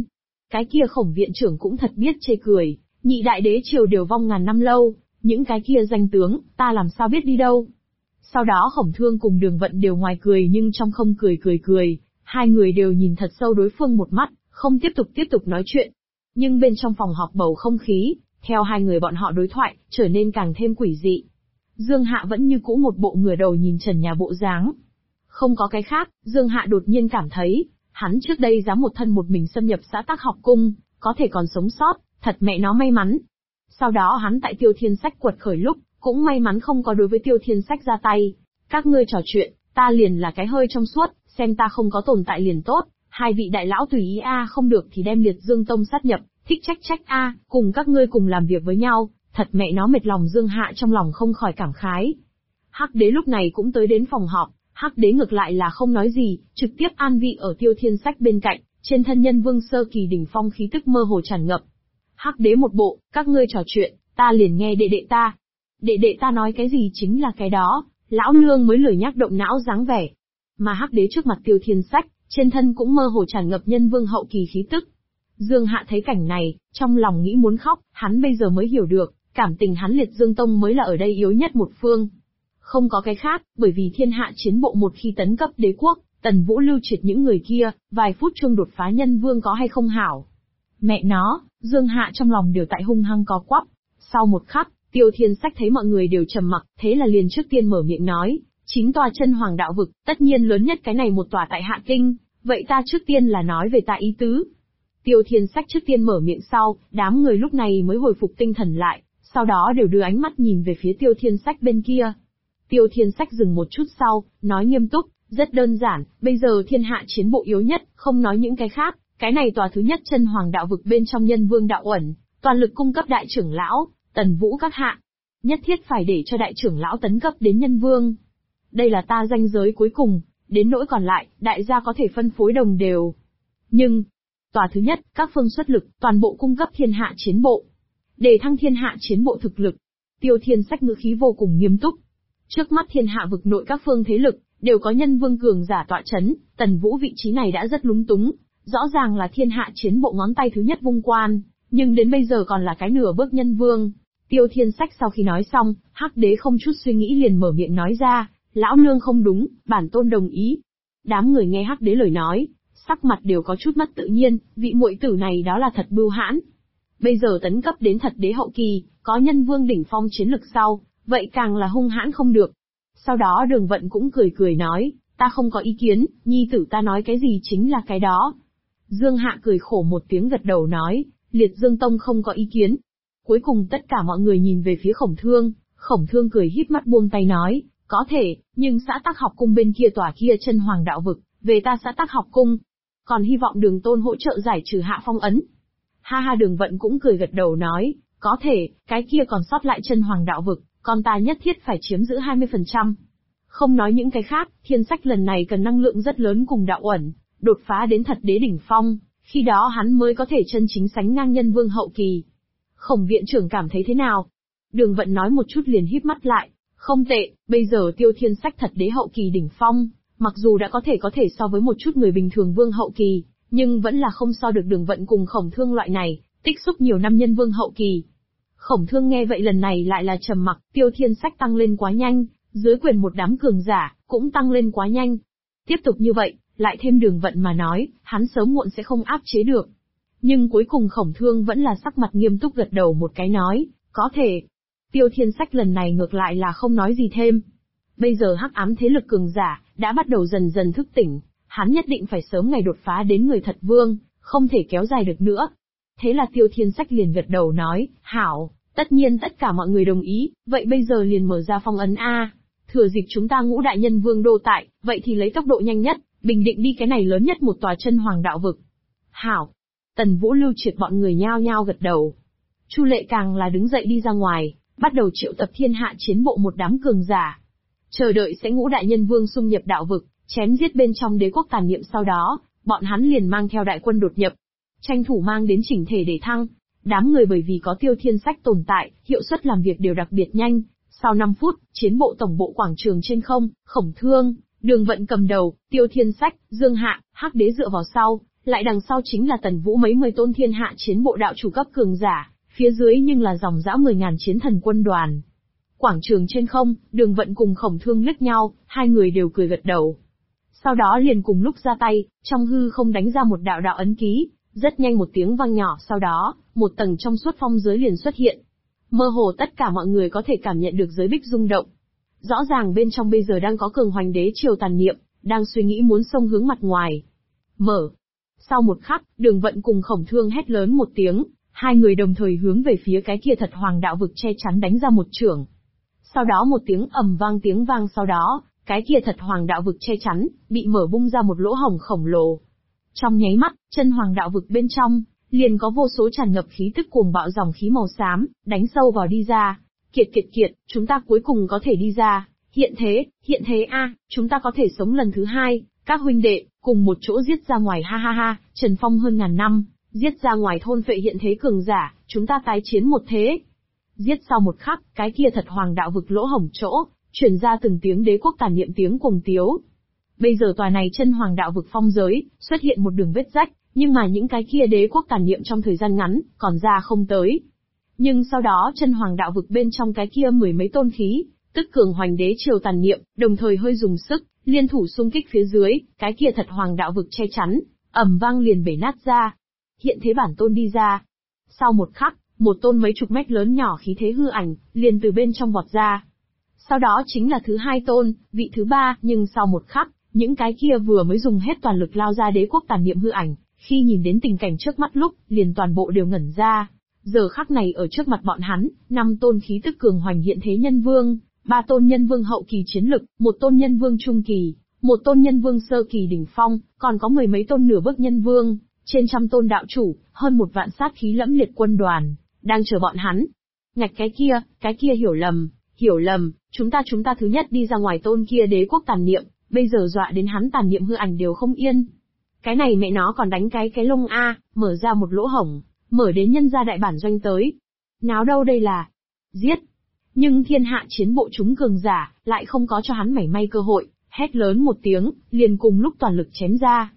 Cái kia Khổng viện trưởng cũng thật biết chê cười, nhị đại đế triều đều vong ngàn năm lâu, những cái kia danh tướng, ta làm sao biết đi đâu. Sau đó Khổng Thương cùng Đường Vận đều ngoài cười nhưng trong không cười, hai người đều nhìn thật sâu đối phương một mắt, không tiếp tục nói chuyện. Nhưng bên trong phòng họp bầu không khí, theo hai người bọn họ đối thoại, trở nên càng thêm quỷ dị. Dương Hạ vẫn như cũ một bộ ngửa đầu nhìn trần nhà bộ dáng. Không có cái khác, Dương Hạ đột nhiên cảm thấy, hắn trước đây dám một thân một mình xâm nhập xã Tắc Học Cung, có thể còn sống sót, thật mẹ nó may mắn. Sau đó hắn tại Tiêu Thiên Sách quật khởi lúc, cũng may mắn không có đối với Tiêu Thiên Sách ra tay. Các ngươi trò chuyện, ta liền là cái hơi trong suốt, xem ta không có tồn tại liền tốt, hai vị đại lão tùy ý a, không được thì đem Liệt Dương Tông sát nhập, thích trách a, cùng các ngươi cùng làm việc với nhau, thật mẹ nó mệt lòng. Dương Hạ trong lòng không khỏi cảm khái. Hắc Đế lúc này cũng tới đến phòng họp, Hắc Đế ngược lại là không nói gì, trực tiếp an vị ở Tiêu Thiên Sách bên cạnh, trên thân Nhân Vương sơ kỳ đỉnh phong khí tức mơ hồ tràn ngập. Hắc Đế một bộ, các ngươi trò chuyện, ta liền nghe đệ đệ ta nói cái gì chính là cái đó, lão nương mới lười nhắc động não dáng vẻ. Mà Hắc Đế trước mặt Tiêu Thiên Sách, trên thân cũng mơ hồ tràn ngập Nhân Vương hậu kỳ khí tức. Dương Hạ thấy cảnh này, trong lòng nghĩ muốn khóc, hắn bây giờ mới hiểu được, cảm tình hắn Liệt Dương Tông mới là ở đây yếu nhất một phương. Không có cái khác, bởi vì thiên hạ chiến bộ một khi tấn cấp đế quốc, Tần Vũ lưu triệt những người kia, vài phút chuông đột phá Nhân Vương có hay không hảo. Mẹ nó, Dương Hạ trong lòng đều tại hung hăng có quắp. Sau một khắc, Tiêu Thiên Sách thấy mọi người đều trầm mặc, thế là liền trước tiên mở miệng nói, 9 tòa chân hoàng đạo vực, tất nhiên lớn nhất cái này một tòa tại Hạ Kinh, vậy ta trước tiên là nói về ta ý tứ. Tiêu Thiên Sách trước tiên mở miệng sau, đám người lúc này mới hồi phục tinh thần lại, sau đó đều đưa ánh mắt nhìn về phía Tiêu Thiên Sách bên kia. Tiêu Thiên Sách dừng một chút sau, nói nghiêm túc, rất đơn giản, bây giờ thiên hạ chiến bộ yếu nhất, không nói những cái khác, cái này tòa thứ nhất chân hoàng đạo vực bên trong Nhân Vương đạo ẩn, toàn lực cung cấp đại trưởng lão, Tần Vũ các hạ. Nhất thiết phải để cho đại trưởng lão tấn cấp đến Nhân Vương. Đây là ta ranh giới cuối cùng, đến nỗi còn lại, đại gia có thể phân phối đồng đều. Nhưng, tòa thứ nhất, các phương xuất lực, toàn bộ cung cấp thiên hạ chiến bộ. Để thăng thiên hạ chiến bộ thực lực. Tiêu Thiên Sách ngữ khí vô cùng nghiêm túc. Trước mắt thiên hạ vực nội các phương thế lực, đều có Nhân Vương cường giả tọa chấn, Tần Vũ vị trí này đã rất lúng túng. Rõ ràng là thiên hạ chiến bộ ngón tay thứ nhất vung quan, nhưng đến bây giờ còn là cái nửa bước Nhân Vương. Tiêu Thiên Sách sau khi nói xong, Hắc Đế không chút suy nghĩ liền mở miệng nói ra, lão nương không đúng, bản tôn đồng ý. Đám người nghe Hắc Đế lời nói, sắc mặt đều có chút mất tự nhiên, vị muội tử này đó là thật bưu hãn. Bây giờ tấn cấp đến thật đế hậu kỳ, có Nhân Vương đỉnh phong chiến lực sau, vậy càng là hung hãn không được. Sau đó Đường Vận cũng cười nói, ta không có ý kiến, nhi tử ta nói cái gì chính là cái đó. Dương Hạ cười khổ một tiếng gật đầu nói, Liệt Dương Tông không có ý kiến. Cuối cùng tất cả mọi người nhìn về phía Khổng Thương cười híp mắt buông tay nói, có thể, nhưng xã Tắc Học Cung bên kia tòa kia chân hoàng đạo vực, về ta xã Tắc Học Cung. Còn hy vọng Đường Tôn hỗ trợ giải trừ hạ phong ấn. Ha ha, Đường Vận cũng cười gật đầu nói, có thể, cái kia còn sót lại chân hoàng đạo vực, còn ta nhất thiết phải chiếm giữ 20%. Không nói những cái khác, Thiên Sách lần này cần năng lượng rất lớn cùng đạo ẩn, đột phá đến thật đế đỉnh phong, khi đó hắn mới có thể chân chính sánh ngang Nhân Vương hậu kỳ. Khổng viện trưởng cảm thấy thế nào? Đường Vận nói một chút liền híp mắt lại, không tệ, bây giờ Tiêu Thiên Sách thật đế hậu kỳ đỉnh phong, mặc dù đã có thể so với một chút người bình thường Vương hậu kỳ, nhưng vẫn là không so được Đường Vận cùng Khổng Thương loại này, tích xúc nhiều năm Nhân Vương hậu kỳ. Khổng Thương nghe vậy lần này lại là trầm mặc, Tiêu Thiên Sách tăng lên quá nhanh, dưới quyền một đám cường giả, cũng tăng lên quá nhanh. Tiếp tục như vậy, lại thêm Đường Vận mà nói, hắn sớm muộn sẽ không áp chế được. Nhưng cuối cùng Khổng Thương vẫn là sắc mặt nghiêm túc gật đầu một cái nói, có thể. Tiêu Thiên Sách lần này ngược lại là không nói gì thêm. Bây giờ hắc ám thế lực cường giả, đã bắt đầu dần dần thức tỉnh, hắn nhất định phải sớm ngày đột phá đến người thật vương, không thể kéo dài được nữa. Thế là Tiêu Thiên Sách liền gật đầu nói, hảo, tất nhiên tất cả mọi người đồng ý, vậy bây giờ liền mở ra phong ấn A. Thừa dịp chúng ta ngũ đại nhân vương đô tại, vậy thì lấy tốc độ nhanh nhất, bình định đi cái này lớn nhất một tòa chân hoàng đạo vực. Hảo. Tần Vũ lưu triệt bọn người nhao nhao gật đầu. Chu Lệ càng là đứng dậy đi ra ngoài, bắt đầu triệu tập thiên hạ chiến bộ một đám cường giả. Chờ đợi sẽ ngũ đại nhân vương xung nhập đạo vực, chém giết bên trong đế quốc tàn niệm, sau đó, bọn hắn liền mang theo đại quân đột nhập. Tranh thủ mang đến chỉnh thể để thăng. Đám người bởi vì có Tiêu Thiên Sách tồn tại, hiệu suất làm việc đều đặc biệt nhanh. Sau 5 phút, chiến bộ tổng bộ quảng trường trên không, Khổng Thương, Đường Vận cầm đầu, Tiêu Thiên Sách, Dương Hạ, Hắc Đế dựa vào sau, lại đằng sau chính là Tần Vũ mấy mươi tôn thiên hạ chiến bộ đạo chủ cấp cường giả, phía dưới nhưng là dòng dã 10.000 chiến thần quân đoàn. Quảng trường trên không, Đường Vận cùng Khổng Thương liếc nhau, hai người đều cười gật đầu. Sau đó liền cùng lúc ra tay, trong hư không đánh ra một đạo đạo ấn ký, rất nhanh một tiếng vang nhỏ, sau đó, một tầng trong suốt phong giới liền xuất hiện. Mơ hồ tất cả mọi người có thể cảm nhận được giới bích rung động. Rõ ràng bên trong bây giờ đang có cường hoành đế triều tàn niệm, đang suy nghĩ muốn xông hướng mặt ngoài. Mở. Sau một khắc, Đường Vận cùng Khổng Thương hét lớn một tiếng, hai người đồng thời hướng về phía cái kia thật hoàng đạo vực che chắn đánh ra một chưởng. Sau đó một tiếng ầm vang, tiếng vang sau đó, cái kia thật hoàng đạo vực che chắn, bị mở bung ra một lỗ hổng khổng lồ. Trong nháy mắt, chân hoàng đạo vực bên trong, liền có vô số tràn ngập khí tức cuồng bạo dòng khí màu xám, đánh sâu vào đi ra. Kiệt, chúng ta cuối cùng có thể đi ra, hiện thế a, chúng ta có thể sống lần thứ hai, các huynh đệ, cùng một chỗ giết ra ngoài ha ha ha, Trần Phong hơn ngàn năm, giết ra ngoài thôn phệ hiện thế cường giả, chúng ta tái chiến một thế. Giết sau một khắc, cái kia thật hoàng đạo vực lỗ hổng chỗ, truyền ra từng tiếng đế quốc tàn niệm tiếng cuồng tiếu. Bây giờ tòa này chân hoàng đạo vực phong giới, xuất hiện một đường vết rách, nhưng mà những cái kia đế quốc tàn niệm trong thời gian ngắn, còn ra không tới. Nhưng sau đó chân hoàng đạo vực bên trong cái kia mười mấy tôn khí, tức cường hoành đế triều tàn niệm, đồng thời hơi dùng sức, liên thủ xung kích phía dưới, cái kia thật hoàng đạo vực che chắn, ầm vang liền bể nát ra. Hiện thế bản tôn đi ra. Sau một khắc, một tôn mấy chục mét lớn nhỏ khí thế hư ảnh, liền từ bên trong vọt ra. Sau đó chính là thứ hai tôn, vị thứ ba, nhưng sau một khắc, những cái kia vừa mới dùng hết toàn lực lao ra đế quốc tàn niệm hư ảnh, khi nhìn đến tình cảnh trước mắt lúc, liền toàn bộ đều ngẩn ra. Giờ khắc này ở trước mặt bọn hắn, 5 tôn khí tức cường hoành hiện thế nhân vương, 3 tôn nhân vương hậu kỳ chiến lực, 1 tôn nhân vương trung kỳ, 1 tôn nhân vương sơ kỳ đỉnh phong, còn có mười mấy tôn nửa bước nhân vương, trên trăm tôn đạo chủ, hơn 1 vạn sát khí lẫm liệt quân đoàn, đang chờ bọn hắn. Ngạch cái kia hiểu lầm, chúng ta thứ nhất đi ra ngoài tôn kia đế quốc tàn niệm, bây giờ dọa đến hắn tàn niệm hư ảnh đều không yên. Cái này mẹ nó còn đánh cái lông a, mở ra một lỗ hổng, mở đến nhân gia đại bản doanh tới. Náo đâu đây là giết. Nhưng thiên hạ chiến bộ chúng cường giả, lại không có cho hắn mảy may cơ hội, hét lớn một tiếng, liền cùng lúc toàn lực chém ra.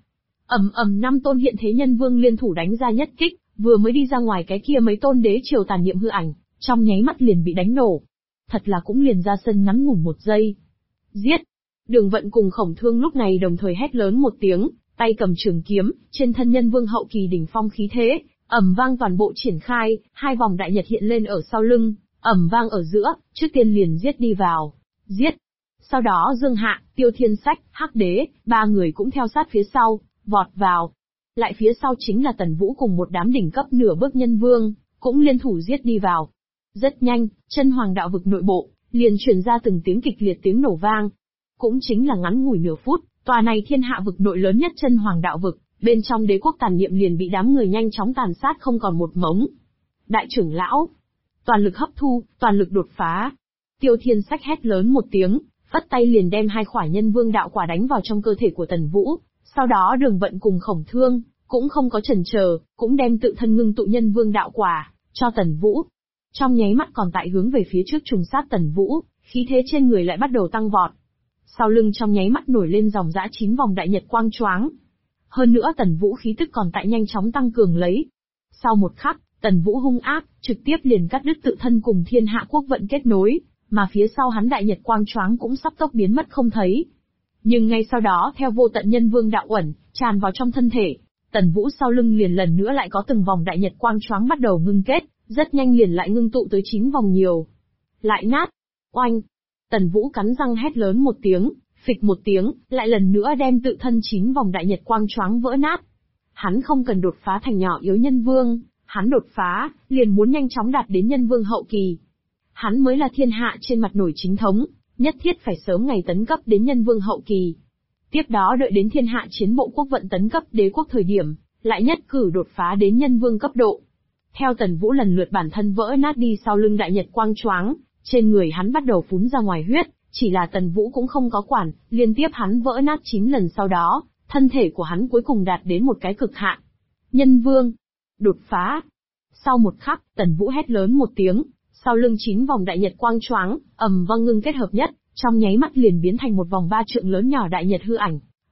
Ầm 5 tôn hiện thế nhân vương liên thủ đánh ra nhất kích, vừa mới đi ra ngoài cái kia mấy tôn đế triều tàn niệm hư ảnh, trong nháy mắt liền bị đánh nổ. Thật là cũng liền ra sân ngắn ngủn 1 giây. Giết! Đường Vận cùng Khổng Thương lúc này đồng thời hét lớn một tiếng, tay cầm trường kiếm, trên thân nhân vương hậu kỳ đỉnh phong khí thế, ầm vang toàn bộ triển khai, 2 vòng đại nhật hiện lên ở sau lưng, ầm vang ở giữa, trước tiên liền giết đi vào. Giết! Sau đó Dương Hạ, Tiêu Thiên Sách, Hắc Đế, 3 người cũng theo sát phía sau, vọt vào. Lại phía sau chính là Tần Vũ cùng một đám đỉnh cấp nửa bước nhân vương, cũng liên thủ giết đi vào. Rất nhanh, chân hoàng đạo vực nội bộ, liền truyền ra từng tiếng kịch liệt tiếng nổ vang. Cũng chính là ngắn ngủi nửa phút, tòa này thiên hạ vực nội lớn nhất chân hoàng đạo vực, bên trong đế quốc tàn niệm liền bị đám người nhanh chóng tàn sát không còn một mống. Đại trưởng lão, toàn lực hấp thu, toàn lực đột phá. Tiêu Thiên Sách hét lớn một tiếng, phất tay liền đem 2 khỏa nhân vương đạo quả đánh vào trong cơ thể của Tần Vũ, sau đó Đường Vận cùng Khổng Thương, cũng không có chần chờ, cũng đem tự thân ngưng tụ nhân vương đạo quả, cho Tần Vũ. Trong nháy mắt còn tại hướng về phía trước trùng sát Tần Vũ, khí thế trên người lại bắt đầu tăng vọt. Sau lưng trong nháy mắt nổi lên dòng dã 9 vòng đại nhật quang choáng. Hơn nữa Tần Vũ khí tức còn tại nhanh chóng tăng cường lấy. Sau một khắc, Tần Vũ hung ác, trực tiếp liền cắt đứt tự thân cùng thiên hạ quốc vận kết nối, mà phía sau hắn đại nhật quang choáng cũng sắp tốc biến mất không thấy. Nhưng ngay sau đó theo vô tận nhân vương đạo uẩn, tràn vào trong thân thể, Tần Vũ sau lưng liền lần nữa lại có từng vòng đại nhật quang choáng bắt đầu ngưng kết, rất nhanh liền lại ngưng tụ tới 9 vòng nhiều. Lại nát. Oanh. Tần Vũ cắn răng hét lớn một tiếng, phịch một tiếng, lại lần nữa đem tự thân 9 vòng đại nhật quang choáng vỡ nát. Hắn không cần đột phá thành nhỏ yếu nhân vương, hắn đột phá, liền muốn nhanh chóng đạt đến nhân vương hậu kỳ. Hắn mới là thiên hạ trên mặt nổi chính thống, nhất thiết phải sớm ngày tấn cấp đến nhân vương hậu kỳ. Tiếp đó đợi đến thiên hạ chiến bộ quốc vận tấn cấp đế quốc thời điểm, lại nhất cử đột phá đến nhân vương cấp độ. Theo Tần Vũ lần lượt bản thân vỡ nát đi sau lưng đại nhật quang choáng, trên người hắn bắt đầu phún ra ngoài huyết, chỉ là Tần Vũ cũng không có quản, liên tiếp hắn vỡ nát 9 lần sau đó, thân thể của hắn cuối cùng đạt đến một cái cực hạn. Nhân vương. Đột phá. Sau một khắc, Tần Vũ hét lớn một tiếng, sau lưng 9 vòng đại nhật quang choáng, ầm vang ngưng kết hợp nhất, trong nháy mắt liền biến thành một vòng 3 trượng lớn nhỏ đại nhật hư ảnh.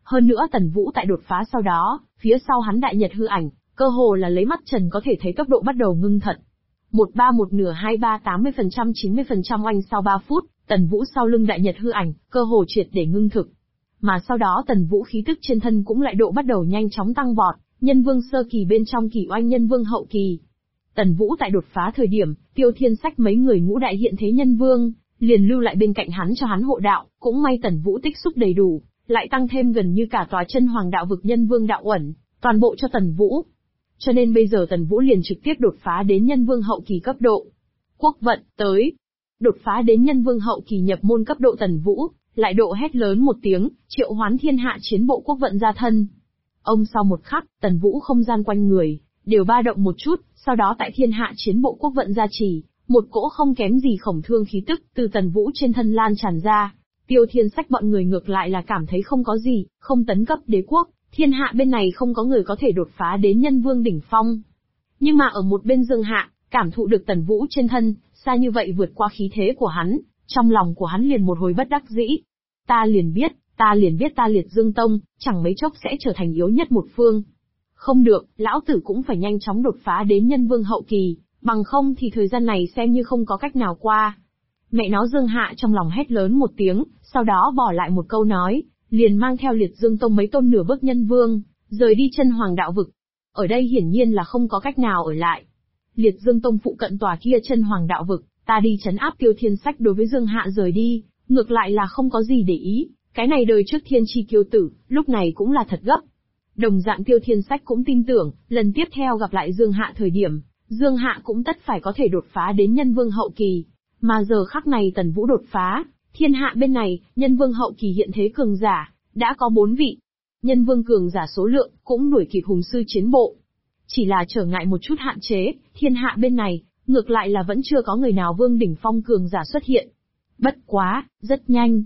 Hơn nữa Tần Vũ tại đột phá sau đó, phía sau hắn đại nhật hư ảnh, cơ hồ là lấy mắt trần có thể thấy tốc độ bắt đầu ngưng thật. 13 1 nửa 23 80% 90% oanh sau 3 phút, Tần Vũ sau lưng đại nhật hư ảnh, cơ hồ triệt để ngưng thực. Mà sau đó Tần Vũ khí tức trên thân cũng lại độ bắt đầu nhanh chóng tăng vọt, nhân vương sơ kỳ bên trong kỳ oanh nhân vương hậu kỳ. Tần Vũ tại đột phá thời điểm, Tiêu Thiên Sách mấy người ngũ đại hiện thế nhân vương, liền lưu lại bên cạnh hắn cho hắn hộ đạo, cũng may Tần Vũ tích xúc đầy đủ, lại tăng thêm gần như cả tòa chân hoàng đạo vực nhân vương đạo uẩn, toàn bộ cho Tần Vũ. Cho nên bây giờ Tần Vũ liền trực tiếp đột phá đến nhân vương hậu kỳ cấp độ. Quốc vận, tới. Đột phá đến nhân vương hậu kỳ nhập môn cấp độ Tần Vũ, lại độ hét lớn một tiếng, triệu hoán thiên hạ chiến bộ quốc vận ra thân. Ông sau một khắc, Tần Vũ không gian quanh người, đều ba động một chút, sau đó tại thiên hạ chiến bộ quốc vận gia trì, một cỗ không kém gì khổng thương khí tức từ Tần Vũ trên thân lan tràn ra. Tiêu Thiên Sách bọn người ngược lại là cảm thấy không có gì, không tấn cấp đế quốc, thiên hạ bên này không có người có thể đột phá đến nhân vương đỉnh phong. Nhưng mà ở một bên Dương Hạ, cảm thụ được Tần Vũ trên thân, xa như vậy vượt qua khí thế của hắn, trong lòng của hắn liền một hồi bất đắc dĩ. Ta liền biết ta Liệt Dương Tông, chẳng mấy chốc sẽ trở thành yếu nhất một phương. Không được, lão tử cũng phải nhanh chóng đột phá đến nhân vương hậu kỳ, bằng không thì thời gian này xem như không có cách nào qua. Mẹ nó Dương Hạ trong lòng hét lớn một tiếng, sau đó bỏ lại một câu nói, liền mang theo Liệt Dương Tông mấy tôn nửa bước nhân vương, rời đi chân hoàng đạo vực. Ở đây hiển nhiên là không có cách nào ở lại. Liệt Dương Tông phụ cận tòa kia chân hoàng đạo vực, ta đi trấn áp Tiêu Thiên Sách đối với Dương Hạ rời đi, ngược lại là không có gì để ý, cái này đời trước thiên chi kiêu tử, lúc này cũng là thật gấp. Đồng dạng Tiêu Thiên Sách cũng tin tưởng, lần tiếp theo gặp lại Dương Hạ thời điểm, Dương Hạ cũng tất phải có thể đột phá đến nhân vương hậu kỳ. Mà giờ khắc này Tần Vũ đột phá, thiên hạ bên này, nhân vương hậu kỳ hiện thế cường giả, đã có 4 vị. Nhân vương cường giả số lượng, cũng đuổi kịp hùng sư chiến bộ. Chỉ là trở ngại một chút hạn chế, thiên hạ bên này, ngược lại là vẫn chưa có người nào vương đỉnh phong cường giả xuất hiện. Bất quá, rất nhanh.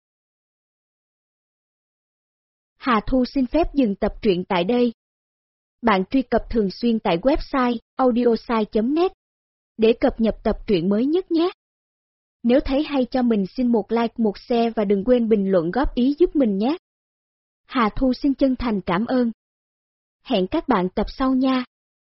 Hà Thu xin phép dừng tập truyện tại đây. Bạn truy cập thường xuyên tại website audiosai.net để cập nhật tập truyện mới nhất nhé. Nếu thấy hay cho mình xin một like, một share và đừng quên bình luận góp ý giúp mình nhé. Hà Thu xin chân thành cảm ơn. Hẹn các bạn tập sau nha.